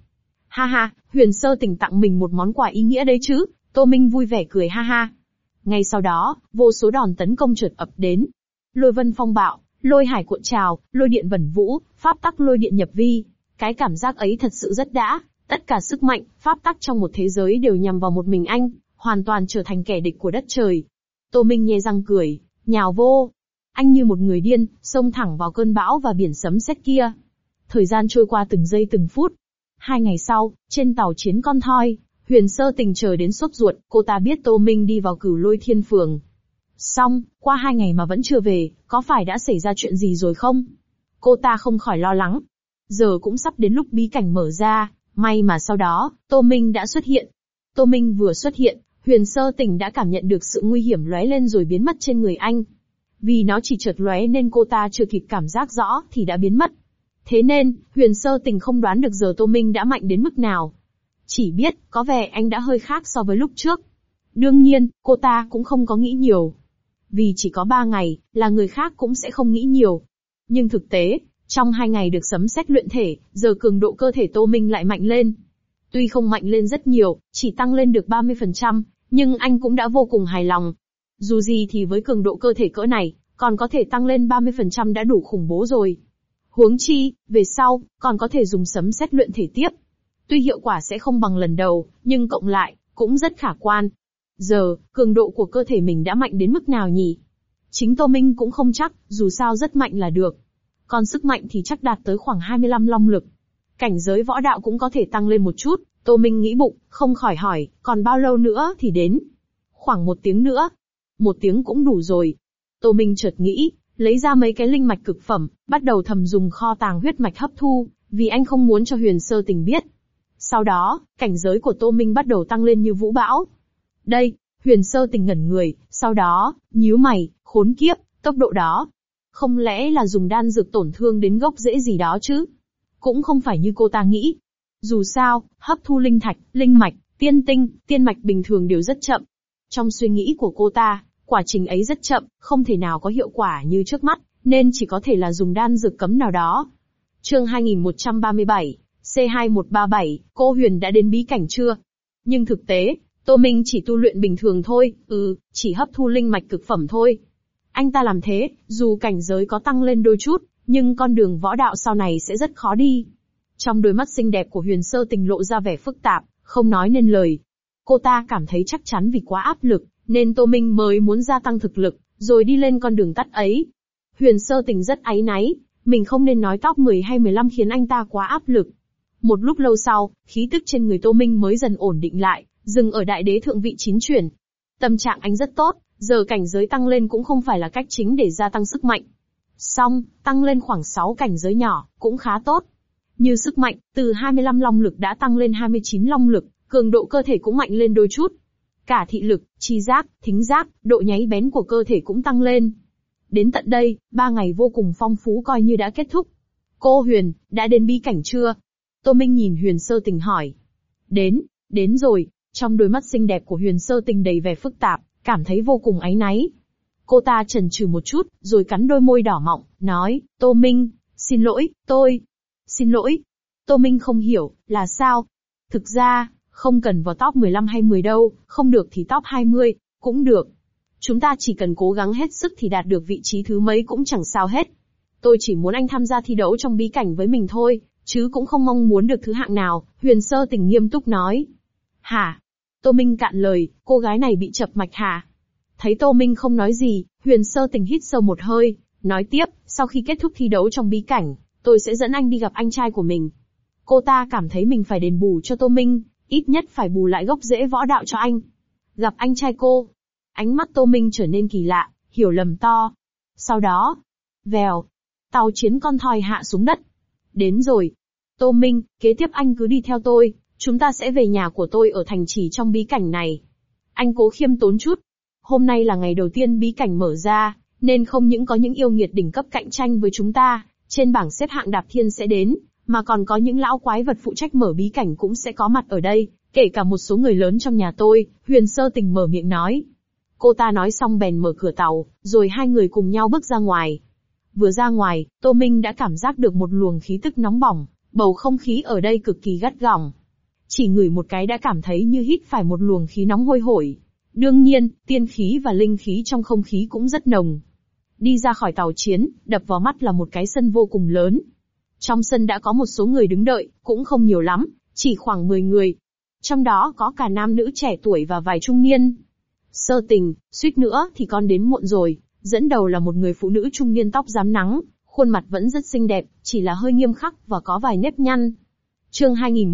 Ha ha, Huyền Sơ Tỉnh tặng mình một món quà ý nghĩa đấy chứ, Tô Minh vui vẻ cười ha ha. Ngay sau đó, vô số đòn tấn công chợt ập đến. Lôi vân phong bạo, lôi hải cuộn trào, lôi điện vẩn vũ, pháp tắc lôi điện nhập vi. Cái cảm giác ấy thật sự rất đã, tất cả sức mạnh, pháp tắc trong một thế giới đều nhằm vào một mình anh, hoàn toàn trở thành kẻ địch của đất trời. Tô Minh nhe răng cười, nhào vô. Anh như một người điên, xông thẳng vào cơn bão và biển sấm sét kia. Thời gian trôi qua từng giây từng phút. 2 ngày sau, trên tàu chiến con thoi, Huyền Sơ Tình chờ đến sốt ruột, cô ta biết Tô Minh đi vào Cửu Lôi Thiên Phường. Xong, qua 2 ngày mà vẫn chưa về, có phải đã xảy ra chuyện gì rồi không? Cô ta không khỏi lo lắng. Giờ cũng sắp đến lúc bí cảnh mở ra, may mà sau đó, Tô Minh đã xuất hiện. Tô Minh vừa xuất hiện, Huyền Sơ Tình đã cảm nhận được sự nguy hiểm lóe lên rồi biến mất trên người anh. Vì nó chỉ chợt lóe nên cô ta chưa kịp cảm giác rõ thì đã biến mất. Thế nên, Huyền Sơ Tình không đoán được giờ Tô Minh đã mạnh đến mức nào. Chỉ biết, có vẻ anh đã hơi khác so với lúc trước. Đương nhiên, cô ta cũng không có nghĩ nhiều. Vì chỉ có 3 ngày, là người khác cũng sẽ không nghĩ nhiều. Nhưng thực tế, trong 2 ngày được sấm sét luyện thể, giờ cường độ cơ thể Tô Minh lại mạnh lên. Tuy không mạnh lên rất nhiều, chỉ tăng lên được 30%, nhưng anh cũng đã vô cùng hài lòng. Dù gì thì với cường độ cơ thể cỡ này, còn có thể tăng lên 30% đã đủ khủng bố rồi. Huống chi, về sau, còn có thể dùng sấm sét luyện thể tiếp. Tuy hiệu quả sẽ không bằng lần đầu, nhưng cộng lại, cũng rất khả quan. Giờ, cường độ của cơ thể mình đã mạnh đến mức nào nhỉ? Chính Tô Minh cũng không chắc, dù sao rất mạnh là được. Còn sức mạnh thì chắc đạt tới khoảng 25 long lực. Cảnh giới võ đạo cũng có thể tăng lên một chút, Tô Minh nghĩ bụng, không khỏi hỏi, còn bao lâu nữa thì đến? Khoảng 1 tiếng nữa. 1 tiếng cũng đủ rồi. Tô Minh chợt nghĩ, lấy ra mấy cái linh mạch cực phẩm, bắt đầu thầm dùng kho tàng huyết mạch hấp thu, vì anh không muốn cho Huyền Sơ Tình biết. Sau đó, cảnh giới của Tô Minh bắt đầu tăng lên như vũ bão. Đây, Huyền Sơ Tình ngẩn người, sau đó, nhíu mày, khốn kiếp, tốc độ đó. Không lẽ là dùng đan dược tổn thương đến gốc rễ gì đó chứ? Cũng không phải như cô ta nghĩ. Dù sao, hấp thu linh thạch, linh mạch, tiên tinh, tiên mạch bình thường đều rất chậm. Trong suy nghĩ của cô ta, quá trình ấy rất chậm, không thể nào có hiệu quả như trước mắt, nên chỉ có thể là dùng đan dược cấm nào đó. Chương 2137, C2137, cô Huyền đã đến bí cảnh chưa? Nhưng thực tế, Tô Minh chỉ tu luyện bình thường thôi, chỉ hấp thu linh mạch cực phẩm thôi. Anh ta làm thế, dù cảnh giới có tăng lên đôi chút, nhưng con đường võ đạo sau này sẽ rất khó đi. Trong đôi mắt xinh đẹp của Huyền Sơ Tình lộ ra vẻ phức tạp, không nói nên lời. Cô ta cảm thấy chắc chắn vì quá áp lực, nên Tô Minh mới muốn gia tăng thực lực, rồi đi lên con đường tắt ấy. Huyền Sơ Tình rất áy náy, mình không nên nói top 10 hay 15 khiến anh ta quá áp lực. Một lúc lâu sau, khí tức trên người Tô Minh mới dần ổn định lại, dừng ở đại đế thượng vị 9 chuyển. Tâm trạng anh rất tốt, giờ cảnh giới tăng lên cũng không phải là cách chính để gia tăng sức mạnh. Xong, tăng lên khoảng 6 cảnh giới nhỏ, cũng khá tốt. Như sức mạnh, từ 25 long lực đã tăng lên 29 long lực, cường độ cơ thể cũng mạnh lên đôi chút. Cả thị lực, tri giác, thính giác, độ nháy bén của cơ thể cũng tăng lên. Đến tận đây, 3 ngày vô cùng phong phú coi như đã kết thúc. Cô Huyền, đã đến bí cảnh chưa? Tô Minh nhìn Huyền Sơ Tình hỏi. Đến rồi. Trong đôi mắt xinh đẹp của Huyền Sơ Tình đầy vẻ phức tạp, cảm thấy vô cùng áy náy. Cô ta chần chừ một chút, rồi cắn đôi môi đỏ mọng, nói, Tô Minh, xin lỗi, xin lỗi. Tô Minh không hiểu, là sao? Thực ra, không cần vào top 15 hay 10 đâu, không được thì top 20, cũng được. Chúng ta chỉ cần cố gắng hết sức thì đạt được vị trí thứ mấy cũng chẳng sao hết. Tôi chỉ muốn anh tham gia thi đấu trong bí cảnh với mình thôi, chứ cũng không mong muốn được thứ hạng nào, Huyền Sơ Tình nghiêm túc nói. Hả? Tô Minh cạn lời, cô gái này bị chập mạch hả? Thấy Tô Minh không nói gì, Huyền Sơ Tình hít sâu một hơi, nói tiếp, sau khi kết thúc thi đấu trong bí cảnh, tôi sẽ dẫn anh đi gặp anh trai của mình. Cô ta cảm thấy mình phải đền bù cho Tô Minh, ít nhất phải bù lại gốc rễ võ đạo cho anh. Gặp anh trai cô. Ánh mắt Tô Minh trở nên kỳ lạ, hiểu lầm to. Sau đó, vèo, tàu chiến con thoi hạ xuống đất. Đến rồi. Tô Minh, kế tiếp anh cứ đi theo tôi, chúng ta sẽ về nhà của tôi ở thành trì trong bí cảnh này. Anh cố khiêm tốn chút. Hôm nay là ngày đầu tiên bí cảnh mở ra, nên không những có những yêu nghiệt đỉnh cấp cạnh tranh với chúng ta, trên bảng xếp hạng đạp thiên sẽ đến, mà còn có những lão quái vật phụ trách mở bí cảnh cũng sẽ có mặt ở đây, kể cả một số người lớn trong nhà tôi, Huyền Sơ Tình mở miệng nói. Cô ta nói xong bèn mở cửa tàu, rồi hai người cùng nhau bước ra ngoài. Vừa ra ngoài, Tô Minh đã cảm giác được một luồng khí tức nóng bỏng, bầu không khí ở đây cực kỳ gắt gỏng. Chỉ ngửi một cái đã cảm thấy như hít phải một luồng khí nóng hôi hổi. Đương nhiên, tiên khí và linh khí trong không khí cũng rất nồng. Đi ra khỏi tàu chiến, đập vào mắt là một cái sân vô cùng lớn. Trong sân đã có một số người đứng đợi, cũng không nhiều lắm, chỉ khoảng 10 người. Trong đó có cả nam nữ trẻ tuổi và vài trung niên. Sơ Tình, suýt nữa thì con đến muộn rồi. Dẫn đầu là một người phụ nữ trung niên tóc rám nắng, khuôn mặt vẫn rất xinh đẹp, chỉ là hơi nghiêm khắc và có vài nếp nhăn. Chương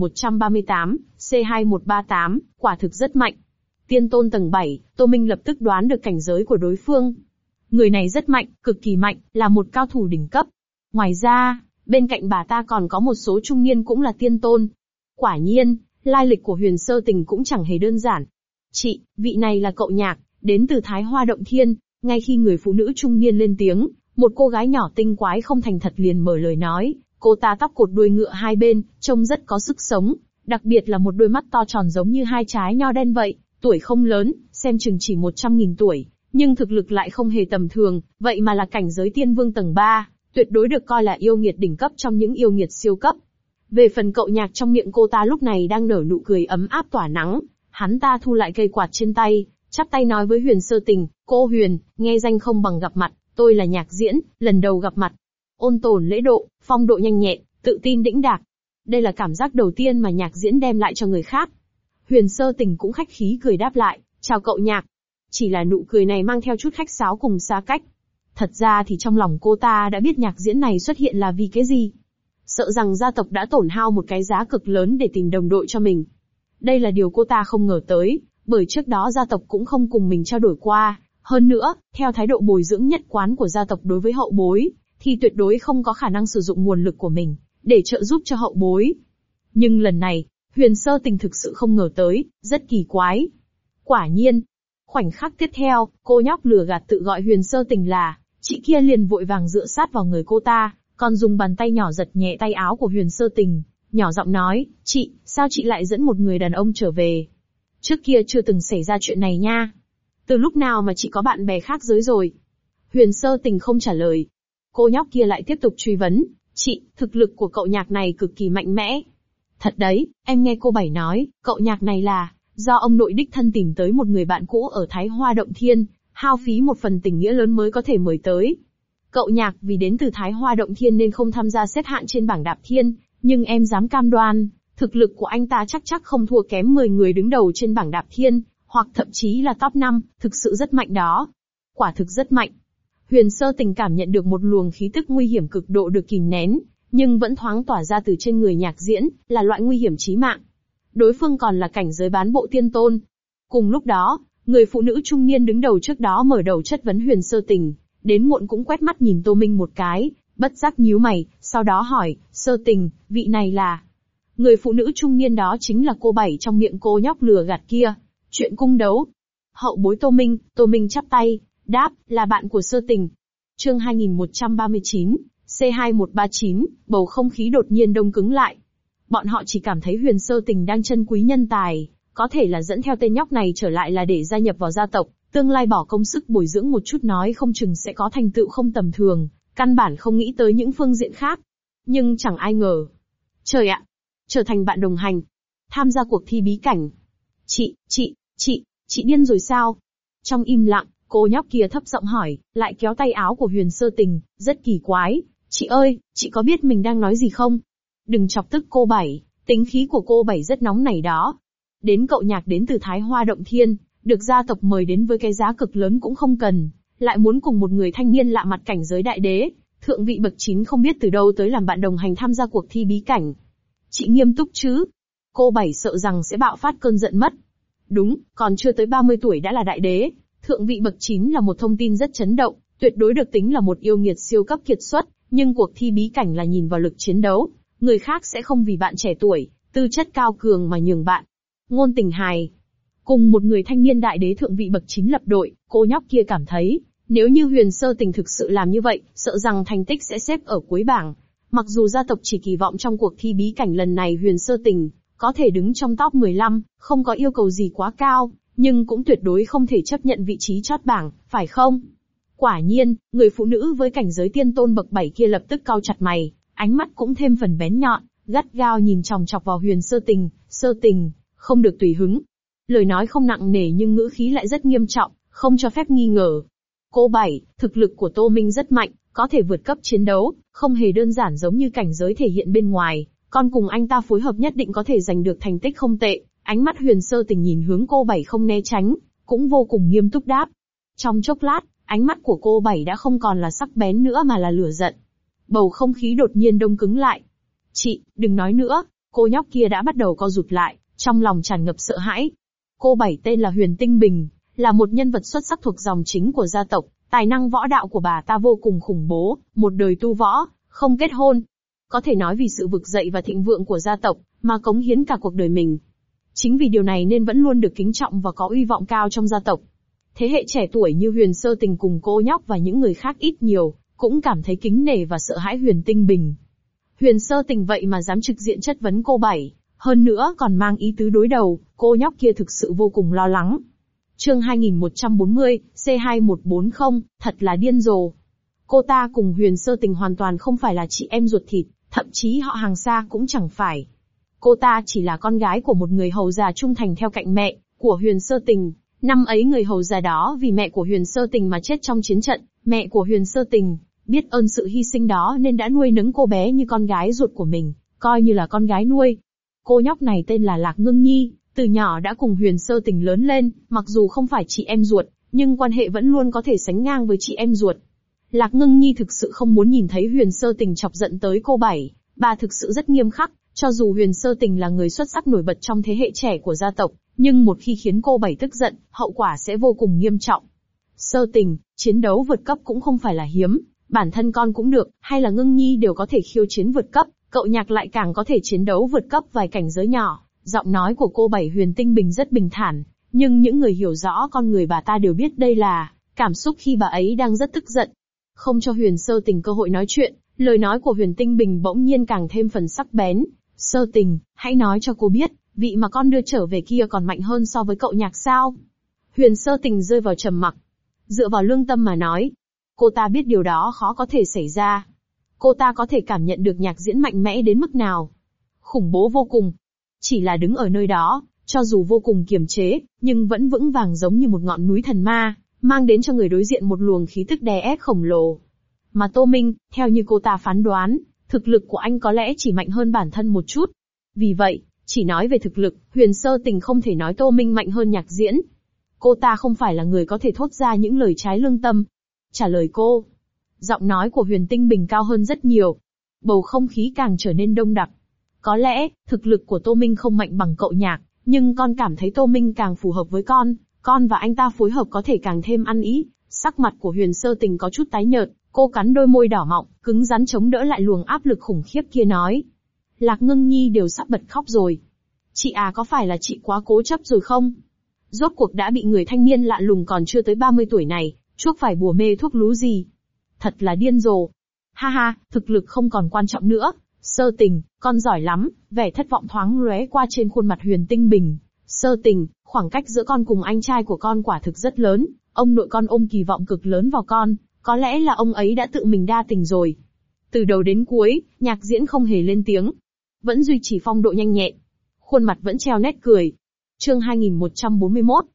2138, C2138, quả thực rất mạnh. Tiên tôn tầng 7, Tô Minh lập tức đoán được cảnh giới của đối phương. Người này rất mạnh, cực kỳ mạnh, là một cao thủ đỉnh cấp. Ngoài ra, bên cạnh bà ta còn có một số trung niên cũng là tiên tôn. Quả nhiên, lai lịch của Huyền Sơ Tình cũng chẳng hề đơn giản. Chị, vị này là cậu Nhạc, đến từ Thái Hoa Động Thiên. Ngay khi người phụ nữ trung niên lên tiếng, một cô gái nhỏ tinh quái không thành thật liền mở lời nói. Cô ta tóc cột đuôi ngựa hai bên, trông rất có sức sống, đặc biệt là một đôi mắt to tròn giống như hai trái nho đen vậy. Tuổi không lớn, xem chừng chỉ 100.000 tuổi, nhưng thực lực lại không hề tầm thường, vậy mà là cảnh giới tiên vương tầng 3, tuyệt đối được coi là yêu nghiệt đỉnh cấp trong những yêu nghiệt siêu cấp. Về phần cậu Nhạc, trong miệng cô ta lúc này đang nở nụ cười ấm áp tỏa nắng, hắn ta thu lại cây quạt trên tay, chắp tay nói với Huyền Sơ Tình, cô Huyền, nghe danh không bằng gặp mặt, tôi là Nhạc Diễn, lần đầu gặp mặt. Ôn tồn lễ độ, phong độ nhanh nhẹn, tự tin đĩnh đạc. Đây là cảm giác đầu tiên mà Nhạc Diễn đem lại cho người khác. Huyền Sơ Tình cũng khách khí cười đáp lại, chào cậu Nhạc. Chỉ là nụ cười này mang theo chút khách sáo cùng xa cách. Thật ra thì trong lòng cô ta đã biết Nhạc Diễn này xuất hiện là vì cái gì. Sợ rằng gia tộc đã tổn hao một cái giá cực lớn để tìm đồng đội cho mình. Đây là điều cô ta không ngờ tới, bởi trước đó gia tộc cũng không cùng mình trao đổi qua. Hơn nữa, theo thái độ bồi dưỡng nhất quán của gia tộc đối với hậu bối, thì tuyệt đối không có khả năng sử dụng nguồn lực của mình để trợ giúp cho hậu bối. Nhưng lần này, Huyền Sơ Tình thực sự không ngờ tới, rất kỳ quái. Quả nhiên, khoảnh khắc tiếp theo, cô nhóc lừa gạt tự gọi Huyền Sơ Tình là chị kia liền vội vàng dựa sát vào người cô ta, còn dùng bàn tay nhỏ giật nhẹ tay áo của Huyền Sơ Tình, nhỏ giọng nói, chị, sao chị lại dẫn một người đàn ông trở về? Trước kia chưa từng xảy ra chuyện này nha. Từ lúc nào mà chị có bạn bè khác giới rồi? Huyền Sơ Tình không trả lời. Cô nhóc kia lại tiếp tục truy vấn, chị, thực lực của cậu Nhạc này cực kỳ mạnh mẽ. Thật đấy, em nghe cô Bảy nói, cậu Nhạc này là do ông nội đích thân tìm tới một người bạn cũ ở Thái Hoa Động Thiên, hao phí một phần tình nghĩa lớn mới có thể mời tới. Cậu Nhạc vì đến từ Thái Hoa Động Thiên nên không tham gia xếp hạng trên bảng đạp thiên, nhưng em dám cam đoan, thực lực của anh ta chắc không thua kém 10 người đứng đầu trên bảng đạp thiên, hoặc thậm chí là top 5, thực sự rất mạnh đó. Quả thực rất mạnh. Huyền Sơ Tình cảm nhận được một luồng khí tức nguy hiểm cực độ được kìm nén, nhưng vẫn thoáng tỏa ra từ trên người Nhạc Diễn, là loại nguy hiểm chí mạng. Đối phương còn là cảnh giới bán bộ tiên tôn. Cùng lúc đó, người phụ nữ trung niên đứng đầu trước đó mở đầu chất vấn Huyền Sơ Tình, đến muộn cũng quét mắt nhìn Tô Minh một cái, bất giác nhíu mày, sau đó hỏi, Sơ Tình, vị này là... Người phụ nữ trung niên đó chính là cô Bảy trong miệng cô nhóc lừa gạt kia. Chuyện cung đấu. Hậu bối Tô Minh chắp tay, đáp, là bạn của Sơ Tình. Chương 2139, C2139, bầu không khí đột nhiên đông cứng lại. Bọn họ chỉ cảm thấy Huyền Sơ Tình đang trân quý nhân tài, có thể là dẫn theo tên nhóc này trở lại là để gia nhập vào gia tộc, tương lai bỏ công sức bồi dưỡng một chút nói không chừng sẽ có thành tựu không tầm thường, căn bản không nghĩ tới những phương diện khác. Nhưng chẳng ai ngờ. Trời ạ! Trở thành bạn đồng hành. Tham gia cuộc thi bí cảnh. Chị điên rồi sao? Trong im lặng, cô nhóc kia thấp giọng hỏi, lại kéo tay áo của Huyền Sơ Tình, rất kỳ quái. Chị ơi, chị có biết mình đang nói gì không? Đừng chọc tức cô Bảy, tính khí của cô Bảy rất nóng nảy đó. Đến cậu Nhạc đến từ Thái Hoa Động Thiên, được gia tộc mời đến với cái giá cực lớn cũng không cần, lại muốn cùng một người thanh niên lạ mặt cảnh giới đại đế, thượng vị bậc 9 không biết từ đâu tới làm bạn đồng hành tham gia cuộc thi bí cảnh. Chị nghiêm túc chứ? Cô Bảy sợ rằng sẽ bạo phát cơn giận mất. Đúng, còn chưa tới 30 tuổi đã là đại đế, thượng vị bậc 9 là một thông tin rất chấn động, tuyệt đối được tính là một yêu nghiệt siêu cấp kiệt xuất, nhưng cuộc thi bí cảnh là nhìn vào lực chiến đấu, người khác sẽ không vì bạn trẻ tuổi, tư chất cao cường mà nhường bạn. Ngôn tình hài. Cùng một người thanh niên đại đế thượng vị bậc 9 lập đội, cô nhóc kia cảm thấy, nếu như Huyền Sơ Tình thực sự làm như vậy, sợ rằng thành tích sẽ xếp ở cuối bảng. Mặc dù gia tộc chỉ kỳ vọng trong cuộc thi bí cảnh lần này Huyền Sơ Tình có thể đứng trong top 15, không có yêu cầu gì quá cao, nhưng cũng tuyệt đối không thể chấp nhận vị trí chót bảng, phải không? Quả nhiên, người phụ nữ với cảnh giới tiên tôn bậc 7 kia lập tức cau chặt mày, ánh mắt cũng thêm phần bén nhọn, gắt gao nhìn chòng chọc vào Huyền Sơ Tình, không được tùy hứng. Lời nói không nặng nề nhưng ngữ khí lại rất nghiêm trọng, không cho phép nghi ngờ. Cô Bảy, thực lực của Tô Minh rất mạnh, có thể vượt cấp chiến đấu, không hề đơn giản giống như cảnh giới thể hiện bên ngoài, con cùng anh ta phối hợp nhất định có thể giành được thành tích không tệ. Ánh mắt Huyền Sơ Tình nhìn hướng cô Bảy không né tránh, cũng vô cùng nghiêm túc đáp. Trong chốc lát, ánh mắt của cô Bảy đã không còn là sắc bén nữa mà là lửa giận. Bầu không khí đột nhiên đông cứng lại. Chị, đừng nói nữa, cô nhóc kia đã bắt đầu co rụt lại, trong lòng tràn ngập sợ hãi. Cô Bảy tên là Huyền Tinh Bình, là một nhân vật xuất sắc thuộc dòng chính của gia tộc, tài năng võ đạo của bà ta vô cùng khủng bố, một đời tu võ, không kết hôn. Có thể nói vì sự vực dậy và thịnh vượng của gia tộc, mà cống hiến cả cuộc đời mình. Chính vì điều này nên vẫn luôn được kính trọng và có uy vọng cao trong gia tộc. Thế hệ trẻ tuổi như Huyền Sơ Tình cùng cô nhóc và những người khác ít nhiều, cũng cảm thấy kính nể và sợ hãi Huyền Tinh Bình. Huyền Sơ Tình vậy mà dám trực diện chất vấn cô Bảy, hơn nữa còn mang ý tứ đối đầu, cô nhóc kia thực sự vô cùng lo lắng. Chương 2140, C2140, thật là điên rồ. Cô ta cùng Huyền Sơ Tình hoàn toàn không phải là chị em ruột thịt, thậm chí họ hàng xa cũng chẳng phải. Cô ta chỉ là con gái của một người hầu già trung thành theo cạnh mẹ của Huyền Sơ Tình. Năm ấy người hầu già đó vì mẹ của Huyền Sơ Tình mà chết trong chiến trận, mẹ của Huyền Sơ Tình biết ơn sự hy sinh đó nên đã nuôi nấng cô bé như con gái ruột của mình, coi như là con gái nuôi. Cô nhóc này tên là Lạc Ngưng Nhi, từ nhỏ đã cùng Huyền Sơ Tình lớn lên, mặc dù không phải chị em ruột, nhưng quan hệ vẫn luôn có thể sánh ngang với chị em ruột. Lạc Ngưng Nhi thực sự không muốn nhìn thấy Huyền Sơ Tình chọc giận tới cô Bảy, bà thực sự rất nghiêm khắc, cho dù Huyền Sơ Tình là người xuất sắc nổi bật trong thế hệ trẻ của gia tộc, nhưng một khi khiến cô Bảy tức giận, hậu quả sẽ vô cùng nghiêm trọng. Sơ Tình, chiến đấu vượt cấp cũng không phải là hiếm, bản thân con cũng được, hay là Ngưng Nhi đều có thể khiêu chiến vượt cấp, cậu Nhạc lại càng có thể chiến đấu vượt cấp vài cảnh giới nhỏ. Giọng nói của cô Bảy Huyền Tinh Bình rất bình thản, nhưng những người hiểu rõ con người bà ta đều biết đây là cảm xúc khi bà ấy đang rất tức giận. Không cho Huyền Sơ Tình cơ hội nói chuyện, lời nói của Huyền Tinh Bình bỗng nhiên càng thêm phần sắc bén. Sơ Tình, hãy nói cho cô biết, vị mà con đưa trở về kia còn mạnh hơn so với cậu Nhạc sao? Huyền Sơ Tình rơi vào trầm mặc. Dựa vào lương tâm mà nói, cô ta biết điều đó khó có thể xảy ra. Cô ta có thể cảm nhận được Nhạc Diễn mạnh mẽ đến mức nào. Khủng bố vô cùng. Chỉ là đứng ở nơi đó, cho dù vô cùng kiềm chế, nhưng vẫn vững vàng giống như một ngọn núi thần ma, mang đến cho người đối diện một luồng khí tức đè ép khổng lồ. Mà Tô Minh, theo như cô ta phán đoán, thực lực của anh có lẽ chỉ mạnh hơn bản thân một chút. Vì vậy, chỉ nói về thực lực, Huyền Sơ Tình không thể nói Tô Minh mạnh hơn Nhạc Diễn. Cô ta không phải là người có thể thốt ra những lời trái lương tâm. Trả lời cô, giọng nói của Huyền Tinh Bình cao hơn rất nhiều. Bầu không khí càng trở nên đông đặc. Có lẽ, thực lực của Tô Minh không mạnh bằng cậu Nhạc, nhưng con cảm thấy Tô Minh càng phù hợp với con và anh ta phối hợp có thể càng thêm ăn ý. Sắc mặt của Huyền Sơ Tình có chút tái nhợt, cô cắn đôi môi đỏ mọng, cứng rắn chống đỡ lại luồng áp lực khủng khiếp kia nói. Lạc Ngưng Nhi đều sắp bật khóc rồi. Chị à, có phải là chị quá cố chấp rồi không? Rốt cuộc đã bị người thanh niên lạ lùng còn chưa tới 30 tuổi này, chuốc phải bùa mê thuốc lú gì? Thật là điên rồ. Ha ha, thực lực không còn quan trọng nữa. Sơ Tình, con giỏi lắm, vẻ thất vọng thoáng lóe qua trên khuôn mặt Huyền Tinh Bình. Sơ Tình, khoảng cách giữa con cùng anh trai của con quả thực rất lớn, ông nội con ôm kỳ vọng cực lớn vào con, có lẽ là ông ấy đã tự mình đa tình rồi. Từ đầu đến cuối, Nhạc Diễn không hề lên tiếng, vẫn duy trì phong độ nhanh nhẹn, khuôn mặt vẫn treo nét cười. Chương 2141,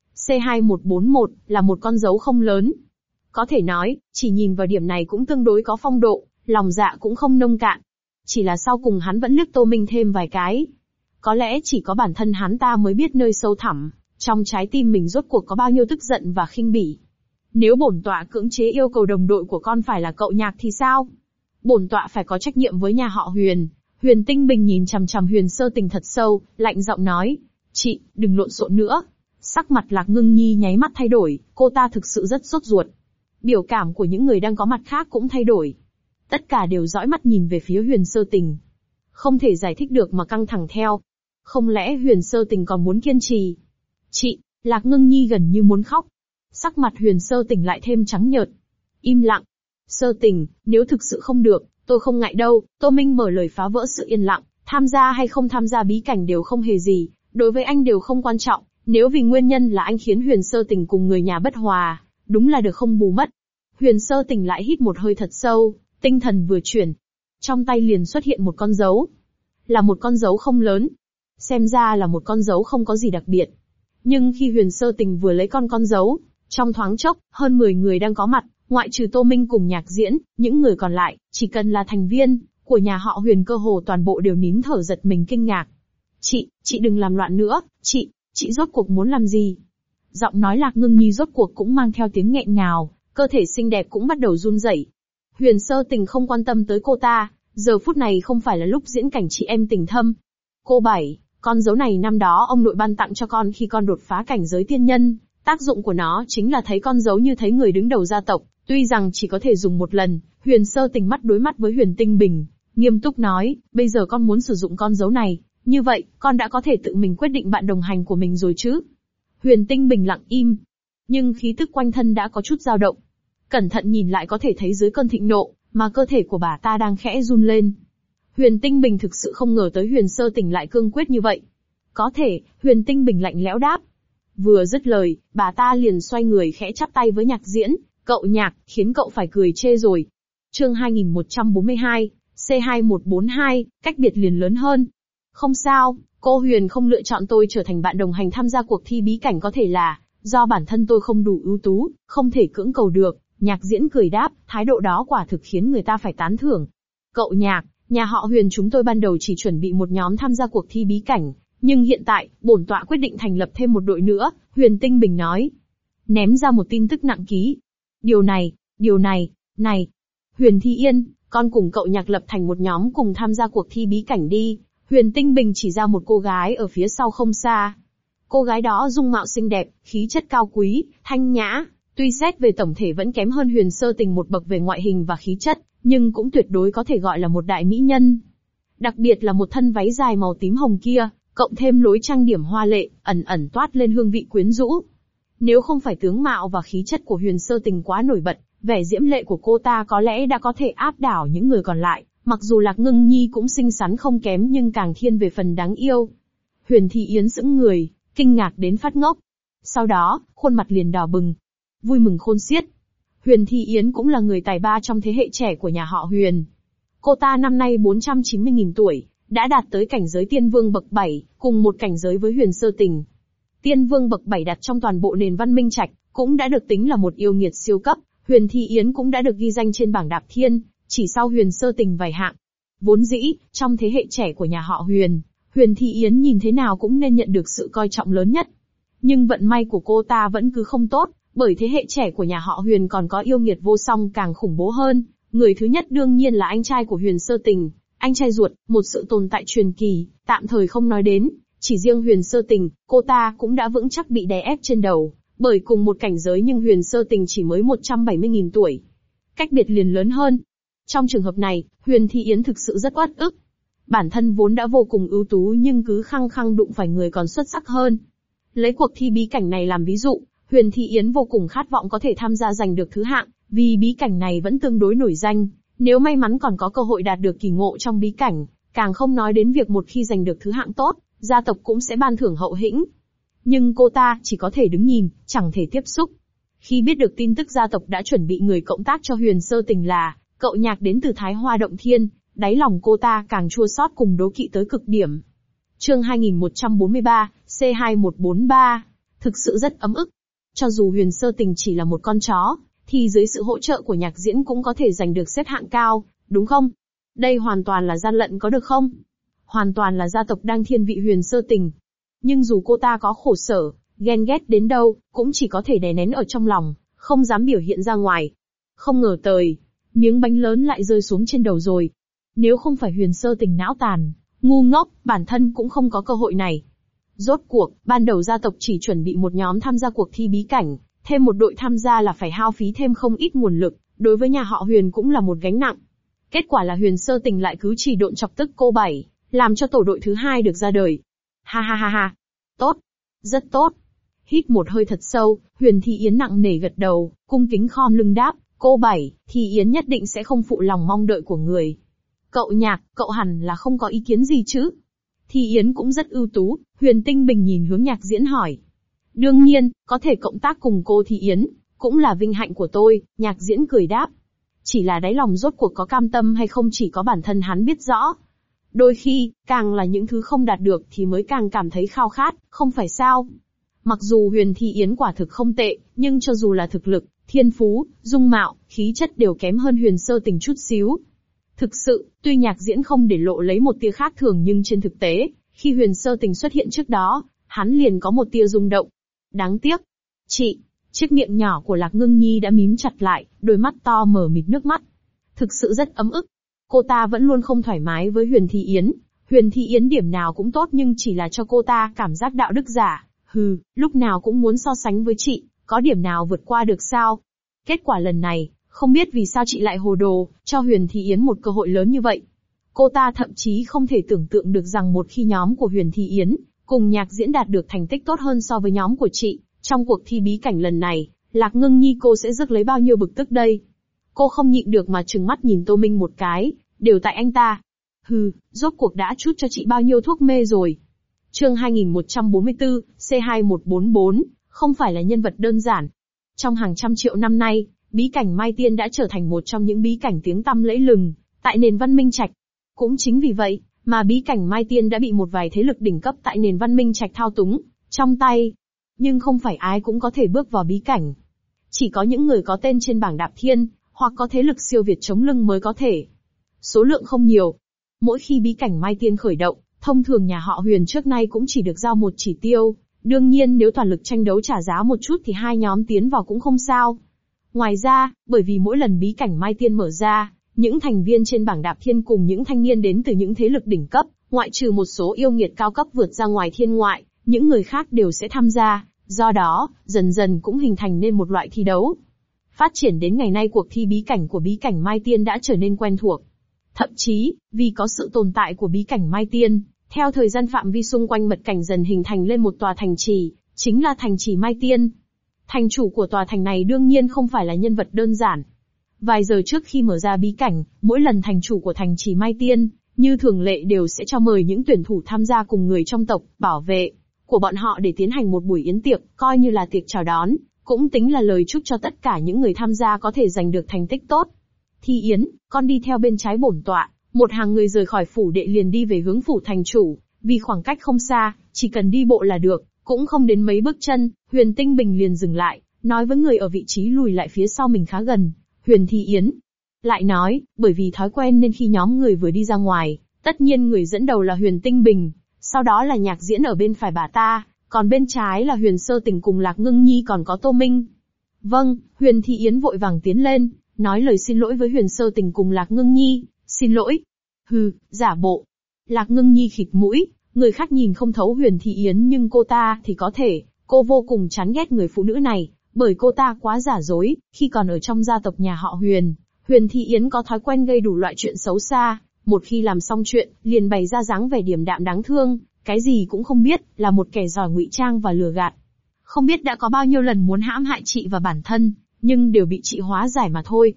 C2141, là một con dấu không lớn. Có thể nói, chỉ nhìn vào điểm này cũng tương đối có phong độ, lòng dạ cũng không nông cạn. Chỉ là sau cùng hắn vẫn liếc Tô Minh thêm vài cái. Có lẽ chỉ có bản thân hắn ta mới biết nơi sâu thẳm, trong trái tim mình rốt cuộc có bao nhiêu tức giận và khinh bỉ. Nếu bổn tọa cưỡng chế yêu cầu đồng đội của con phải là cậu Nhạc thì sao? Bổn tọa phải có trách nhiệm với nhà họ Huyền. Huyền Tinh Bình nhìn chằm chằm Huyền Sơ Tình thật sâu, lạnh giọng nói. Chị, đừng lộn xộn nữa. Sắc mặt Lạc Ngưng Nhi nháy mắt thay đổi, cô ta thực sự rất sốt ruột. Biểu cảm của những người đang có mặt khác cũng thay đổi. Tất cả đều dõi mắt nhìn về phía Huyền Sơ Tình. Không thể giải thích được mà căng thẳng theo. Không lẽ Huyền Sơ Tình còn muốn kiên trì? Chị, Lạc Ngưng Nhi gần như muốn khóc. Sắc mặt Huyền Sơ Tình lại thêm trắng nhợt. Im lặng. Sơ Tình, nếu thực sự không được, tôi không ngại đâu. Tô Minh mở lời phá vỡ sự yên lặng. Tham gia hay không tham gia bí cảnh đều không hề gì, đối với anh đều không quan trọng. Nếu vì nguyên nhân là anh khiến Huyền Sơ Tình cùng người nhà bất hòa, đúng là được không bù mất. Huyền Sơ Tình lại hít một hơi thật sâu, tinh thần vừa chuyển. Trong tay liền xuất hiện một con dấu. là một con dấu không lớn. Xem ra là một con dấu không có gì đặc biệt. Nhưng khi Huyền Sơ Tình vừa lấy con dấu, trong thoáng chốc, hơn 10 người đang có mặt, ngoại trừ Tô Minh cùng Nhạc Diễn, những người còn lại, chỉ cần là thành viên của nhà họ Huyền cơ hồ toàn bộ đều nín thở giật mình kinh ngạc. Chị đừng làm loạn nữa, chị rốt cuộc muốn làm gì? Giọng nói Lạc Ngưng Nhi rốt cuộc cũng mang theo tiếng nghẹn ngào, cơ thể xinh đẹp cũng bắt đầu run rẩy. Huyền Sơ Tình không quan tâm tới cô ta, giờ phút này không phải là lúc diễn cảnh chị em tình thâm. Cô Bảy, con dấu này năm đó ông nội ban tặng cho con khi con đột phá cảnh giới tiên nhân, tác dụng của nó chính là thấy con dấu như thấy người đứng đầu gia tộc, tuy rằng chỉ có thể dùng một lần. Huyền Sơ Tình mắt đối mắt với Huyền Tinh Bình, nghiêm túc nói, bây giờ con muốn sử dụng con dấu này, như vậy, con đã có thể tự mình quyết định bạn đồng hành của mình rồi chứ? Huyền Tinh Bình lặng im, nhưng khí tức quanh thân đã có chút dao động. Cẩn thận nhìn lại có thể thấy dưới cơn thịnh nộ, mà cơ thể của bà ta đang khẽ run lên. Huyền Tinh Bình thực sự không ngờ tới Huyền Sơ Tình lại cương quyết như vậy. Có thể, Huyền Tinh Bình lạnh lẽo đáp. Vừa dứt lời, bà ta liền xoay người khẽ chắp tay với Nhạc Diễn, cậu Nhạc, khiến cậu phải cười chê rồi. Chương 2142, C2142, cách biệt liền lớn hơn. Không sao, cô Huyền không lựa chọn tôi trở thành bạn đồng hành tham gia cuộc thi bí cảnh có thể là do bản thân tôi không đủ ưu tú, không thể cưỡng cầu được. Nhạc Diễn cười đáp, thái độ đó quả thực khiến người ta phải tán thưởng. Cậu Nhạc, nhà họ Huyền chúng tôi ban đầu chỉ chuẩn bị một nhóm tham gia cuộc thi bí cảnh, nhưng hiện tại, bổn tọa quyết định thành lập thêm một đội nữa, Huyền Tinh Bình nói. Ném ra một tin tức nặng ký. Điều này. Huyền Thi Yên, con cùng cậu Nhạc lập thành một nhóm cùng tham gia cuộc thi bí cảnh đi. Huyền Tinh Bình chỉ ra một cô gái ở phía sau không xa. Cô gái đó dung mạo xinh đẹp, khí chất cao quý, thanh nhã. Tuy xét về tổng thể vẫn kém hơn Huyền Sơ Tình một bậc về ngoại hình và khí chất, nhưng cũng tuyệt đối có thể gọi là một đại mỹ nhân. Đặc biệt là một thân váy dài màu tím hồng kia, cộng thêm lối trang điểm hoa lệ, ẩn ẩn toát lên hương vị quyến rũ. Nếu không phải tướng mạo và khí chất của Huyền Sơ Tình quá nổi bật, vẻ diễm lệ của cô ta có lẽ đã có thể áp đảo những người còn lại, mặc dù Lạc Ngưng Nhi cũng xinh xắn không kém nhưng càng thiên về phần đáng yêu. Huyền Thi Yến sững người, kinh ngạc đến phát ngốc. Sau đó, khuôn mặt liền đỏ bừng, vui mừng khôn xiết. Huyền Thi Yến cũng là người tài ba trong thế hệ trẻ của nhà họ Huyền. Cô ta năm nay 490.000 tuổi, đã đạt tới cảnh giới tiên vương bậc 7, cùng một cảnh giới với Huyền Sơ Tình. Tiên vương bậc 7 đặt trong toàn bộ nền văn minh trạch, cũng đã được tính là một yêu nghiệt siêu cấp. Huyền Thi Yến cũng đã được ghi danh trên bảng đạp thiên, chỉ sau Huyền Sơ Tình vài hạng. Vốn dĩ, trong thế hệ trẻ của nhà họ Huyền, Huyền Thi Yến nhìn thế nào cũng nên nhận được sự coi trọng lớn nhất. Nhưng vận may của cô ta vẫn cứ không tốt, bởi thế hệ trẻ của nhà họ Huyền còn có yêu nghiệt vô song càng khủng bố hơn. Người thứ nhất đương nhiên là anh trai của Huyền Sơ Tình, anh trai ruột, một sự tồn tại truyền kỳ, tạm thời không nói đến. Chỉ riêng Huyền Sơ Tình, cô ta cũng đã vững chắc bị đè ép trên đầu, bởi cùng một cảnh giới nhưng Huyền Sơ Tình chỉ mới 170.000 tuổi. Cách biệt liền lớn hơn. Trong trường hợp này, Huyền Thi Yến thực sự rất uất ức. Bản thân vốn đã vô cùng ưu tú nhưng cứ khăng khăng đụng phải người còn xuất sắc hơn. Lấy cuộc thi bí cảnh này làm ví dụ, Huyền Thi Yến vô cùng khát vọng có thể tham gia giành được thứ hạng, vì bí cảnh này vẫn tương đối nổi danh. Nếu may mắn còn có cơ hội đạt được kỳ ngộ trong bí cảnh, càng không nói đến việc một khi giành được thứ hạng tốt, gia tộc cũng sẽ ban thưởng hậu hĩnh. Nhưng cô ta chỉ có thể đứng nhìn, chẳng thể tiếp xúc. Khi biết được tin tức gia tộc đã chuẩn bị người cộng tác cho Huyền Sơ Tình là cậu Nhạc đến từ Thái Hoa Động Thiên, đáy lòng cô ta càng chua xót cùng đố kỵ tới cực điểm. Chương 2143, C2143, thực sự rất ấm ức. Cho dù Huyền Sơ Tình chỉ là một con chó, thì dưới sự hỗ trợ của Nhạc Diễn cũng có thể giành được xếp hạng cao, đúng không? Đây hoàn toàn là gian lận có được không? Hoàn toàn là gia tộc đang thiên vị Huyền Sơ Tình. Nhưng dù cô ta có khổ sở, ghen ghét đến đâu, cũng chỉ có thể đè nén ở trong lòng, không dám biểu hiện ra ngoài. Không ngờ miếng bánh lớn lại rơi xuống trên đầu rồi. Nếu không phải Huyền Sơ Tình não tàn, ngu ngốc, bản thân cũng không có cơ hội này. Rốt cuộc, ban đầu gia tộc chỉ chuẩn bị một nhóm tham gia cuộc thi bí cảnh, thêm một đội tham gia là phải hao phí thêm không ít nguồn lực, đối với nhà họ Huyền cũng là một gánh nặng. Kết quả là Huyền Sơ Tình lại cứ chỉ độn chọc tức cô Bảy, làm cho tổ đội thứ hai được ra đời. Ha ha ha ha. Tốt. Rất tốt. Hít một hơi thật sâu, Huyền Thi Yến nặng nề gật đầu, cung kính khom lưng đáp, cô Bảy, Thi Yến nhất định sẽ không phụ lòng mong đợi của người. Cậu Nhạc, cậu hẳn là không có ý kiến gì chứ? Thi Yến cũng rất ưu tú, Huyền Tinh Bình nhìn hướng Nhạc Diễn hỏi. Đương nhiên, có thể cộng tác cùng cô Thi Yến, cũng là vinh hạnh của tôi, Nhạc Diễn cười đáp. Chỉ là đáy lòng rốt cuộc có cam tâm hay không chỉ có bản thân hắn biết rõ. Đôi khi, càng là những thứ không đạt được thì mới càng cảm thấy khao khát, không phải sao? Mặc dù Huyền Thi Yến quả thực không tệ, nhưng cho dù là thực lực, thiên phú, dung mạo, khí chất đều kém hơn Huyền Sơ Tình chút xíu. Thực sự, tuy Nhạc Diễn không để lộ lấy một tia khác thường nhưng trên thực tế, khi Huyền Sơ Tình xuất hiện trước đó, hắn liền có một tia rung động. Đáng tiếc. Chị, chiếc miệng nhỏ của Lạc Ngưng Nhi đã mím chặt lại, đôi mắt to mờ mịt nước mắt. Thực sự rất ấm ức. Cô ta vẫn luôn không thoải mái với Huyền Thi Yến. Huyền Thi Yến điểm nào cũng tốt nhưng chỉ là cho cô ta cảm giác đạo đức giả. Lúc nào cũng muốn so sánh với chị, có điểm nào vượt qua được sao? Kết quả lần này, không biết vì sao chị lại hồ đồ, cho Huyền Thi Yến một cơ hội lớn như vậy. Cô ta thậm chí không thể tưởng tượng được rằng một khi nhóm của Huyền Thi Yến, cùng Nhạc Diễn đạt được thành tích tốt hơn so với nhóm của chị, trong cuộc thi bí cảnh lần này, Lạc Ngưng Nhi cô sẽ rước lấy bao nhiêu bực tức đây? Cô không nhịn được mà trừng mắt nhìn Tô Minh một cái, đều tại anh ta. Rốt cuộc đã trút cho chị bao nhiêu thuốc mê rồi. Chương 2144, C2144, không phải là nhân vật đơn giản. Trong hàng trăm triệu năm nay, bí cảnh Mai Tiên đã trở thành một trong những bí cảnh tiếng tăm lẫy lừng, tại nền văn minh Trạch. Cũng chính vì vậy, mà bí cảnh Mai Tiên đã bị một vài thế lực đỉnh cấp tại nền văn minh Trạch thao túng, trong tay. Nhưng không phải ai cũng có thể bước vào bí cảnh. Chỉ có những người có tên trên bảng đạp thiên, hoặc có thế lực siêu việt chống lưng mới có thể. Số lượng không nhiều. Mỗi khi bí cảnh Mai Tiên khởi động, thông thường nhà họ Huyền trước nay cũng chỉ được giao một chỉ tiêu. Đương nhiên nếu toàn lực tranh đấu trả giá một chút thì hai nhóm tiến vào cũng không sao. Ngoài ra, bởi vì mỗi lần bí cảnh Mai Tiên mở ra, những thành viên trên bảng đạp thiên cùng những thanh niên đến từ những thế lực đỉnh cấp, ngoại trừ một số yêu nghiệt cao cấp vượt ra ngoài thiên ngoại, những người khác đều sẽ tham gia. Do đó, dần dần cũng hình thành nên một loại thi đấu. Phát triển đến ngày nay cuộc thi bí cảnh của bí cảnh Mai Tiên đã trở nên quen thuộc. Thậm chí, vì có sự tồn tại của bí cảnh Mai Tiên, theo thời gian phạm vi xung quanh mật cảnh dần hình thành lên một tòa thành trì, chính là thành trì Mai Tiên. Thành chủ của tòa thành này đương nhiên không phải là nhân vật đơn giản. Vài giờ trước khi mở ra bí cảnh, mỗi lần thành chủ của thành trì Mai Tiên, như thường lệ đều sẽ cho mời những tuyển thủ tham gia cùng người trong tộc, bảo vệ của bọn họ để tiến hành một buổi yến tiệc, coi như là tiệc chào đón, cũng tính là lời chúc cho tất cả những người tham gia có thể giành được thành tích tốt. Thi Yến, con đi theo bên trái bổn tọa. Một hàng người rời khỏi phủ đệ liền đi về hướng phủ thành chủ, vì khoảng cách không xa, chỉ cần đi bộ là được, cũng không đến mấy bước chân. Huyền Tinh Bình liền dừng lại, nói với người ở vị trí lùi lại phía sau mình khá gần. Huyền Thi Yến. Lại nói, bởi vì thói quen nên khi nhóm người vừa đi ra ngoài, tất nhiên người dẫn đầu là Huyền Tinh Bình, sau đó là Nhạc Diễn ở bên phải bà ta, còn bên trái là Huyền Sơ Tình cùng Lạc Ngưng Nhi còn có Tô Minh. Vâng, Huyền Thi Yến vội vàng tiến lên, nói lời xin lỗi với Huyền Sơ Tình cùng Lạc Ngưng Nhi. Xin lỗi. Giả bộ. Lạc Ngưng Nhi khịt mũi, người khác nhìn không thấu Huyền Thi Yến nhưng cô ta thì có thể, cô vô cùng chán ghét người phụ nữ này, bởi cô ta quá giả dối, khi còn ở trong gia tộc nhà họ Huyền, Huyền Thi Yến có thói quen gây đủ loại chuyện xấu xa, một khi làm xong chuyện, liền bày ra dáng vẻ điềm đạm đáng thương, cái gì cũng không biết, là một kẻ giỏi ngụy trang và lừa gạt. Không biết đã có bao nhiêu lần muốn hãm hại chị và bản thân, nhưng đều bị chị hóa giải mà thôi.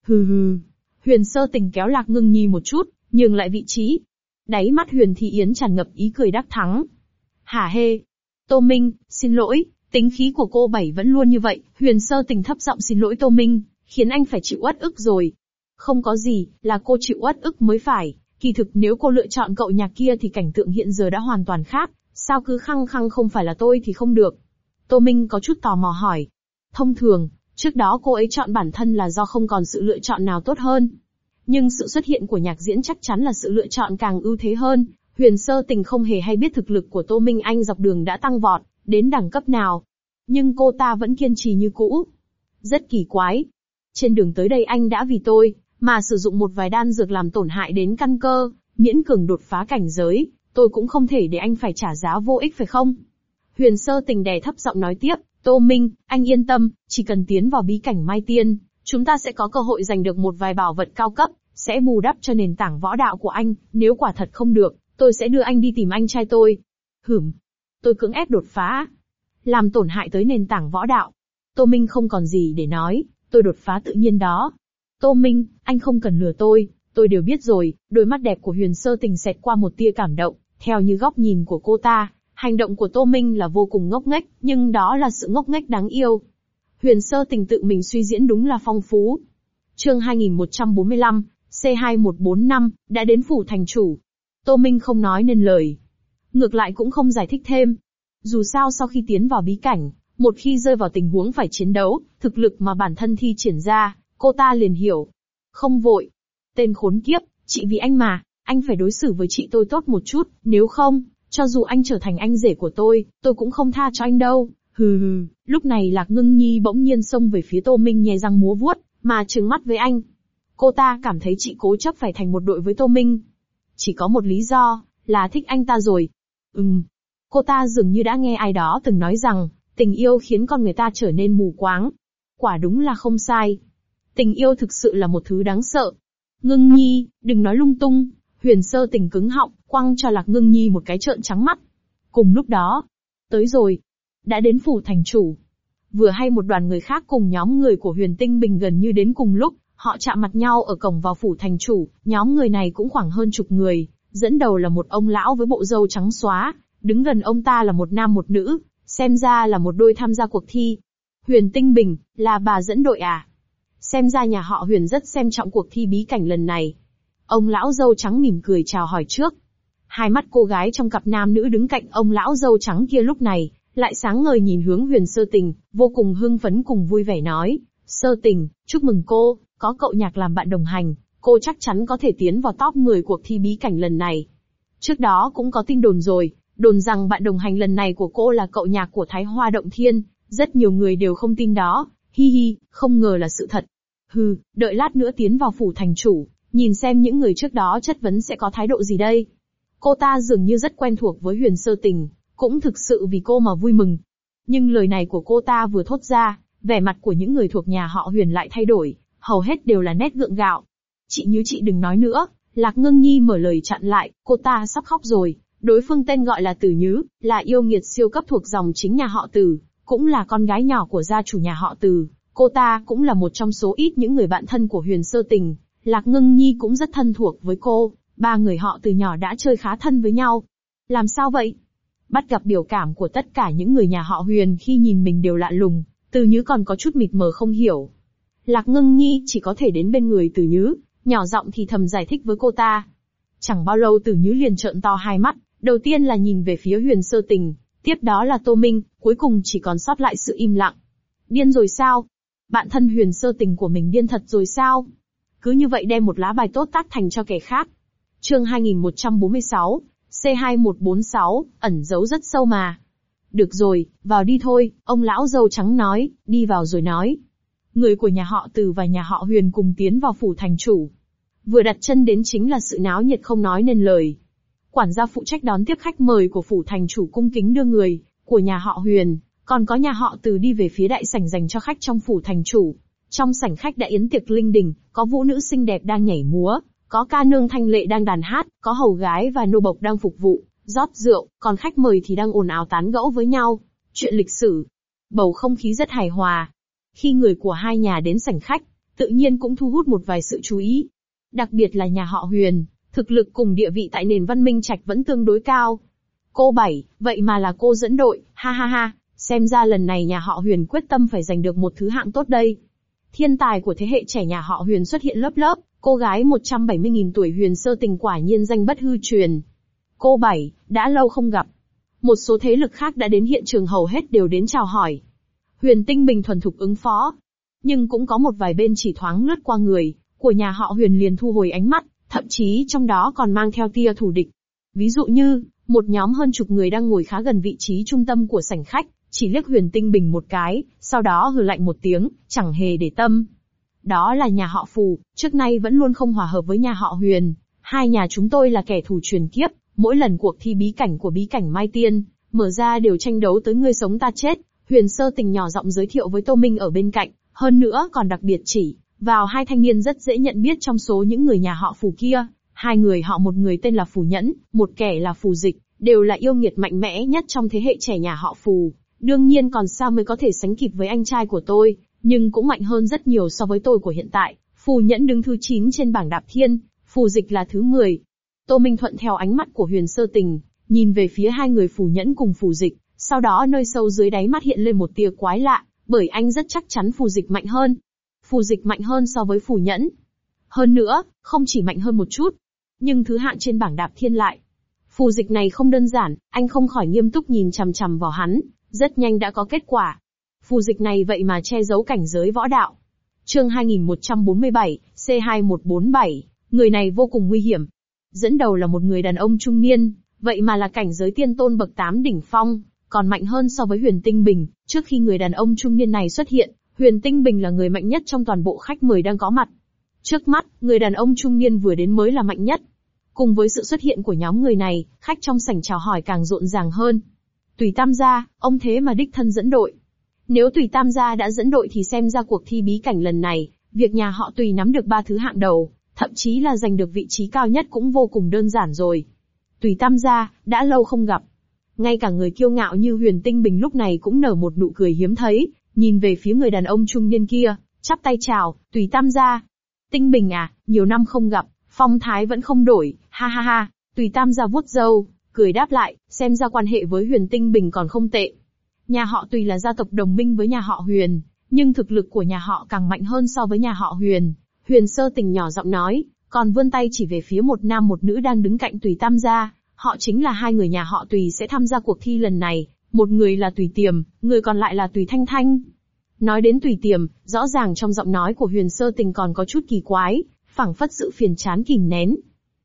Huyền Sơ Tình kéo Lạc Ngưng Nhi một chút, nhường lại vị trí. Đáy mắt Huyền Thi Yến tràn ngập ý cười đắc thắng. Hả hê. Tô Minh, xin lỗi, tính khí của cô Bảy vẫn luôn như vậy. Huyền Sơ Tình thấp giọng xin lỗi Tô Minh, khiến anh phải chịu uất ức rồi. Không có gì, là cô chịu uất ức mới phải. Kỳ thực nếu cô lựa chọn cậu nhạc kia thì cảnh tượng hiện giờ đã hoàn toàn khác. Sao cứ khăng khăng không phải là tôi thì không được? Tô Minh có chút tò mò hỏi. Thông thường, trước đó cô ấy chọn bản thân là do không còn sự lựa chọn nào tốt hơn. Nhưng sự xuất hiện của Nhạc Diễn chắc chắn là sự lựa chọn càng ưu thế hơn. Huyền Sơ Tình không hề hay biết thực lực của Tô Minh Anh dọc đường đã tăng vọt, đến đẳng cấp nào. Nhưng cô ta vẫn kiên trì như cũ. Rất kỳ quái. Trên đường tới đây anh đã vì tôi, mà sử dụng một vài đan dược làm tổn hại đến căn cơ, miễn cường đột phá cảnh giới, tôi cũng không thể để anh phải trả giá vô ích phải không? Huyền Sơ Tình đè thấp giọng nói tiếp, Tô Minh, anh yên tâm, chỉ cần tiến vào bí cảnh Mai Tiên, chúng ta sẽ có cơ hội giành được một vài bảo vật cao cấp, sẽ bù đắp cho nền tảng võ đạo của anh, nếu quả thật không được, tôi sẽ đưa anh đi tìm anh trai tôi. Tôi cưỡng ép đột phá, làm tổn hại tới nền tảng võ đạo. Tô Minh không còn gì để nói, tôi đột phá tự nhiên đó. Tô Minh, anh không cần lừa tôi đều biết rồi. Đôi mắt đẹp của Huyền Sơ Tình xẹt qua một tia cảm động, theo như góc nhìn của cô ta, hành động của Tô Minh là vô cùng ngốc nghếch, nhưng đó là sự ngốc nghếch đáng yêu. Huyền Sơ Tình tự mình suy diễn đúng là phong phú. Chương 2145, C2145, đã đến phủ thành chủ. Tô Minh không nói nên lời. Ngược lại cũng không giải thích thêm. Dù sao sau khi tiến vào bí cảnh, một khi rơi vào tình huống phải chiến đấu, thực lực mà bản thân thi triển ra, cô ta liền hiểu. Không vội. Tên khốn kiếp, chị vì anh mà, anh phải đối xử với chị tôi tốt một chút, nếu không, cho dù anh trở thành anh rể của tôi cũng không tha cho anh đâu. Hừ hừ, lúc này Lạc Ngưng Nhi bỗng nhiên xông về phía Tô Minh nhe răng múa vuốt, mà trừng mắt với anh. Cô ta cảm thấy chị cố chấp phải thành một đội với Tô Minh. Chỉ có một lý do, là thích anh ta rồi. Cô ta dường như đã nghe ai đó từng nói rằng, tình yêu khiến con người ta trở nên mù quáng. Quả đúng là không sai. Tình yêu thực sự là một thứ đáng sợ. Ngưng Nhi, đừng nói lung tung. Huyền Sơ Tình cứng họng, quăng cho Lạc Ngưng Nhi một cái trợn trắng mắt. Cùng lúc đó, tới rồi. Đã đến phủ thành chủ. Vừa hay một đoàn người khác cùng nhóm người của Huyền Tinh Bình gần như đến cùng lúc, họ chạm mặt nhau ở cổng vào phủ thành chủ, nhóm người này cũng khoảng hơn chục người, dẫn đầu là một ông lão với bộ râu trắng xóa, đứng gần ông ta là một nam một nữ, xem ra là một đôi tham gia cuộc thi. Huyền Tinh Bình, là bà dẫn đội à? Xem ra nhà họ Huyền rất xem trọng cuộc thi bí cảnh lần này. Ông lão râu trắng mỉm cười chào hỏi trước. Hai mắt cô gái trong cặp nam nữ đứng cạnh ông lão râu trắng kia lúc này, lại sáng ngời nhìn hướng Huyền Sơ Tình, vô cùng hưng phấn cùng vui vẻ nói, Sơ Tình, chúc mừng cô, có cậu nhạc làm bạn đồng hành, cô chắc chắn có thể tiến vào top 10 cuộc thi bí cảnh lần này. Trước đó cũng có tin đồn rồi, đồn rằng bạn đồng hành lần này của cô là cậu nhạc của Thái Hoa Động Thiên, rất nhiều người đều không tin đó, hi hi, không ngờ là sự thật. Hừ, đợi lát nữa tiến vào phủ thành chủ, nhìn xem những người trước đó chất vấn sẽ có thái độ gì đây. Cô ta dường như rất quen thuộc với Huyền Sơ Tình, cũng thực sự vì cô mà vui mừng. Nhưng lời này của cô ta vừa thốt ra, vẻ mặt của những người thuộc nhà họ Huyền lại thay đổi, hầu hết đều là nét gượng gạo. Chị Như chị đừng nói nữa, Lạc Ngưng Nhi mở lời chặn lại, cô ta sắp khóc rồi. Đối phương tên gọi là Tử Nhứ, là yêu nghiệt siêu cấp thuộc dòng chính nhà họ Tử, cũng là con gái nhỏ của gia chủ nhà họ Tử. Cô ta cũng là một trong số ít những người bạn thân của Huyền Sơ Tình. Lạc Ngưng Nhi cũng rất thân thuộc với cô, ba người họ từ nhỏ đã chơi khá thân với nhau. Làm sao vậy? Bắt gặp biểu cảm của tất cả những người nhà họ Huyền khi nhìn mình đều lạ lùng, Tử Nhứ còn có chút mịt mờ không hiểu. Lạc Ngưng Nhi chỉ có thể đến bên người Tử Nhứ, nhỏ giọng thì thầm giải thích với cô ta. Chẳng bao lâu Tử Nhứ liền trợn to hai mắt, đầu tiên là nhìn về phía Huyền Sơ Tình, tiếp đó là Tô Minh, cuối cùng chỉ còn sót lại sự im lặng. Điên rồi sao? Bạn thân Huyền Sơ Tình của mình điên thật rồi sao? Cứ như vậy đem một lá bài tốt tác thành cho kẻ khác. Chương 2146, C2146, ẩn giấu rất sâu mà. Được rồi, vào đi thôi, ông lão râu trắng nói, đi vào rồi nói. Người của nhà họ Từ và nhà họ Huyền cùng tiến vào phủ thành chủ. Vừa đặt chân đến chính là sự náo nhiệt không nói nên lời. Quản gia phụ trách đón tiếp khách mời của phủ thành chủ cung kính đưa người của nhà họ Huyền, còn có nhà họ Từ đi về phía đại sảnh dành cho khách trong phủ thành chủ. Trong sảnh khách đã yến tiệc linh đình, có vũ nữ xinh đẹp đang nhảy múa, có ca nương thanh lệ đang đàn hát, có hầu gái và nô bộc đang phục vụ, rót rượu, còn khách mời thì đang ồn ào tán gẫu với nhau. Chuyện lịch sử. Bầu không khí rất hài hòa. Khi người của hai nhà đến sảnh khách, tự nhiên cũng thu hút một vài sự chú ý. Đặc biệt là nhà họ Huyền, thực lực cùng địa vị tại nền văn minh trạch vẫn tương đối cao. Cô Bảy, vậy mà là cô dẫn đội, ha ha ha, xem ra lần này nhà họ Huyền quyết tâm phải giành được một thứ hạng tốt đây. Thiên tài của thế hệ trẻ nhà họ Huyền xuất hiện lớp lớp, cô gái 170.000 tuổi Huyền Sơ Tình quả nhiên danh bất hư truyền. Cô Bảy, đã lâu không gặp. Một số thế lực khác đã đến hiện trường hầu hết đều đến chào hỏi. Huyền Tinh Bình thuần thục ứng phó. Nhưng cũng có một vài bên chỉ thoáng lướt qua người của nhà họ Huyền liền thu hồi ánh mắt, thậm chí trong đó còn mang theo tia thù địch. Ví dụ như, một nhóm hơn chục người đang ngồi khá gần vị trí trung tâm của sảnh khách, chỉ liếc Huyền Tinh Bình một cái, sau đó hừ lạnh một tiếng, chẳng hề để tâm. Đó là nhà họ Phù, trước nay vẫn luôn không hòa hợp với nhà họ Huyền. Hai nhà chúng tôi là kẻ thù truyền kiếp, mỗi lần cuộc thi bí cảnh của bí cảnh Mai Tiên mở ra đều tranh đấu tới ngươi sống ta chết. Huyền Sơ Tình nhỏ giọng giới thiệu với Tô Minh ở bên cạnh, hơn nữa còn đặc biệt chỉ vào hai thanh niên rất dễ nhận biết trong số những người nhà họ Phù kia. Hai người họ, một người tên là Phù Nhẫn, một kẻ là Phù Dịch, đều là yêu nghiệt mạnh mẽ nhất trong thế hệ trẻ nhà họ Phù. Đương nhiên còn sao mới có thể sánh kịp với anh trai của tôi, nhưng cũng mạnh hơn rất nhiều so với tôi của hiện tại. Phù Nhẫn đứng thứ 9 trên bảng đạp thiên, Phù Dịch là thứ 10. Tô Minh thuận theo ánh mắt của Huyền Sơ Tình, nhìn về phía hai người Phù Nhẫn cùng Phù Dịch, sau đó nơi sâu dưới đáy mắt hiện lên một tia quái lạ, bởi anh rất chắc chắn Phù Dịch mạnh hơn. Phù Dịch mạnh hơn so với Phù Nhẫn. Hơn nữa, không chỉ mạnh hơn một chút. nhưng thứ hạng trên bảng đạp thiên lại. Phù dịch này không đơn giản, anh không khỏi nghiêm túc nhìn chằm chằm vào hắn, rất nhanh đã có kết quả. Phù dịch này vậy mà che giấu cảnh giới võ đạo. Chương 2147, C2147, người này vô cùng nguy hiểm. Dẫn đầu là một người đàn ông trung niên, vậy mà là cảnh giới tiên tôn bậc 8 đỉnh phong, còn mạnh hơn so với Huyền Tinh Bình. Trước khi người đàn ông trung niên này xuất hiện, Huyền Tinh Bình là người mạnh nhất trong toàn bộ khách mời đang có mặt. Trước mắt, người đàn ông trung niên vừa đến mới là mạnh nhất. Cùng với sự xuất hiện của nhóm người này, khách trong sảnh chào hỏi càng rộn ràng hơn. Tùy Tam gia, ông thế mà đích thân dẫn đội. Nếu Tùy Tam gia đã dẫn đội thì xem ra cuộc thi bí cảnh lần này, việc nhà họ Tùy nắm được 3 thứ hạng đầu, thậm chí là giành được vị trí cao nhất cũng vô cùng đơn giản rồi. Tùy Tam gia, đã lâu không gặp. Ngay cả người kiêu ngạo như Huyền Tinh Bình lúc này cũng nở một nụ cười hiếm thấy, nhìn về phía người đàn ông trung niên kia, chắp tay chào, Tùy Tam gia. Tinh Bình à, nhiều năm không gặp, phong thái vẫn không đổi, ha ha ha. Tùy Tam gia vuốt râu, cười đáp lại, xem ra quan hệ với Huyền Tinh Bình còn không tệ. Nhà họ Tùy là gia tộc đồng minh với nhà họ Huyền, nhưng thực lực của nhà họ càng mạnh hơn so với nhà họ Huyền. Huyền Sơ Tình nhỏ giọng nói, còn vươn tay chỉ về phía một nam một nữ đang đứng cạnh Tùy Tam gia. Họ chính là hai người nhà họ Tùy sẽ tham gia cuộc thi lần này, một người là Tùy Tiềm, người còn lại là Tùy Thanh Thanh. Nói đến Tùy Tiềm, rõ ràng trong giọng nói của Huyền Sơ Tình còn có chút kỳ quái, phảng phất sự phiền chán kìm nén.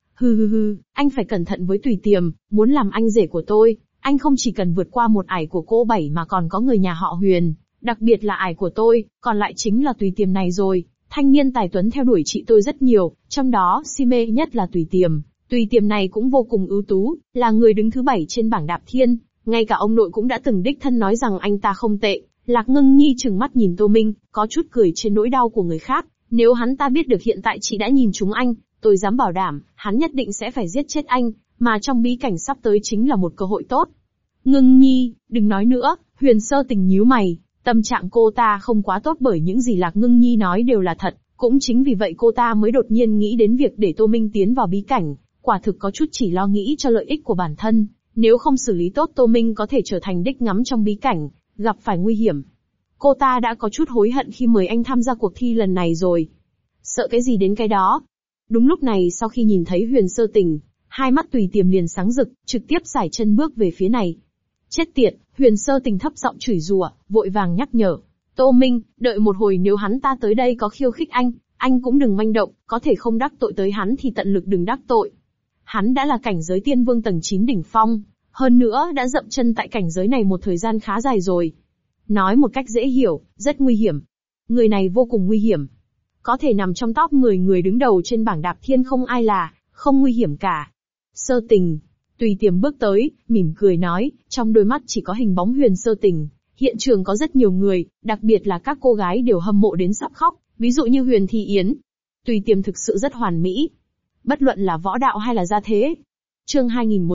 Hừ, anh phải cẩn thận với Tùy Tiềm, muốn làm anh rể của tôi, anh không chỉ cần vượt qua một ải của cô Bảy mà còn có người nhà họ Huyền, đặc biệt là ải của tôi, còn lại chính là Tùy Tiềm này rồi. Thanh niên tài tuấn theo đuổi chị tôi rất nhiều, trong đó si mê nhất là Tùy Tiềm. Tùy Tiềm này cũng vô cùng ưu tú, là người đứng thứ 7 trên bảng đạp thiên, ngay cả ông nội cũng đã từng đích thân nói rằng anh ta không tệ. Lạc Ngưng Nhi trừng mắt nhìn Tô Minh, có chút cười trên nỗi đau của người khác, nếu hắn ta biết được hiện tại chị đã nhìn trúng anh, tôi dám bảo đảm, hắn nhất định sẽ phải giết chết anh, mà trong bí cảnh sắp tới chính là một cơ hội tốt. Ngưng Nhi, đừng nói nữa, Huyền Sơ Tình nhíu mày, tâm trạng cô ta không quá tốt bởi những gì Lạc Ngưng Nhi nói đều là thật, cũng chính vì vậy cô ta mới đột nhiên nghĩ đến việc để Tô Minh tiến vào bí cảnh, quả thực có chút chỉ lo nghĩ cho lợi ích của bản thân, nếu không xử lý tốt Tô Minh có thể trở thành đích ngắm trong bí cảnh, gặp phải nguy hiểm. Cô ta đã có chút hối hận khi mời anh tham gia cuộc thi lần này rồi. Sợ cái gì đến cái đó. Đúng lúc này sau khi nhìn thấy Huyền Sơ Tình, hai mắt Tùy Tiềm liền sáng rực, trực tiếp sải chân bước về phía này. Chết tiệt, Huyền Sơ Tình thấp giọng chửi rủa, vội vàng nhắc nhở. Tô Minh, đợi một hồi nếu hắn ta tới đây có khiêu khích anh cũng đừng manh động, có thể không đắc tội tới hắn thì tận lực đừng đắc tội. Hắn đã là cảnh giới tiên vương tầng 9 đỉnh phong, hơn nữa đã dậm chân tại cảnh giới này một thời gian khá dài rồi. Nói một cách dễ hiểu, rất nguy hiểm. Người này vô cùng nguy hiểm. Có thể nằm trong top 10 người đứng đầu trên bảng đạp thiên không ai là, không nguy hiểm cả. Sơ Tình. Tùy Tiềm bước tới, mỉm cười nói, trong đôi mắt chỉ có hình bóng Huyền Sơ Tình. Hiện trường có rất nhiều người, đặc biệt là các cô gái đều hâm mộ đến sắp khóc, ví dụ như Huyền Thi Yến. Tùy Tiềm thực sự rất hoàn mỹ. Bất luận là võ đạo hay là gia thế. Chương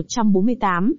2148,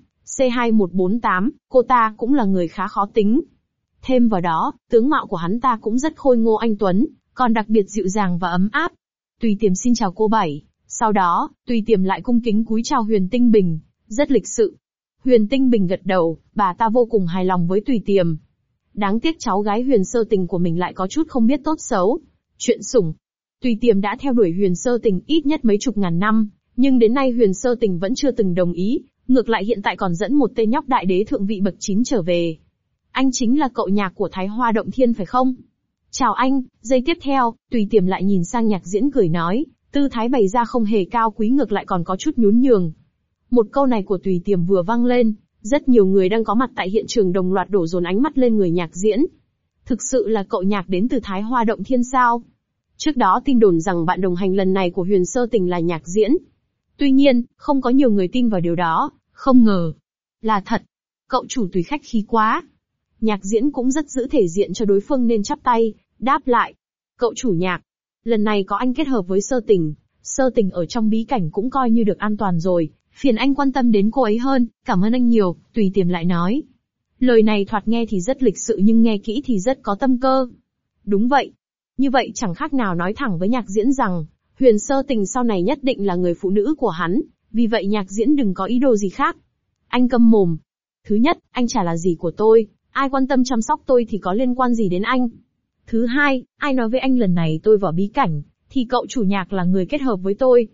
C2148, cô ta cũng là người khá khó tính. Thêm vào đó, tướng mạo của hắn ta cũng rất khôi ngô anh tuấn, còn đặc biệt dịu dàng và ấm áp. Tùy Tiềm xin chào cô Bảy. Sau đó, Tùy Tiềm lại cung kính cúi chào Huyền Tinh Bình, rất lịch sự. Huyền Tinh Bình gật đầu, bà ta vô cùng hài lòng với Tùy Tiềm. Đáng tiếc cháu gái Huyền Sơ Tình của mình lại có chút không biết tốt xấu. Chuyện sủng. Tùy Tiềm đã theo đuổi Huyền Sơ Tình ít nhất mấy chục ngàn năm, nhưng đến nay Huyền Sơ Tình vẫn chưa từng đồng ý, ngược lại hiện tại còn dẫn một tên nhóc đại đế thượng vị bậc 9 trở về. Anh chính là cậu nhạc của Thái Hoa Động Thiên phải không? Chào anh, giây tiếp theo, Tùy Tiềm lại nhìn sang Nhạc Diễn cười nói, tư thái bày ra không hề cao quý ngược lại còn có chút nhún nhường. Một câu này của Tùy Tiềm vừa vang lên, rất nhiều người đang có mặt tại hiện trường đồng loạt đổ dồn ánh mắt lên người Nhạc Diễn. Thực sự là cậu Nhạc đến từ Thái Hoa Động Thiên sao? Trước đó tin đồn rằng bạn đồng hành lần này của Huyền Sơ Tình là Nhạc Diễn. Tuy nhiên, không có nhiều người tin vào điều đó, không ngờ. Là thật. Cậu chủ Tùy khách khí quá. Nhạc Diễn cũng rất giữ thể diện cho đối phương nên chắp tay, đáp lại. Cậu chủ Nhạc. Lần này có anh kết hợp với Sơ Tình ở trong bí cảnh cũng coi như được an toàn rồi, phiền anh quan tâm đến cô ấy hơn, cảm ơn anh nhiều, Tùy Tiềm lại nói. Lời này thoạt nghe thì rất lịch sự nhưng nghe kỹ thì rất có tâm cơ. Đúng vậy. Như vậy chẳng khác nào nói thẳng với Nhạc Diễn rằng, Huyền Sơ Tình sau này nhất định là người phụ nữ của hắn, vì vậy Nhạc Diễn đừng có ý đồ gì khác. Anh câm mồm. Thứ nhất, anh chả là gì của tôi, ai quan tâm chăm sóc tôi thì có liên quan gì đến anh. Thứ hai, ai nói với anh lần này tôi vào bí cảnh, thì cậu chủ Nhạc là người kết hợp với tôi.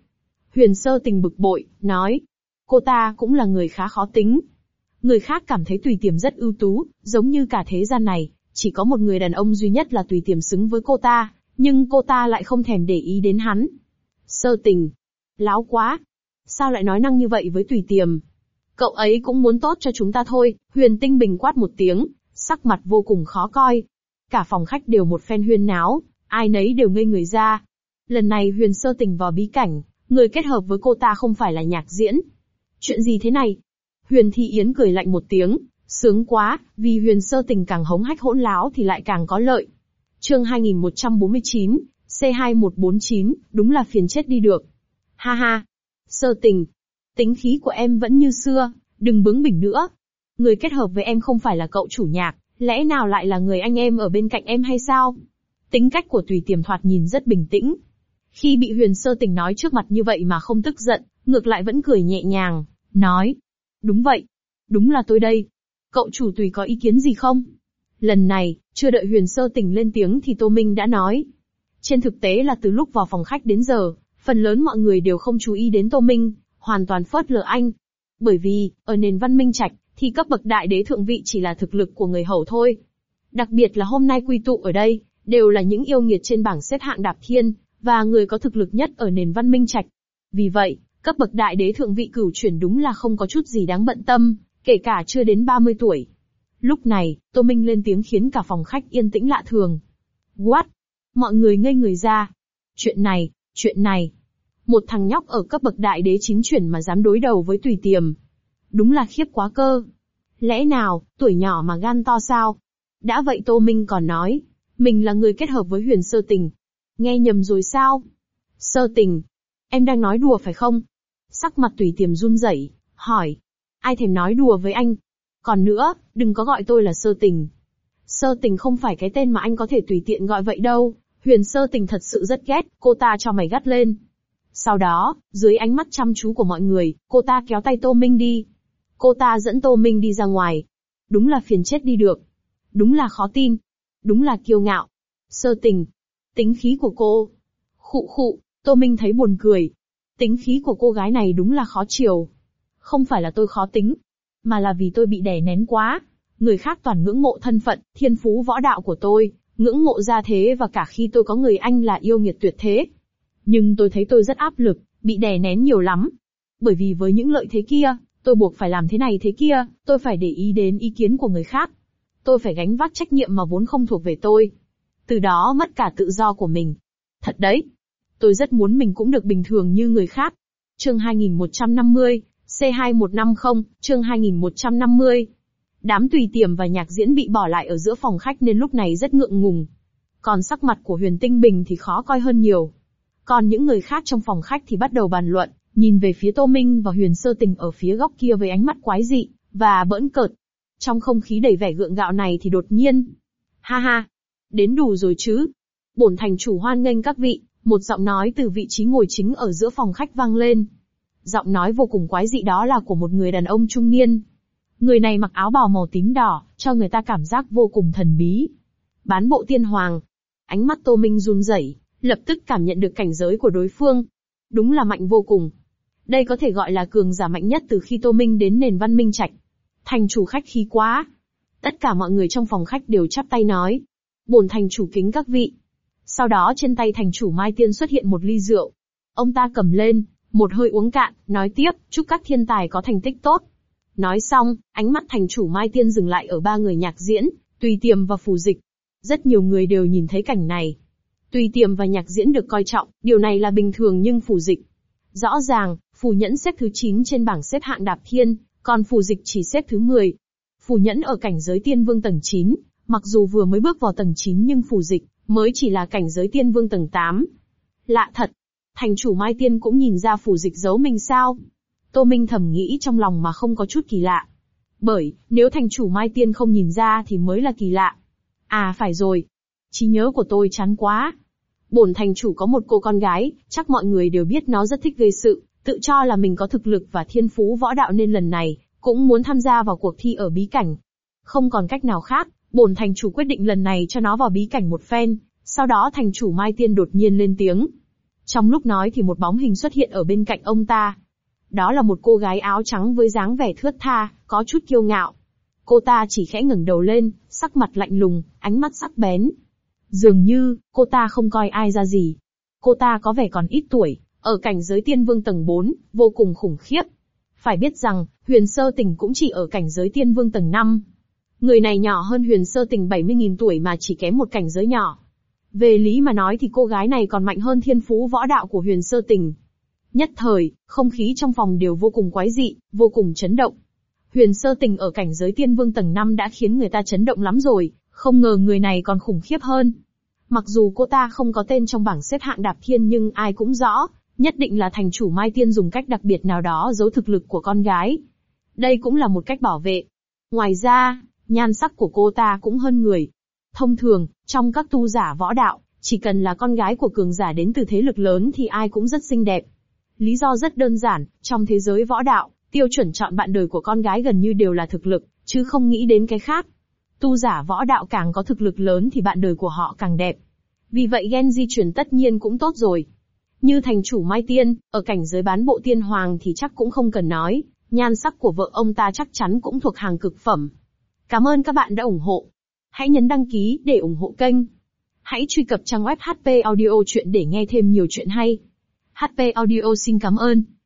Huyền Sơ Tình bực bội, nói. Cô ta cũng là người khá khó tính. Người khác cảm thấy Tùy Tiềm rất ưu tú, giống như cả thế gian này, chỉ có một người đàn ông duy nhất là Tùy Tiềm xứng với cô ta, nhưng cô ta lại không thèm để ý đến hắn. Sơ Tình. Láo quá. Sao lại nói năng như vậy với Tùy Tiềm? Cậu ấy cũng muốn tốt cho chúng ta thôi, Huyền Tinh Bình quát một tiếng, sắc mặt vô cùng khó coi. Cả phòng khách đều một phen huyên náo, ai nấy đều ngây người ra. Lần này Huyền Sơ Tình vào bí cảnh, người kết hợp với cô ta không phải là Nhạc Diễn. Chuyện gì thế này? Huyền Thi Yến cười lạnh một tiếng, sướng quá, vì Huyền Sơ Tình càng hống hách hỗn láo thì lại càng có lợi. Chương 2149, C2149, đúng là phiền chết đi được. Ha ha. Sơ Tình. Tính khí của em vẫn như xưa, đừng bướng bỉnh nữa. Người kết hợp với em không phải là cậu chủ Nhạc, lẽ nào lại là người anh em ở bên cạnh em hay sao? Tính cách của Tùy Tiềm thoạt nhìn rất bình tĩnh. Khi bị Huyền Sơ Tình nói trước mặt như vậy mà không tức giận, ngược lại vẫn cười nhẹ nhàng, nói. Đúng vậy. Đúng là tôi đây. Cậu chủ Tùy có ý kiến gì không? Lần này, chưa đợi Huyền Sơ Tình lên tiếng thì Tô Minh đã nói. Trên thực tế là từ lúc vào phòng khách đến giờ, phần lớn mọi người đều không chú ý đến Tô Minh, hoàn toàn phớt lờ anh. Bởi vì, ở nền văn minh trạch, thì cấp bậc đại đế thượng vị chỉ là thực lực của người hầu thôi. Đặc biệt là hôm nay quy tụ ở đây, đều là những yêu nghiệt trên bảng xếp hạng đạp thiên, và người có thực lực nhất ở nền văn minh trạch. Vì vậy, cấp bậc đại đế thượng vị cửu chuyển đúng là không có chút gì đáng bận tâm, kể cả chưa đến 30 tuổi. Lúc này, Tô Minh lên tiếng khiến cả phòng khách yên tĩnh lạ thường. What? Mọi người ngây người ra. Chuyện này. Một thằng nhóc ở cấp bậc đại đế 9 chuyển mà dám đối đầu với Tùy Tiềm. Đúng là khiếp quá cơ. Lẽ nào, tuổi nhỏ mà gan to sao? Đã vậy Tô Minh còn nói, mình là người kết hợp với Huyền Sơ Tình. Nghe nhầm rồi sao? Sơ Tình. Em đang nói đùa phải không? Sắc mặt Tùy Tiềm run rẩy, hỏi. Ai thèm nói đùa với anh? Còn nữa, đừng có gọi tôi là Sơ Tình. Sơ Tình không phải cái tên mà anh có thể tùy tiện gọi vậy đâu. Huyền Sơ Tình thật sự rất ghét, cô ta cho mày gắt lên. Sau đó, dưới ánh mắt chăm chú của mọi người, cô ta kéo tay Tô Minh đi. Cô ta dẫn Tô Minh đi ra ngoài. Đúng là phiền chết đi được. Đúng là khó tin. Đúng là kiêu ngạo. Sơ Tình. Tính khí của cô. Khụ, Tô Minh thấy buồn cười. Tính khí của cô gái này đúng là khó chiều. Không phải là tôi khó tính, mà là vì tôi bị đè nén quá. Người khác toàn ngưỡng mộ thân phận, thiên phú võ đạo của tôi, ngưỡng mộ gia thế và cả khi tôi có người anh là yêu nghiệt tuyệt thế. Nhưng tôi thấy tôi rất áp lực, bị đè nén nhiều lắm. Bởi vì với những lợi thế kia, tôi buộc phải làm thế này thế kia, tôi phải để ý đến ý kiến của người khác. Tôi phải gánh vác trách nhiệm mà vốn không thuộc về tôi. Từ đó mất cả tự do của mình. Thật đấy. Tôi rất muốn mình cũng được bình thường như người khác. Chương 2150, C2150, chương 2150. Đám Tùy Tiềm và Nhạc Diễn bị bỏ lại ở giữa phòng khách nên lúc này rất ngượng ngùng. Còn sắc mặt của Huyền Tinh Bình thì khó coi hơn nhiều. Còn những người khác trong phòng khách thì bắt đầu bàn luận, nhìn về phía Tô Minh và Huyền Sơ Tình ở phía góc kia với ánh mắt quái dị và bỡn cợt. Trong không khí đầy vẻ gượng gạo này thì đột nhiên, ha ha, đến đủ rồi chứ. Bổn thành chủ hoan nghênh các vị, một giọng nói từ vị trí ngồi chính ở giữa phòng khách vang lên. Giọng nói vô cùng quái dị đó là của một người đàn ông trung niên. Người này mặc áo bào màu tím đỏ, cho người ta cảm giác vô cùng thần bí. Bán bộ tiên hoàng. Ánh mắt Tô Minh run rẩy, lập tức cảm nhận được cảnh giới của đối phương. Đúng là mạnh vô cùng. Đây có thể gọi là cường giả mạnh nhất từ khi Tô Minh đến nền văn minh trạch. Thành chủ khách khí quá. Tất cả mọi người trong phòng khách đều chắp tay nói. Bổn thành chủ kính các vị. Sau đó trên tay thành chủ Mai Tiên xuất hiện một ly rượu. Ông ta cầm lên, một hơi uống cạn, nói tiếp, chúc các thiên tài có thành tích tốt. Nói xong, ánh mắt thành chủ Mai Tiên dừng lại ở ba người Nhạc Diễn, Tùy Tiềm và Phù Dịch. Rất nhiều người đều nhìn thấy cảnh này. Tùy Tiềm và Nhạc Diễn được coi trọng, điều này là bình thường nhưng Phù Dịch. Rõ ràng, Phù Nhẫn xếp thứ 9 trên bảng xếp hạng đạp thiên, còn Phù Dịch chỉ xếp thứ 10. Phù Nhẫn ở cảnh giới tiên vương tầng 9, mặc dù vừa mới bước vào tầng 9 nhưng Phù Dịch mới chỉ là cảnh giới tiên vương tầng 8. Lạ thật. Thành chủ Mai Tiên cũng nhìn ra Phù Dịch giấu mình sao? Tô Minh thầm nghĩ trong lòng mà không có chút kỳ lạ. Bởi, nếu thành chủ Mai Tiên không nhìn ra thì mới là kỳ lạ. À phải rồi. Trí nhớ của tôi chán quá. Bổn thành chủ có một cô con gái, chắc mọi người đều biết nó rất thích gây sự, tự cho là mình có thực lực và thiên phú võ đạo nên lần này, cũng muốn tham gia vào cuộc thi ở bí cảnh. Không còn cách nào khác, bổn thành chủ quyết định lần này cho nó vào bí cảnh một phen, sau đó thành chủ Mai Tiên đột nhiên lên tiếng. Trong lúc nói thì một bóng hình xuất hiện ở bên cạnh ông ta. Đó là một cô gái áo trắng với dáng vẻ thướt tha, có chút kiêu ngạo. Cô ta chỉ khẽ ngẩng đầu lên, sắc mặt lạnh lùng, ánh mắt sắc bén. Dường như, cô ta không coi ai ra gì. Cô ta có vẻ còn ít tuổi, ở cảnh giới tiên vương tầng 4, vô cùng khủng khiếp. Phải biết rằng, Huyền Sơ Tình cũng chỉ ở cảnh giới tiên vương tầng 5. Người này nhỏ hơn Huyền Sơ Tình 70.000 tuổi mà chỉ kém một cảnh giới nhỏ. Về lý mà nói thì cô gái này còn mạnh hơn thiên phú võ đạo của Huyền Sơ Tình. Nhất thời, không khí trong phòng đều vô cùng quái dị, vô cùng chấn động. Huyền Sơ Tình ở cảnh giới tiên vương tầng 5 đã khiến người ta chấn động lắm rồi, không ngờ người này còn khủng khiếp hơn. Mặc dù cô ta không có tên trong bảng xếp hạng Đạp Thiên nhưng ai cũng rõ, nhất định là thành chủ Mai Tiên dùng cách đặc biệt nào đó giấu thực lực của con gái. Đây cũng là một cách bảo vệ. Ngoài ra, nhan sắc của cô ta cũng hơn người. Thông thường, trong các tu giả võ đạo, chỉ cần là con gái của cường giả đến từ thế lực lớn thì ai cũng rất xinh đẹp. Lý do rất đơn giản, trong thế giới võ đạo, tiêu chuẩn chọn bạn đời của con gái gần như đều là thực lực, chứ không nghĩ đến cái khác. Tu giả võ đạo càng có thực lực lớn thì bạn đời của họ càng đẹp. Vì vậy gen di truyền tất nhiên cũng tốt rồi. Như thành chủ Mai Tiên, ở cảnh giới bán bộ tiên hoàng thì chắc cũng không cần nói, nhan sắc của vợ ông ta chắc chắn cũng thuộc hàng cực phẩm. Cảm ơn các bạn đã ủng hộ. Hãy nhấn đăng ký để ủng hộ kênh. Hãy truy cập trang web HP Audio Chuyện để nghe thêm nhiều chuyện hay. HP Audio xin cảm ơn.